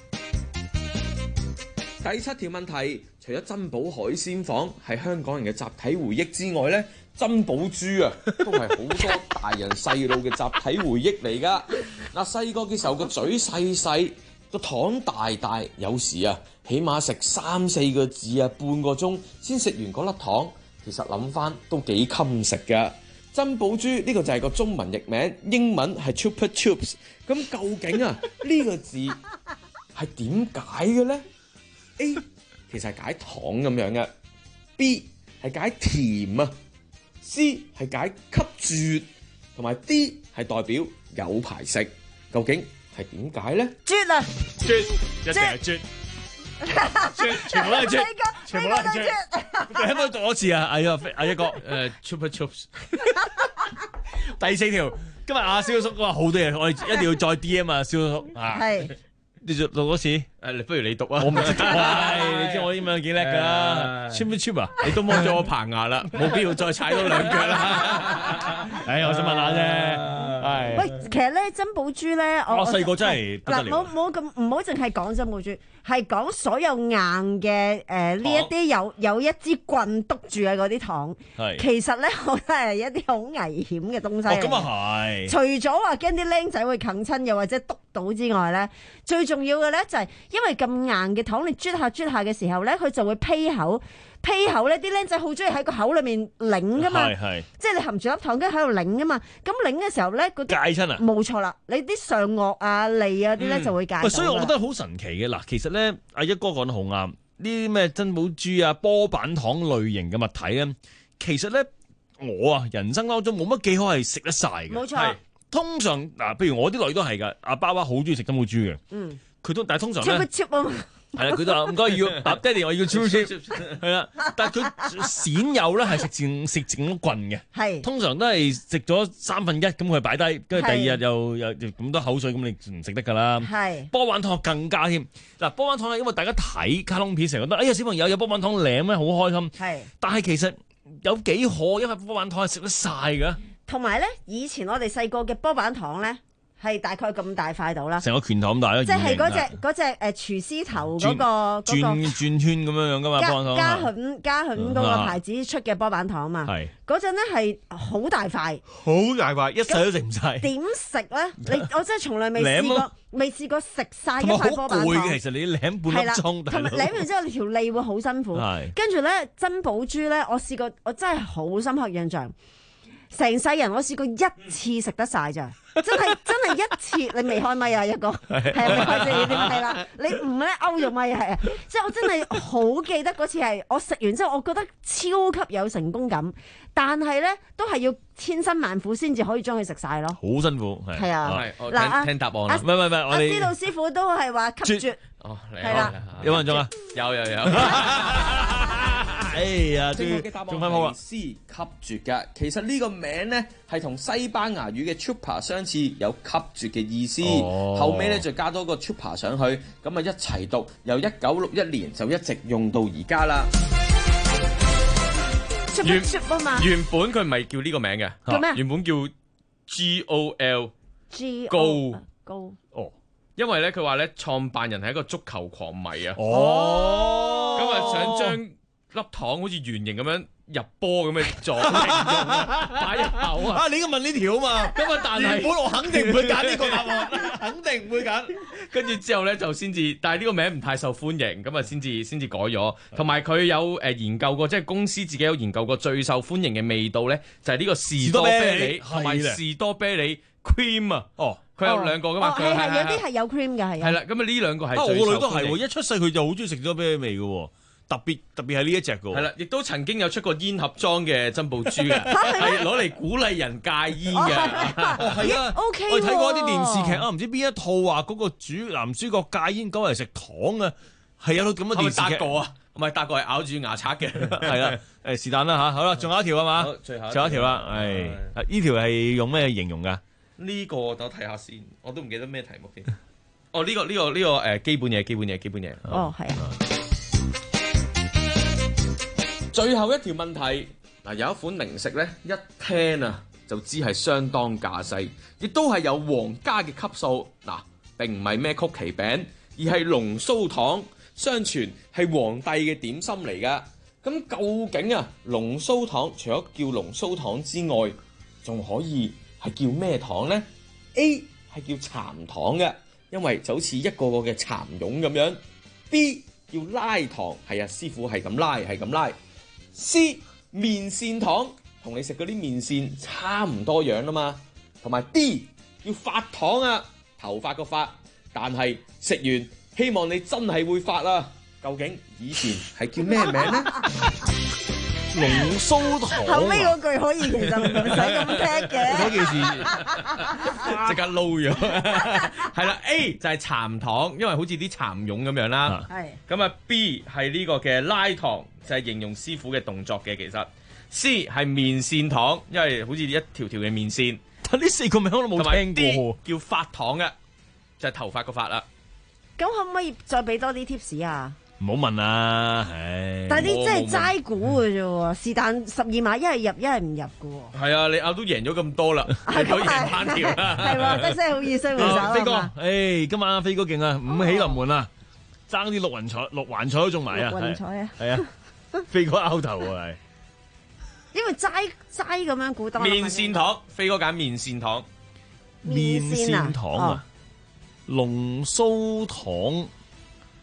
V: 第七條問題，除咗珍寶海鮮舫係香港人嘅集體回憶之外咧，珍寶珠啊，都係好多大人細路嘅集體回憶嚟噶。嗱，細個嘅時候個嘴細細，個糖大大，有時啊，起碼食三四個字啊，半個鐘先食完嗰粒糖。其實諗翻都幾襟食噶。珍寶珠呢個就係個中文譯名，英文係 Chupa Chups。咁究竟啊呢個字係點解嘅咧？A 其實係解糖咁樣嘅 ，B 係解甜啊。C 係解吸絕，同埋 D 係代表有排食，究竟係點解咧？
O: 絕啊！
N: 絕，一定係絕，絕，全部都係絕，全部都係絕。你可唔可以讀多次啊？阿一阿一哥，誒 ，Chupa Chups。第四條，今日阿蕭叔話好多嘢，我哋一定要再 D M 啊，蕭叔啊。係。你讀多次，
J: 誒，不如你讀啊！
N: 我唔識讀啊，你知我英文幾叻㗎啦 ，Chupa Chups 啊，
J: 你都摸咗我棚牙啦，冇必要再踩多兩腳啦。
N: 誒，我想問下啫，係。
O: 喂，其實咧珍寶珠咧，我
N: 我細個真係不得了。
O: 嗱，冇冇咁唔好淨係講珍寶珠，係講所有硬嘅誒呢一啲有有一支棍篤住嘅嗰啲糖。係。其實咧，我覺得係一啲好危險嘅東西。
N: 哦，咁啊係。
O: 除咗話驚啲僆仔會啃親，又或者篤到之外咧，最重要嘅咧就係，因因為咁硬嘅糖，你啜下啜下嘅時候咧，佢就會披口。披口咧，啲僆仔好中意喺個口裏面擰噶嘛，即係你含住粒糖跟住喺度擰噶嘛，咁擰嘅時候咧，嗰啲
N: 戒親啊，
O: 冇錯啦，你啲上顎啊、脷啊啲咧就會戒到。
N: 所以我覺得好神奇嘅嗱，其實咧阿一哥講得好啱，呢啲咩珍寶珠啊、波板糖類型嘅物體咧，其實咧我啊人生當中冇乜幾可係食得晒嘅。
O: 冇錯，
N: 通常嗱，譬如我啲女都係噶，阿爸爸好中意食珍寶珠嘅，嗯，佢都但係通常咧。係啦，佢就話唔該要答爹哋，我要 cheap cheap 係啦。但係佢鮮有咧係食剩食整棍嘅，係通常都係食咗三分一咁佢擺低，跟住第二日又又咁多口水，咁你唔食得㗎啦。係波板糖更加添嗱，波板糖係因為大家睇卡通片成日覺得哎呀小朋友有波板糖舐咧好開心，係但係其實有幾可因為波板糖係食得晒㗎。同埋咧，以前我哋細個嘅波板糖咧。係大概咁大塊到啦，成個拳頭咁大啦，即係嗰隻嗰隻誒廚師頭嗰個轉轉圈咁樣樣噶嘛，波板糖嘉許嘉許嗰個牌子出嘅波板糖嘛，係嗰陣咧係好大塊，好大塊，一世都食唔晒。點食咧？你我真係從來未試過，未試過食晒一塊波板糖。其實你舐半粒鐘，同埋舐完之後你條脷會好辛苦。跟住咧珍寶珠咧，我試過，我真係好深刻印象。成世人我試過一次食得晒咋，真係真係一次。你未開咪啊，一個係啊，未開正嘢點係啦？你唔咧勾咗咪係啊？即係我真係好記得嗰次係我食完之後，我覺得超級有成功感，但係咧都係要千辛萬苦先至可以將佢食晒咯。好辛苦係啊！嗱啊，聽答案啦，唔係唔係，我哋知道師傅都係話吸啜哦，係啦，有冇人中啊？有有有。哎呀，
V: 正確嘅答案係 C 吸啜㗎。其實呢個名咧係同西班牙語嘅 chupa 相似，有吸啜嘅意思。哦、後尾咧就加多個 chupa 上去，咁啊一齊讀，由一九六一年就一直用到而家啦。
J: 原原本佢唔係叫呢個名嘅，
O: 叫咩？
J: 原本叫 G O L
O: G
J: 高
O: 高
J: 哦，因為咧佢話咧創辦人係一個足球狂迷啊。
N: 哦，
J: 咁啊想將粒糖好似圓形咁樣入波咁嘅狀態，擺入口啊！
N: 啊，你應該問呢條啊嘛。咁啊，但係原本我肯定唔會揀呢個答案，肯定唔會揀。
J: 跟住之後咧就先至，但係呢個名唔太受歡迎，咁啊先至先至改咗。同埋佢有誒研究過，即係公司自己有研究過最受歡迎嘅味道咧，就係呢個士多啤梨同埋士多啤梨 cream 啊。哦，佢有兩個噶嘛。
O: 係係有啲係有 cream 嘅係。
J: 係啦，咁啊呢兩個係最受歡迎。
N: 我個女都係，一出世佢就好中意食士多啤梨味嘅。特別特別係呢一隻嘅喎，
J: 係啦，亦都曾經有出過煙盒裝嘅珍寶珠嘅，係攞嚟鼓勵人戒煙嘅。
N: 哦，係啊，O K。我睇過一啲電視劇啊，唔知邊一套話嗰個主男主角戒煙，講嚟食糖啊，係有套咁嘅電視劇。係咪搭過啊？唔係搭過，係咬住牙刷嘅。係啦，誒是但啦嚇，好啦，仲有一條啊嘛，最後一條啦，係呢條係用咩形容㗎？
J: 呢個等我睇下先，我都唔記得咩題目添。哦，呢個呢個呢個誒基本嘢，基本嘢，基本嘢。
O: 哦，係啊。
V: 最後一條問題，嗱，有一款零食咧，一聽啊就知係相當架勢，亦都係有皇家嘅級數。嗱，並唔係咩曲奇餅，而係龍鬚糖，相傳係皇帝嘅點心嚟噶。咁究竟啊，龍鬚糖除咗叫龍鬚糖之外，仲可以係叫咩糖呢？ A 係叫蠶糖嘅，因為就好似一個個嘅蠶蛹咁樣。B 叫拉糖，係啊，師傅係咁拉，係咁拉。C 面線糖，同你食嗰啲面線差唔多樣啦嘛，同埋 D 要發糖啊，頭髮個髮，但係食完希望你真係會發啊，究竟以前係叫咩名呢？
N: 龍鬚糖，
O: 後尾嗰句可以其實唔使咁聽嘅，
N: 嗰件事
J: 即刻撈咗，係啦 A 就係蠶糖，因為好似啲蠶蛹咁樣啦，係咁啊 B 係呢個嘅拉糖，就係形容師傅嘅動作嘅，其實 C 係面線糖，因為好似一條條嘅面線，
N: 但呢四個名我都冇聽過。
J: D 叫發糖嘅，就係頭髮個髮啦。
O: 咁可唔可以再俾多啲 tips 啊？
N: 唔好問啊，唉！
O: 但係啲真係齋估嘅啫喎，是但十二碼一係入一係唔入嘅喎。
J: 係啊，你拗都贏咗咁多啦，你可以贏翻條啦。
O: 係喎，真係好意思回手啊！
N: 飛哥，誒，今晚阿飛哥勁啊，五喜臨門啊，爭啲六環彩六環彩都中埋啊！
O: 六環彩啊！
N: 係啊，飛哥拗頭啊，係。
O: 因為齋齋咁樣估得。
J: 面線糖，飛哥揀面線糖。
N: 面線糖啊，龍鬚糖。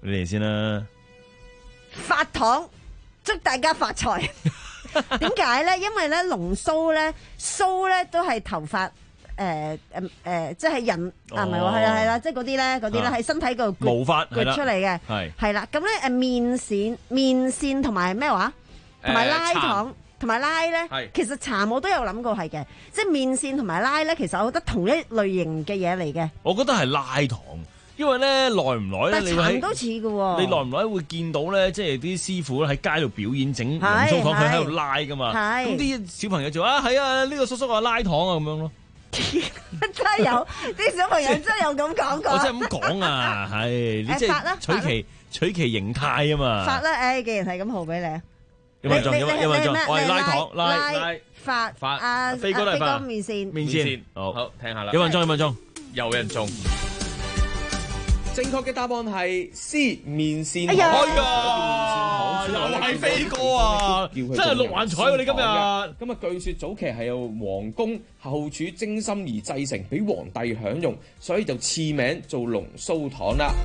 N: 你哋先啦。
O: 發糖，祝大家發財。點解咧？因為咧龍鬚咧鬚咧都係頭髮。誒誒誒，即係人啊，唔係喎，係啦係啦，即係嗰啲咧，嗰啲咧喺身體嗰度
N: 毛髮
O: 掘出嚟嘅，
N: 係
O: 係啦。咁咧誒面線、面線同埋咩話？同埋拉糖同埋拉咧，其實茶我都有諗過係嘅，即係面線同埋拉咧，其實我覺得同一類型嘅嘢嚟嘅。
N: 我覺得係拉糖，因為咧耐唔耐咧，你
O: 茶都似嘅喎。
N: 你耐唔耐會見到咧，即係啲師傅喺街度表演整龍鬚糖，佢喺度拉噶嘛。咁啲小朋友就啊，係啊，呢個叔叔話拉糖啊咁樣咯。
O: 真係有啲小朋友真係有咁講過，
N: 我真係咁講啊，係你即係取其取其形態啊嘛。
O: 發啦，誒，既然係咁，號俾你啊。
N: 有冇中？有冇有冇中？我係拉糖拉
O: 拉發
N: 發
O: 阿
N: 飛哥嚟發
O: 面線
N: 面線，好
J: 好聽下啦。
N: 有冇中？有冇中？
J: 有人中。正確嘅答案係 C 面線。
N: 哎呀，又係飛哥啊！真係六環彩喎！你今日
V: 今日據說早期係由皇宮後廚精心而製成，俾皇帝享用，所以就賜名做龍鬚糖啦。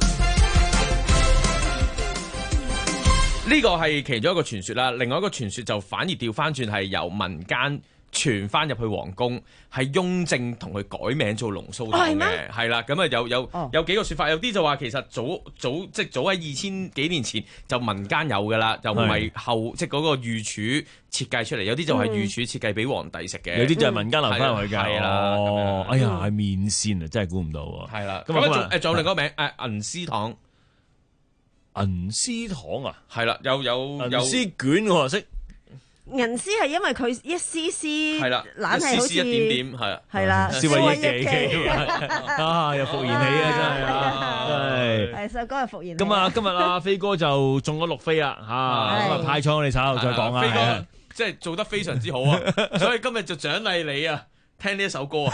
J: 呢個係其中一個傳說啦，另外一個傳說就反而調翻轉係由民間傳翻入去皇宮，係雍正同佢改名做龍鬚糖嘅，係啦。咁啊有有有幾個說法，有啲就話其實早早即係早喺二千幾年前就民間有噶啦，就唔係後即係嗰個御廚設計出嚟。有啲就係御廚設計俾皇帝食嘅，
N: 有啲就係民間留翻落去嘅。
J: 係啦，
N: 哦，哎呀，係面線啊，真係估唔到喎。
J: 係啦，咁啊仲誒仲有另一個名誒銀絲糖。
N: 銀絲糖啊，
J: 係啦，有有
N: 銀絲卷我識。
O: 銀絲係因為佢一絲絲，
J: 係啦，
O: 懶係好似
J: 一點點係啊，
O: 係啦，
N: 消費益記啊，又復燃起啊，真係啊，係。
O: 係首歌係復燃起。
N: 咁啊，今日阿飛哥就中咗六飛啦，嚇，咁啊派倉我哋稍後再講啊。
J: 飛哥即係做得非常之好啊，所以今日就獎勵你啊，聽呢一首歌啊。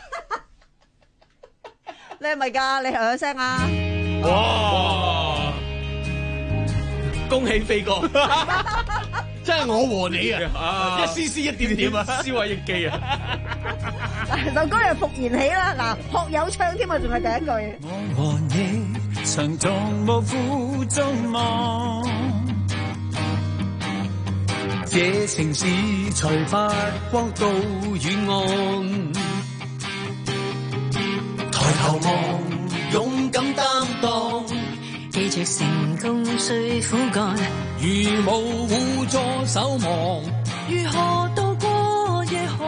O: 你係咪㗎？你響聲啊！
J: 哇！恭喜飛哥，
N: 真係我和你啊！一絲絲一點點啊，
J: 消費益記啊！
O: 首歌又復燃起啦，嗱，學有唱添啊，仲係第一句。
P: 我和你常同無負眾望，這城市才發光到遠岸。抬頭望，勇敢擔當。
U: 記着成功最苦幹，
P: 如無互助守望，
U: 如何渡過夜寒？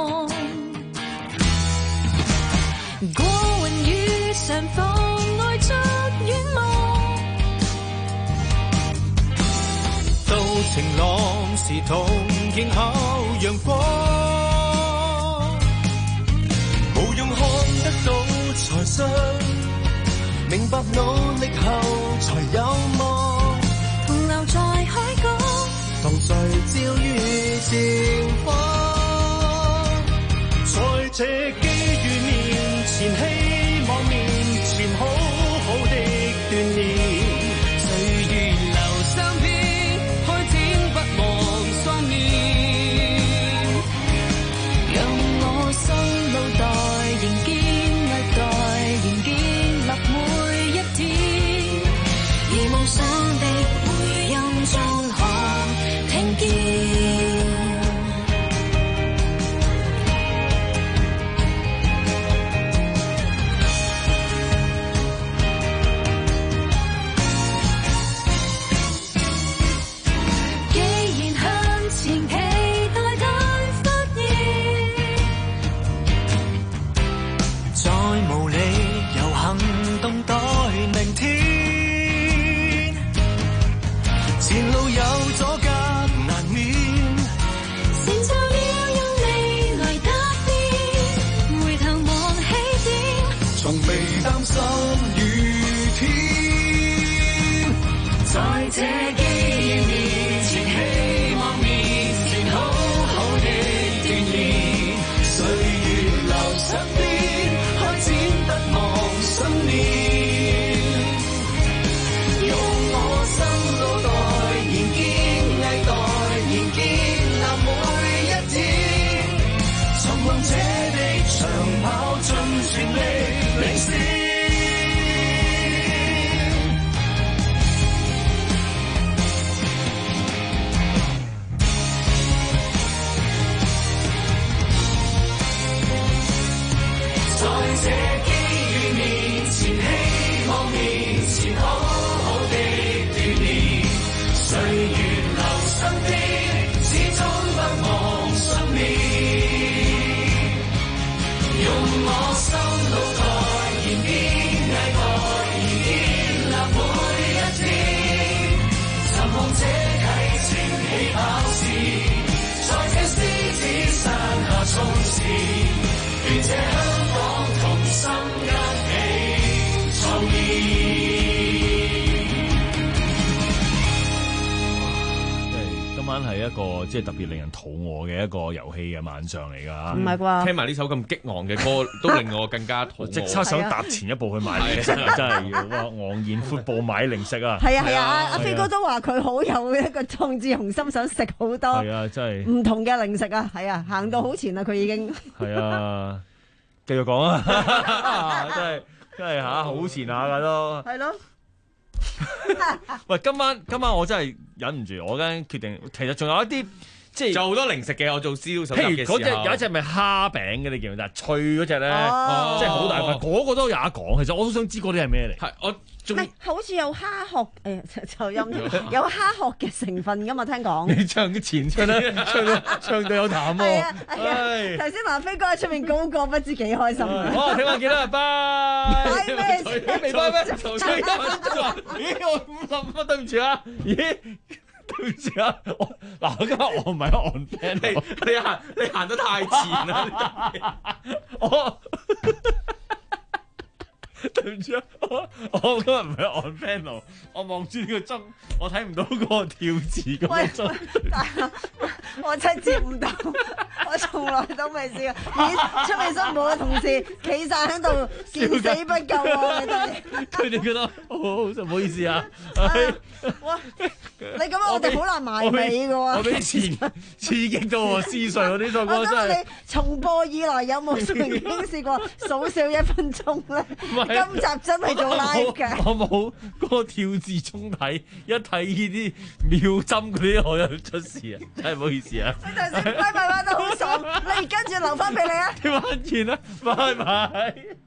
U: 過雲雨常妨礙着遠望，
P: 到晴朗時同迎候陽光，無用看得到才信。明白努力後才有望，
U: 同留在海港，
P: 同聚焦於前方。在這機遇面前，希望面前好好的鍛鍊，歲月留三篇，開展不忘雙面，
U: 讓我心腦袋仍堅毅待，仍堅立每一天，而夢想的回音中可聽見。既然向前期待但發現，
P: 再無理由行動待明天，前路有阻隔難免，
U: 成就了用未來答辯，回頭望起點，
P: 從未擔心雨天，在這機遇面前，希望面前好好的鍛鍊，歲月留身邊，開展不忘信念。用我心腦袋，仍堅毅待，仍堅立每一天。尋夢這地長跑，盡全力領先。
N: 今晚係一個即係特別令人肚餓嘅一個遊戲嘅晚上嚟㗎，
O: 唔係啩？
J: 聽埋呢首咁激昂嘅歌，都令我更加肚餓。
N: 即刻想踏前一步去買零食啊！真係要哇昂然闊步買零食啊！
O: 係啊係啊，阿阿飛哥都話佢好有一個壯志雄心，想食好多
N: 係啊，真係
O: 唔同嘅零食啊！係啊，行到好前啦，佢已經
N: 係啊，繼續講啊！真係真係嚇好前下㗎都
O: 係咯。
N: 喂，今晚今晚我真係忍唔住，我間決定，其實仲有一啲即係
J: 仲有好多零食嘅，我做資料搜集嘅時候，
N: 譬如嗰隻有一隻咪蝦餅嘅，你記唔記得？脆嗰隻咧，
O: 哦、
N: 即係好大塊，嗰、那個都有得講。其實我都想知嗰啲係咩嚟。
J: 係我仲
O: 好似有蝦殼誒，就音有蝦殼嘅成分㗎嘛？聽講
N: 你唱嘅前唱得唱到唱到有痰喎。
O: 係啊係啊！頭先華飛哥喺出面高歌，不知幾開心啊！
N: 好，聽晚見啦，拜。
O: 拜咩？
N: 未拜咩？吹一分鐘啊！咦，我五十分，對唔住啊！咦？對唔住啊！我嗱，我今日我唔係 on fan，
J: 你你行你行得太前啦！
N: 我對唔住啊！我我今日唔係 on fan， 我望住呢個鐘，我睇唔到嗰個跳字嗰個鐘。
O: 我真係接唔到，我從來都未試過。咦，出面新報嘅同事企晒喺度，見死不救喎！你哋
N: 佢哋覺得好好，唔好意思啊！
O: 哇，你咁樣我哋好難埋尾㗎喎。
N: 我俾刺刺激到我思緒，我呢首歌真係。
O: 你重播以來有冇曾經試過數少一分鐘咧？今集真係做 live 嘅。
N: 我冇嗰個跳字鐘睇，一睇呢啲秒針嗰啲，我又出事啊！真係唔好意思啊！
O: 你頭先拜拜玩得好爽，你跟住留翻俾你啊！
N: 聽晚見啦，拜拜。